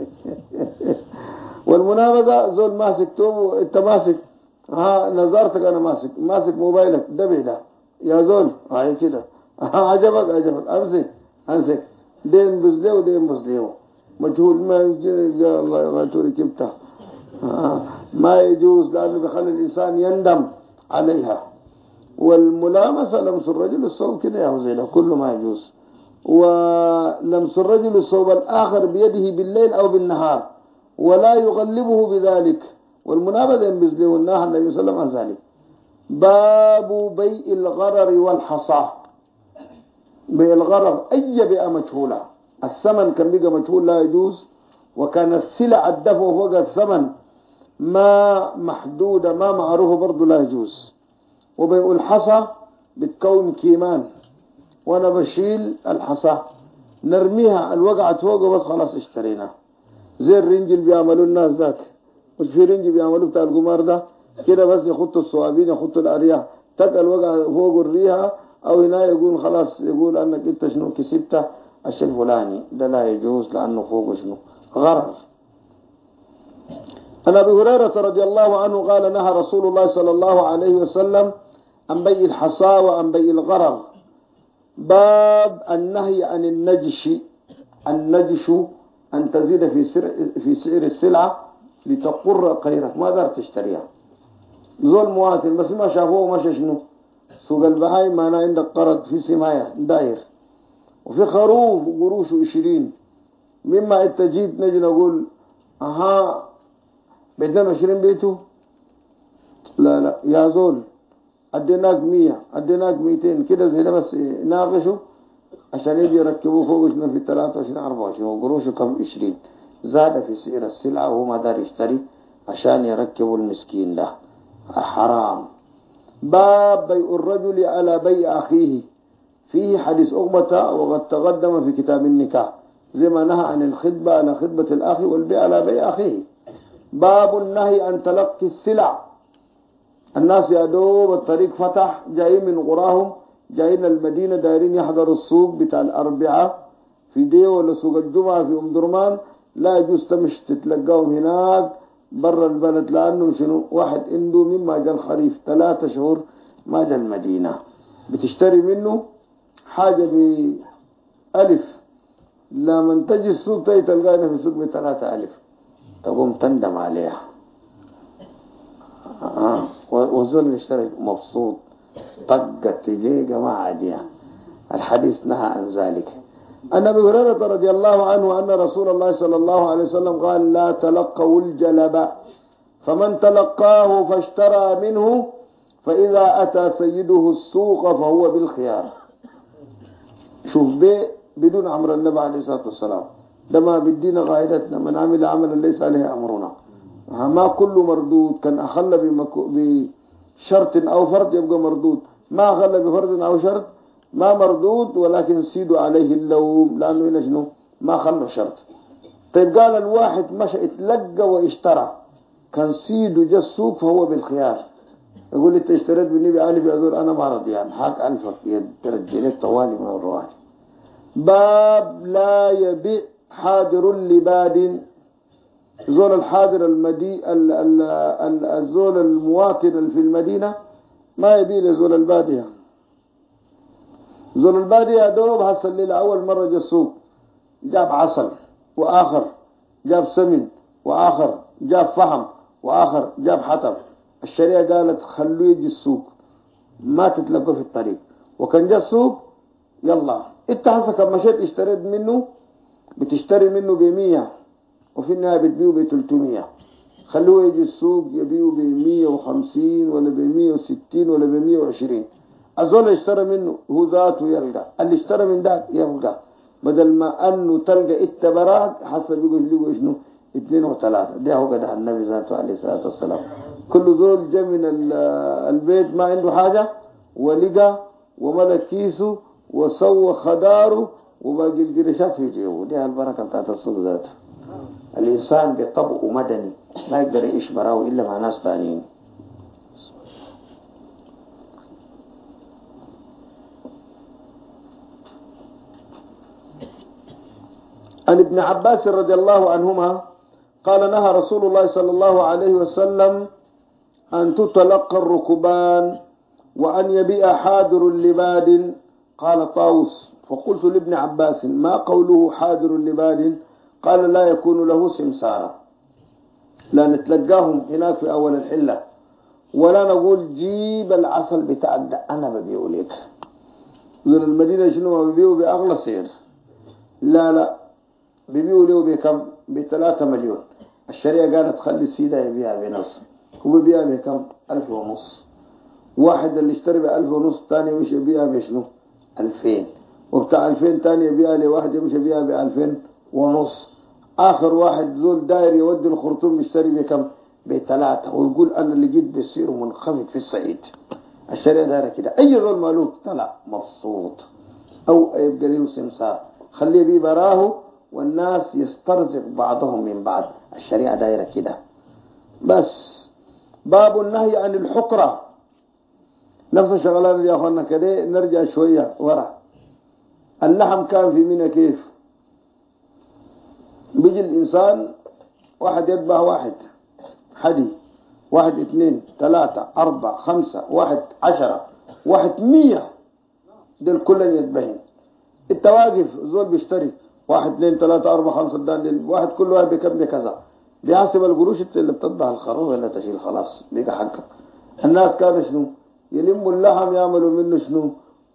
والمنابذة زول ماسك توب وانت ماسك، ها نظرتك انا ماسك موبايلك، ده بيدا يا زول هاي كده، عجبك امسك دين بزليو دين بزليو مجهول ما يمكن. الله يغيتو ركبتها. ما يجوز لأنه بيخلي الإنسان يندم عليها. والملامسة لمس الرجل الصوب كده يا زينة كله ما يجوز. ولمس الرجل الصوب الآخر بيده بالليل أو بالنهار ولا يغلبه بذلك. والمنابذة ينبذ له النهي النبي صلى الله عليه وسلم عن ذلك. باب بيع الغرر والحصى. بيع الغرر أي بيع مجهولة، الثمن كان بيقى مجهول لا يجوز، وكان السلع الدفع فوق الثمن ما محدودة ما معروفة برضو لا يجوز. وبيع الحصى بتكون كيمان، وانا بشيل الحصى نرميها الوقعت فوقه بس خلاص اشترينا. زي الرنجل بيعملوا الناس ذاك، مش في رنجل بيعملوا بتاع القمار ده كده بس، يخطوا الصوابين يخطوا الارياح تقل وقع فوق الريحة، او هنا يقول خلاص يقول انك انت شنو كسبت الشيء الفلاني. ده لا يجوز لانه فوق شنو غرر. عن ابي هريرة رضي الله عنه قال نهى رسول الله صلى الله عليه وسلم عن بيع الحصى وعن بيع الغرر. باب النهي عن النجش أن تزيد في سعر السلعة لتقر غيرك، ما دار تشتريها. زول مواطن بس ما شافوه ماشي شنو سوق البهاي، ما أنا عندك قرض في سماية داير، وفي خروف وقروش 20. مما التجيد نجي نقول أها بدنا 20 بيته، لا يا زول اديناك 100 اديناك 200 كده زي ده بس يناقشوا عشان يجي يركبوه فوق شنو في 23 24 وقروشه كم 20 زاد في سعر السلعة وهو ما دار يشتري عشان يركبوا المسكين ده حرام. باب بيع الرجل على بيع أخيه. فيه حديث أغمة وقد تقدم في كتاب النكاح، زي ما نهى عن الخطبة على خطبة الأخ والبيع على بيع أخيه. باب النهي عن تلقي السلع. الناس يا دوب الطريق فتح جايين من قراهم جايين المدينة دايرين يحضروا السوق بتاع الأربعاء في ديو ولا سوق الجمعة في أم درمان، لا يجوز تمش تتلقاهم هناك برا البلد، لأنه شنو واحد عنده مما جاء الخريف 3 شهور ما جاء المدينة، بتشتري منه حاجة بألف، لما تجي السوق تلقانا في السوق ب3 ألف تقوم تندم عليها. وزول اللي اشترى مبسوط طقت تجي جماعة عادية. الحديث نهى عن ذلك. أن أبي هريرة رضي الله عنه أن رسول الله صلى الله عليه وسلم قال لا تلقوا الجلب، فمن تلقاه فاشترى منه فإذا أتى سيده السوق فهو بالخيار. شوف بدون أمر النبي عليه الصلاة والسلام، لما بدينا قاعدتنا من عمل عملا ليس عليه أمرنا. ما كل مردود، كان أخل بشرط أو فرض يبقى مردود، ما أخل بفرض أو شرط ما مردود، ولكن سيدوا عليه اللوم لأنه هنا شنو ما خلوا شرط. طيب قال الواحد مشى اتلقى واشترى كان سيدوا جا السوق فهو بالخيار، يقول لي انت اشتريت بالنبي علي بيقول أنا ما رضي يعني حاك ألفك يرجلك طوالي من الرواد. باب لا يبيع حاضر لباد. زول الحاضر الزول المواطن في المدينة ما يبيع لزول البادية، زول البادي يا دوب حصل لي أول مرة جا السوق، جاب عسل وآخر جاب سمن وآخر جاب فحم وآخر جاب حطب. الشريعة قالت خلوه يجي السوق ما تتلقوا في الطريق. وكان جا السوق يلا انت هسه كم مشيت اشتريت منه بتشتري منه ب100 وفي النهاية بتبيعه ب300. خلوه يجي السوق يبيعه ب150 ولا ب160 ولا ب120. الزول اشترى منه هو ذاته يلقى، اللي اشترى من ذاك يلقى، بدل ما انه تلقى اتبراك حسب يقول شنو 2 و3. ده هو قدح النبي ذاته عليه الصلاة والسلام. كل زول جا من البيت ما عنده حاجة ولقى وملك كيسه وسوى خداره وباقي القرشات في جيبه. دي البركة بتاعت السوق ذاته. الإنسان بطبعه مدني ما يقدر يعيش براه إلا مع ناس ثانيين. عن ابن عباس رضي الله عنهما قال نهى رسول الله صلى الله عليه وسلم أن تتلقى الركبان وأن يبيع حاضر لباد. قال طاووس فقلت لابن عباس ما قوله حاضر لباد؟ قال لا يكون له سمسارة، لا نتلقاهم هناك في أول الحلة ولا نقول جيب العسل بتاعك ده أنا ببيعه لك. زول المدينة شنو ما ببيعه بأغلى سعر؟ لا ببيعه له بكم؟ ب3 مليون. الشريعة قالت خلي السيدة يبيعها بنص. هو ببيعها بكم؟ 1500. واحد اللي اشتري ب1500 الثاني مش يبيعها بشنو 2000، وبتاع 2000 ثاني يبيعها لواحد مش يبيعها ب2500. آخر واحد زول داير يودي الخرطوم يشتري بكم؟ ب3 ويقول أنا لقيت بسير منخفض في الصعيد. الشريعة دايرة كده. أي زول مالوك طلع مبسوط أو يبقى له سمسار خليه بيه براه والناس يسترزق بعضهم من بعض. الشريعة دايرة كده. بس باب النهي عن الحقرة نفس الشغلات يا أخوانا كده. نرجع شوية ورا. اللحم كان في منى كيف؟ بيجي الإنسان واحد يذبح واحد حدي، واحد 2 3 4 5 واحد 10 واحد 100. دول كلهم يذبحين. التواقف زول بيشتري 1 2 3 4 5 دان واحد كل واحد بكم بكذا بيحسب القروش اللي بتذبح الخروف ولا تشيل خلاص بيجي حقك. الناس كانوا شنو يلموا اللحم يعملوا منه شنو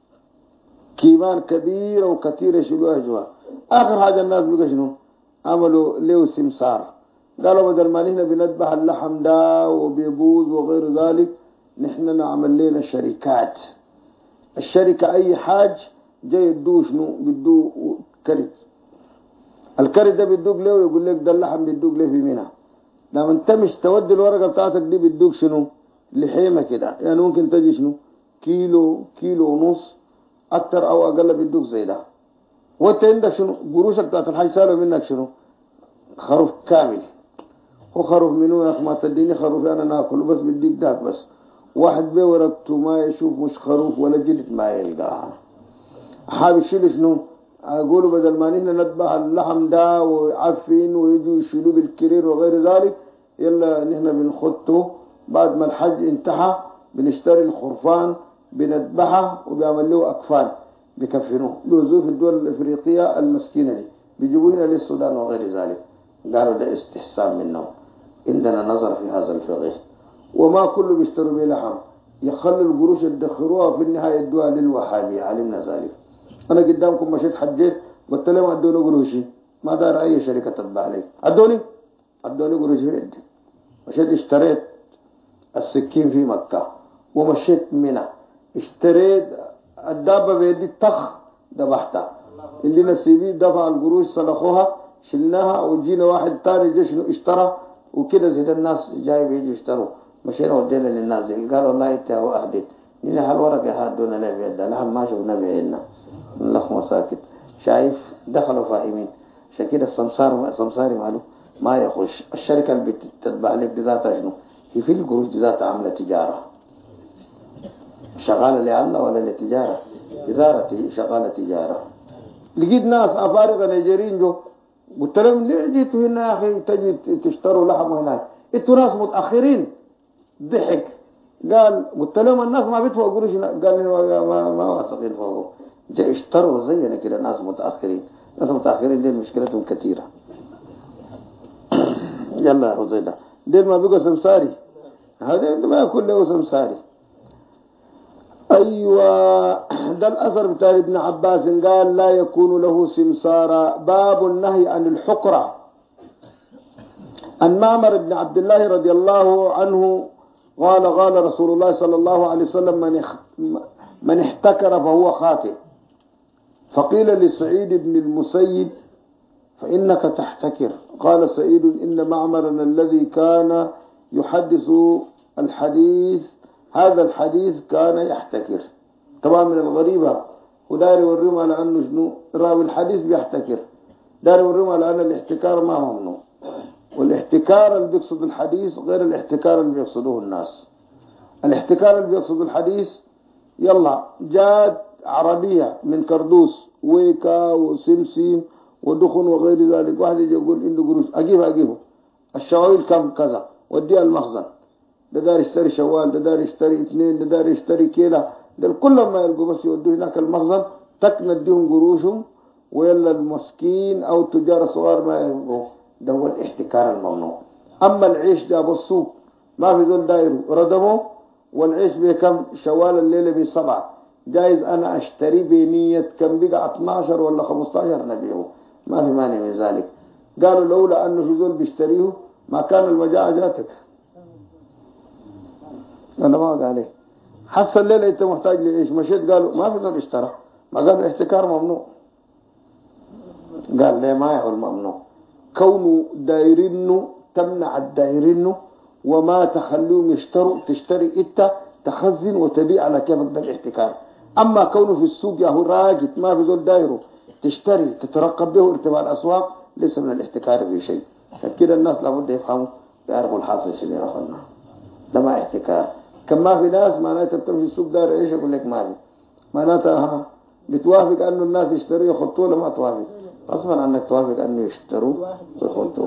كيمان كبيرة وكثيرة يشيلوها جوا. آخر حاجة الناس بيجي شنو عملوا له سمسار. قالوا بدل ما نحن بنذبح اللحم ده وبيبوظ وغير ذلك نحن نعمل لنا شركات. الشركة أي حاج جاي يدوه شنو بيدوه كرت. الكرت ده بيدوك له ويقول لك ده اللحم بيدوك له في منى. لما انت مش تودي الورقة بتاعتك دي بيدوك شنو لحيمة كده. يعني ممكن تجي شنو كيلو ونص أكتر أو أقل بيدوك زي ده. وانت عندك شنو قروشك بتاعت الحاج سالوا منك شنو خروف كامل. وخروف منو يا أخي ما تديني خروف أنا ناكله بس بديك داك بس. واحد بورقته ما يشوف مش خروف ولا جلد ما يلقاها. حاب يشيل شنو أقولوا بدل ما نحن نذبح اللحم ده ويعفن ويجوا يشيلوه بالكرير وغير ذلك يلا نحن بنخطه بعد ما الحج انتهى بنشتري الخرفان بنذبحه وبيعمل له أكفان بكفنوه بيوزوه في الدول الإفريقية المسكينة دي بيجيبوه هنا للسودان وغير ذلك. قالوا ده استحسان منهم. عندنا نظر في هذا الفقه. وما كله بيشتروا به لحم يخلوا القروش يدخروها في النهاية يدوها للوهابية. علمنا ذلك. أنا قدامكم مشيت حجيت قلت لهم أدوني قروشي ما دار أي شركة تتبع لي. أدوني قروشي في يدي. مشيت اشتريت السكين في مكة ومشيت منى اشتريت الدابة بيدي طخ ذبحتها. اللي نسيبي دفع القروش صلخوها شلناها وجينا واحد تاني جشنو اشترى وكده زي الناس جاي بيجي يشتروا. مشينا ودينا للناس قالوا والله انت هو أهديت نينا هالورقة هادونا لا بيدا لهم ما شفنا بعيننا اللخمة ساكت شايف دخلوا فاهمين. عشان كده السمساري ماله ما يخش. الشركة اللي بتتبع لك ذاتها شنو هي في القروش ذاتها عاملة تجارة شغالة لله ولا للتجارة تجارة شغالة تجارة. لقيت ناس أفارقة نيجيريين جو قلت لهم ليه جيتوا هنا يا أخي تجي تشتروا لحم هناك انتوا ناس متأخرين. ضحك قال قلت لهم الناس ما بيدفعوا قروش. قال لي ما واثقين فوقهم. جاء اشتروا زينا كده ناس متأخرين. ناس متأخرين دي مشكلتهم كثيرة. يلا يا زيدا دي ما بيقوا سمساري، هذا ما يكون له سمساري. أيوة ده الأثر بتاع ابن عباس قال لا يكون له سمسارا. باب النهي عن الحقرة. عن معمر بن عبد الله رضي الله عنه قال رسول الله صلى الله عليه وسلم من احتكر فهو خاطئ. فقيل لسعيد بن المسيب فإنك تحتكر. قال سعيد إن معمرنا الذي كان يحدث الحديث هذا الحديث كان يحتكر. طبعا من الغريبة وداري يوريهم على أنه شنو راوي الحديث بيحتكر، داري يوريهم على أن الاحتكار ما هو منه، والاحتكار اللي بيقصد الحديث غير الاحتكار اللي بيقصده الناس. الاحتكار اللي بيقصد الحديث يلا جات عربية من كردوس ويكا وسمسم ودخن وغير ذلك، واحد يجي يقول عنده قروش أجيبه الشواويل كم كذا وديها المخزن، ده دار يشتري شوال، ده دار يشتري اثنين، ده دار يشتري كيلة، ده كلهم ما يلقوا بس يودوه هناك المخزن تك نديهم قروشهم، ويلا المسكين أو التجار الصغار ما يلقوا. ده هو الاحتكار الممنوع. أما العيش جابوا السوق ما في ذول دايره ردمه، والعيش بكم شوال الليلة ب7، جايز أنا أشتري بنية كم بقى 12 ولا 15 نبيه، ما في مانع من ذلك. قالوا لولا أنه في ذول بيشتريه ما كان المجاعة جاتك. أنا ما قال عليه حس الليلة أنت محتاج لإيش، مشيت قالوا ما في ذول اشترى، ما قالوا الاحتكار ممنوع. قال ليه ما يعول ممنوع؟ كونه دايرينه تمنع الدايرينه وما تخليهم يشتروا، تشتري انت تخزن وتبيع على كيفك، ده الاحتكار. اما كونه في السوق ياهو راجت ما في زول دايره تشتري تترقب به ارتفاع الاسواق ليس من الاحتكار في شيء. فكده الناس لابد يفهموا يعرفوا الحاصل شنو يا اخوانا، ده ما احتكار. كما في ناس معناتها بتمشي السوق داير ايش يقول لك ما في، معناتها بتوافق انه الناس يشتروا يخطوا ولا ما توافق؟ غصبا عنك توافق انه يشتروا ويخطوا.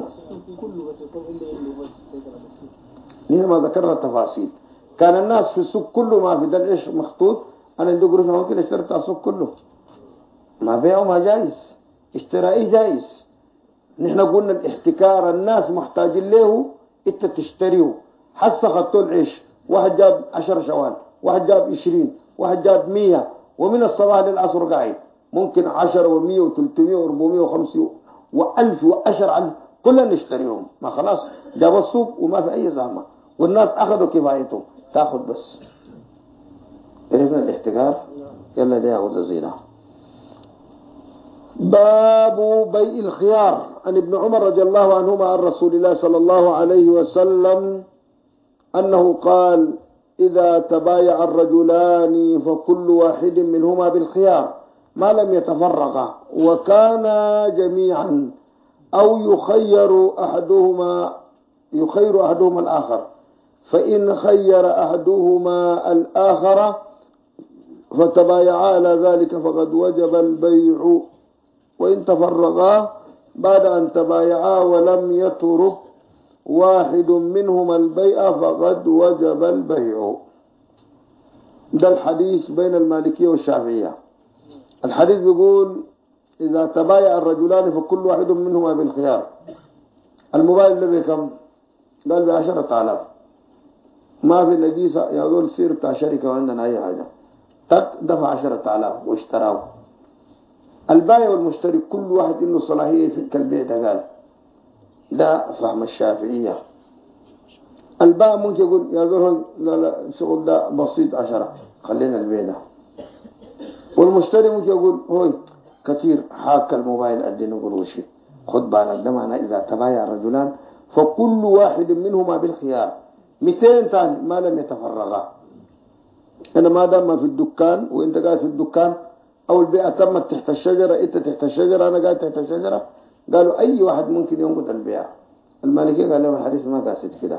هنا ما ذكرنا التفاصيل. كان الناس في السوق كله ما في ده العيش مخطوط، انا عندي قروش ممكن اشتري بتاع السوق كله، ما بيعه ما جايز، اشترائي جايز. نحن قلنا الاحتكار الناس محتاجين له انت تشتريه. حس خطوا العيش، واحد جاب 10 شوال، واحد جاب 20، واحد جاب 100، ومن الصباح للعصر قاعد ممكن 10 و100 و300 و450 و1000 و10,000 كلنا نشتريهم. ما خلاص جاب السوق وما في أي زحمة والناس أخذوا كفايتهم، تأخذ بس. عرفنا الاحتكار؟ يلا ده يأخذ زينة. باب بيع الخيار. عن ابن عمر رضي الله عنهما عن رسول الله صلى الله عليه وسلم أنه قال إذا تبايع الرجلان فكل واحد منهما بالخيار ما لم يتفرقا وكانا جميعا أو يخير أحدهما الآخر، فإن خير أحدهما الآخر فتبايعا على ذلك فقد وجب البيع، وإن تفرقا بعد أن تبايعا ولم يترك واحد منهما البيع فقد وجب البيع. ده الحديث بين المالكية والشافعية. الحديث بيقول إذا تبايع الرجلان فكل واحد منهما بالخيار. الموبايل اللي بكم؟ قال ب10,000. ما في نجيسة يقول سير بتاع شركة وعندنا أي حاجة، دفع 10,000 واشتراه. البائع والمشتري كل واحد إنه صلاحية في البيع ده. قال ده فهم الشافعية. البائع ممكن يقول يا زول لا الشغل ده بسيط 10 خلينا البيع ده، والمشتري ممكن يقول هوي كثير حاك الموبايل أدينه قروشي خد بالك. ده معناه إذا تبايع الرجلان فكل واحد منهما بالخيار. 200 ثاني ما لم يتفرغا. أنا ما دام في الدكان وإنت قاعد في الدكان أو البيع تمت تحت الشجرة، أنت تحت الشجرة أنا قاعد تحت الشجرة، قالوا أي واحد ممكن ينقض البيع. المالكية قال لهم الحديث ما قاصد كده.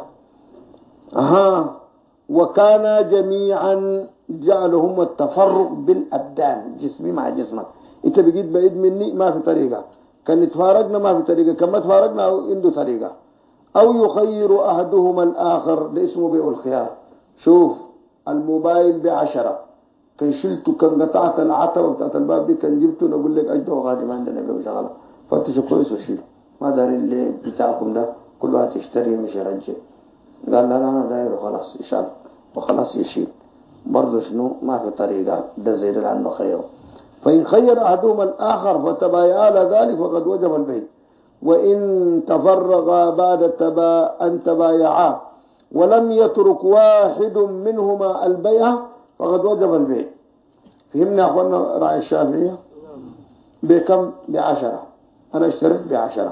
وكان جميعا جعلهم التفرق بالأبدان، جسمي مع جسمك. انت بقيت بعيد مني ما في طريقة، كان تفارقنا ما في طريقة، كما تفارقنا عنده طريقة. أو يخير أحدهما الآخر، ده اسمه بيع الخيار. شوف الموبايل ب10 كان شلته كان قطعت العتبة بتاعت الباب دي كان جبته نقول لك أجده غادي ما عندنا بيه شغلة فتشوا كويس وشيله ما داري اللي بتاعكم ده كل واحد يشتري مش يرجع. قال لا أنا داير وخلاص يشال وخلاص يشيل برضه شنو ما في طريقة ده زي ده عنه خيره. فإن خير أحدهما الآخر فتبايعا على ذلك فقد وجب البيع. وإن تفرغا بعد أن تبايعا ولم يترك واحد منهما البيع فقد وجب البيع. فهمنا أخوانا رأي الشافعية بكم ب10 أنا اشتريت ب10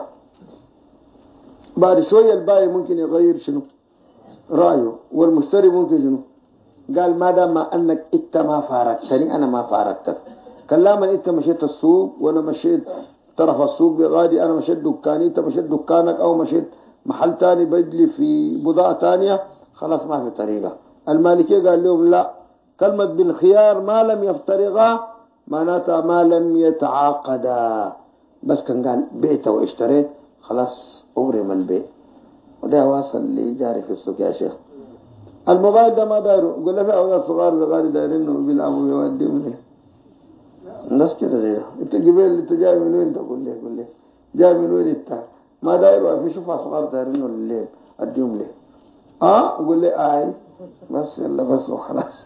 بعد شوية البائع ممكن يغير شنو رأيه والمشتري ممكن شنو قال ما دام أنك إنت ما فارقتني أنا ما فارقتك كلاما إنت مشيت السوق وأنا مشيت طرف السوق بغادي أنا مشيت دكاني أنت مشيت دكانك أو مشيت محل تاني بدلي في بضاعة تانية خلاص ما في طريقة. المالكية قال لهم لا كلمة بالخيار ما لم يفترقا معناتها ما لم يتعاقدا بس كان قال بيت واشتريت خلاص أبرم البيت وده واصل اللي جاري في السوق يا شيخ. الموبايل ده ما دايره قل له في أولاد صغار بغادي دايرينه بيلعبوا يوديهم ليه الناس كده زي ده انت جبال انت جاي من وين تقول لي جاي من وين انت ما دايره في شوف صغار دايرينه الليل اديهم ليه قول لي اي بس يلا بس وخلاص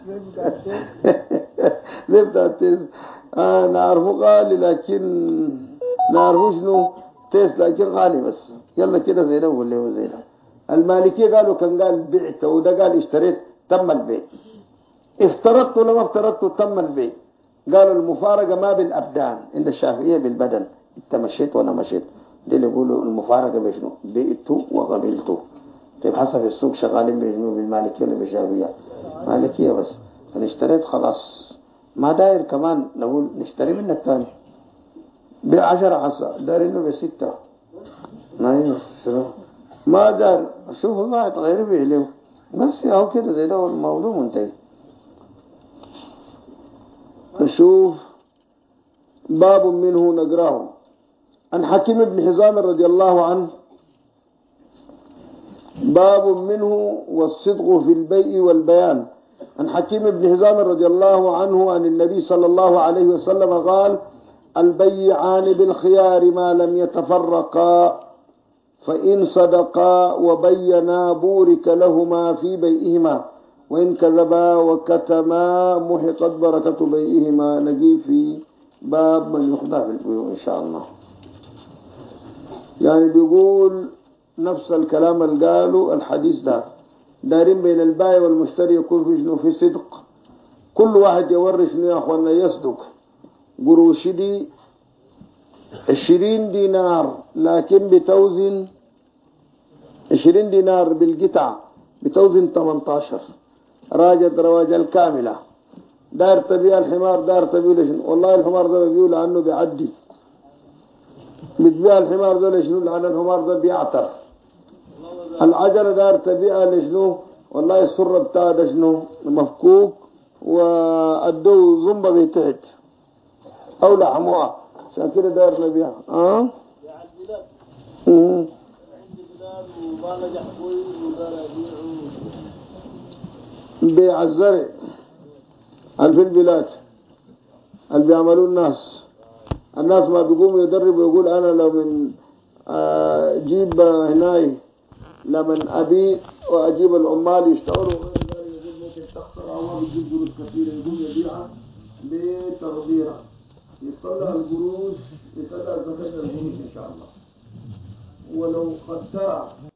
زي بتاع التيس نعرفه غالي لكن نعرفه شنو تيس لكن غالي بس يلا كده زي ده قول لي زي ده. المالكية قالوا كان قال بعت وده قال اشتريت تم البيع. افترضت ولا ما افترضت تم البيع. قالوا المفارقة ما بالأبدان عند الشافعية بالبدن انت مشيت وانا مشيت دي اللي يقولوا المفارقة بشنو بيئته وقبلته. طيب حسب السوق شغالين بشنو بالمالكية ولا بالشافعية مالكية بس انا اشتريت خلاص ما داير كمان نقول نشتري منك تاني ب10 عصا دايرينه ب6 ما دار شوف الله يتغير بيه بس ياهو كده زي ده الموضوع منتهي. نشوف باب منه نقراه عن حكيم بن حزام رضي الله عنه باب منه والصدق في البيع والبيان. عن حكيم بن حزام رضي الله عنه عن النبي صلى الله عليه وسلم قال البيعان بالخيار ما لم يتفرقا فإن صدقا وبينا بورك لهما في بيعهما وإن كذبا وكتما محقت بركة بيعهما. نجي في باب من يخدع في البيوع إن شاء الله. يعني بيقول نفس الكلام اللي قالوا الحديث ده دارين بين البائع والمشتري يكون في شنو في صدق كل واحد يوري شنو يا أخوانا يصدق. قروش دي 20 دينار لكن بتوزن 20 دينار بالقطعة بتوزن 18 راجت رواج الكاملة دار تبيع الحمار دار تبيع لشنو والله الحمار ده بيقول عنه بيعدي بتبيع الحمار ده لشنو لأن الحمار ده بيعتر. العجلة دار تبيع لشنو والله السرة بتاع ده شنو مفكوك وأدو زنبة بيتعد أو لحموها عشان كده دار نبيعها بيع الزرع في البلاد اللي بيعملوا الناس ما بيقوموا يدربوا يقول أنا لو من أجيب هناي لمن أبي وأجيب العمال يشتغلوا غير ذلك يقول ممكن تخسر أو ما بيجيب قروش كثيرة يقوم يبيعها بتغذيرها يطلع القروش يطلع زكاة القروش إن شاء الله ولو قدر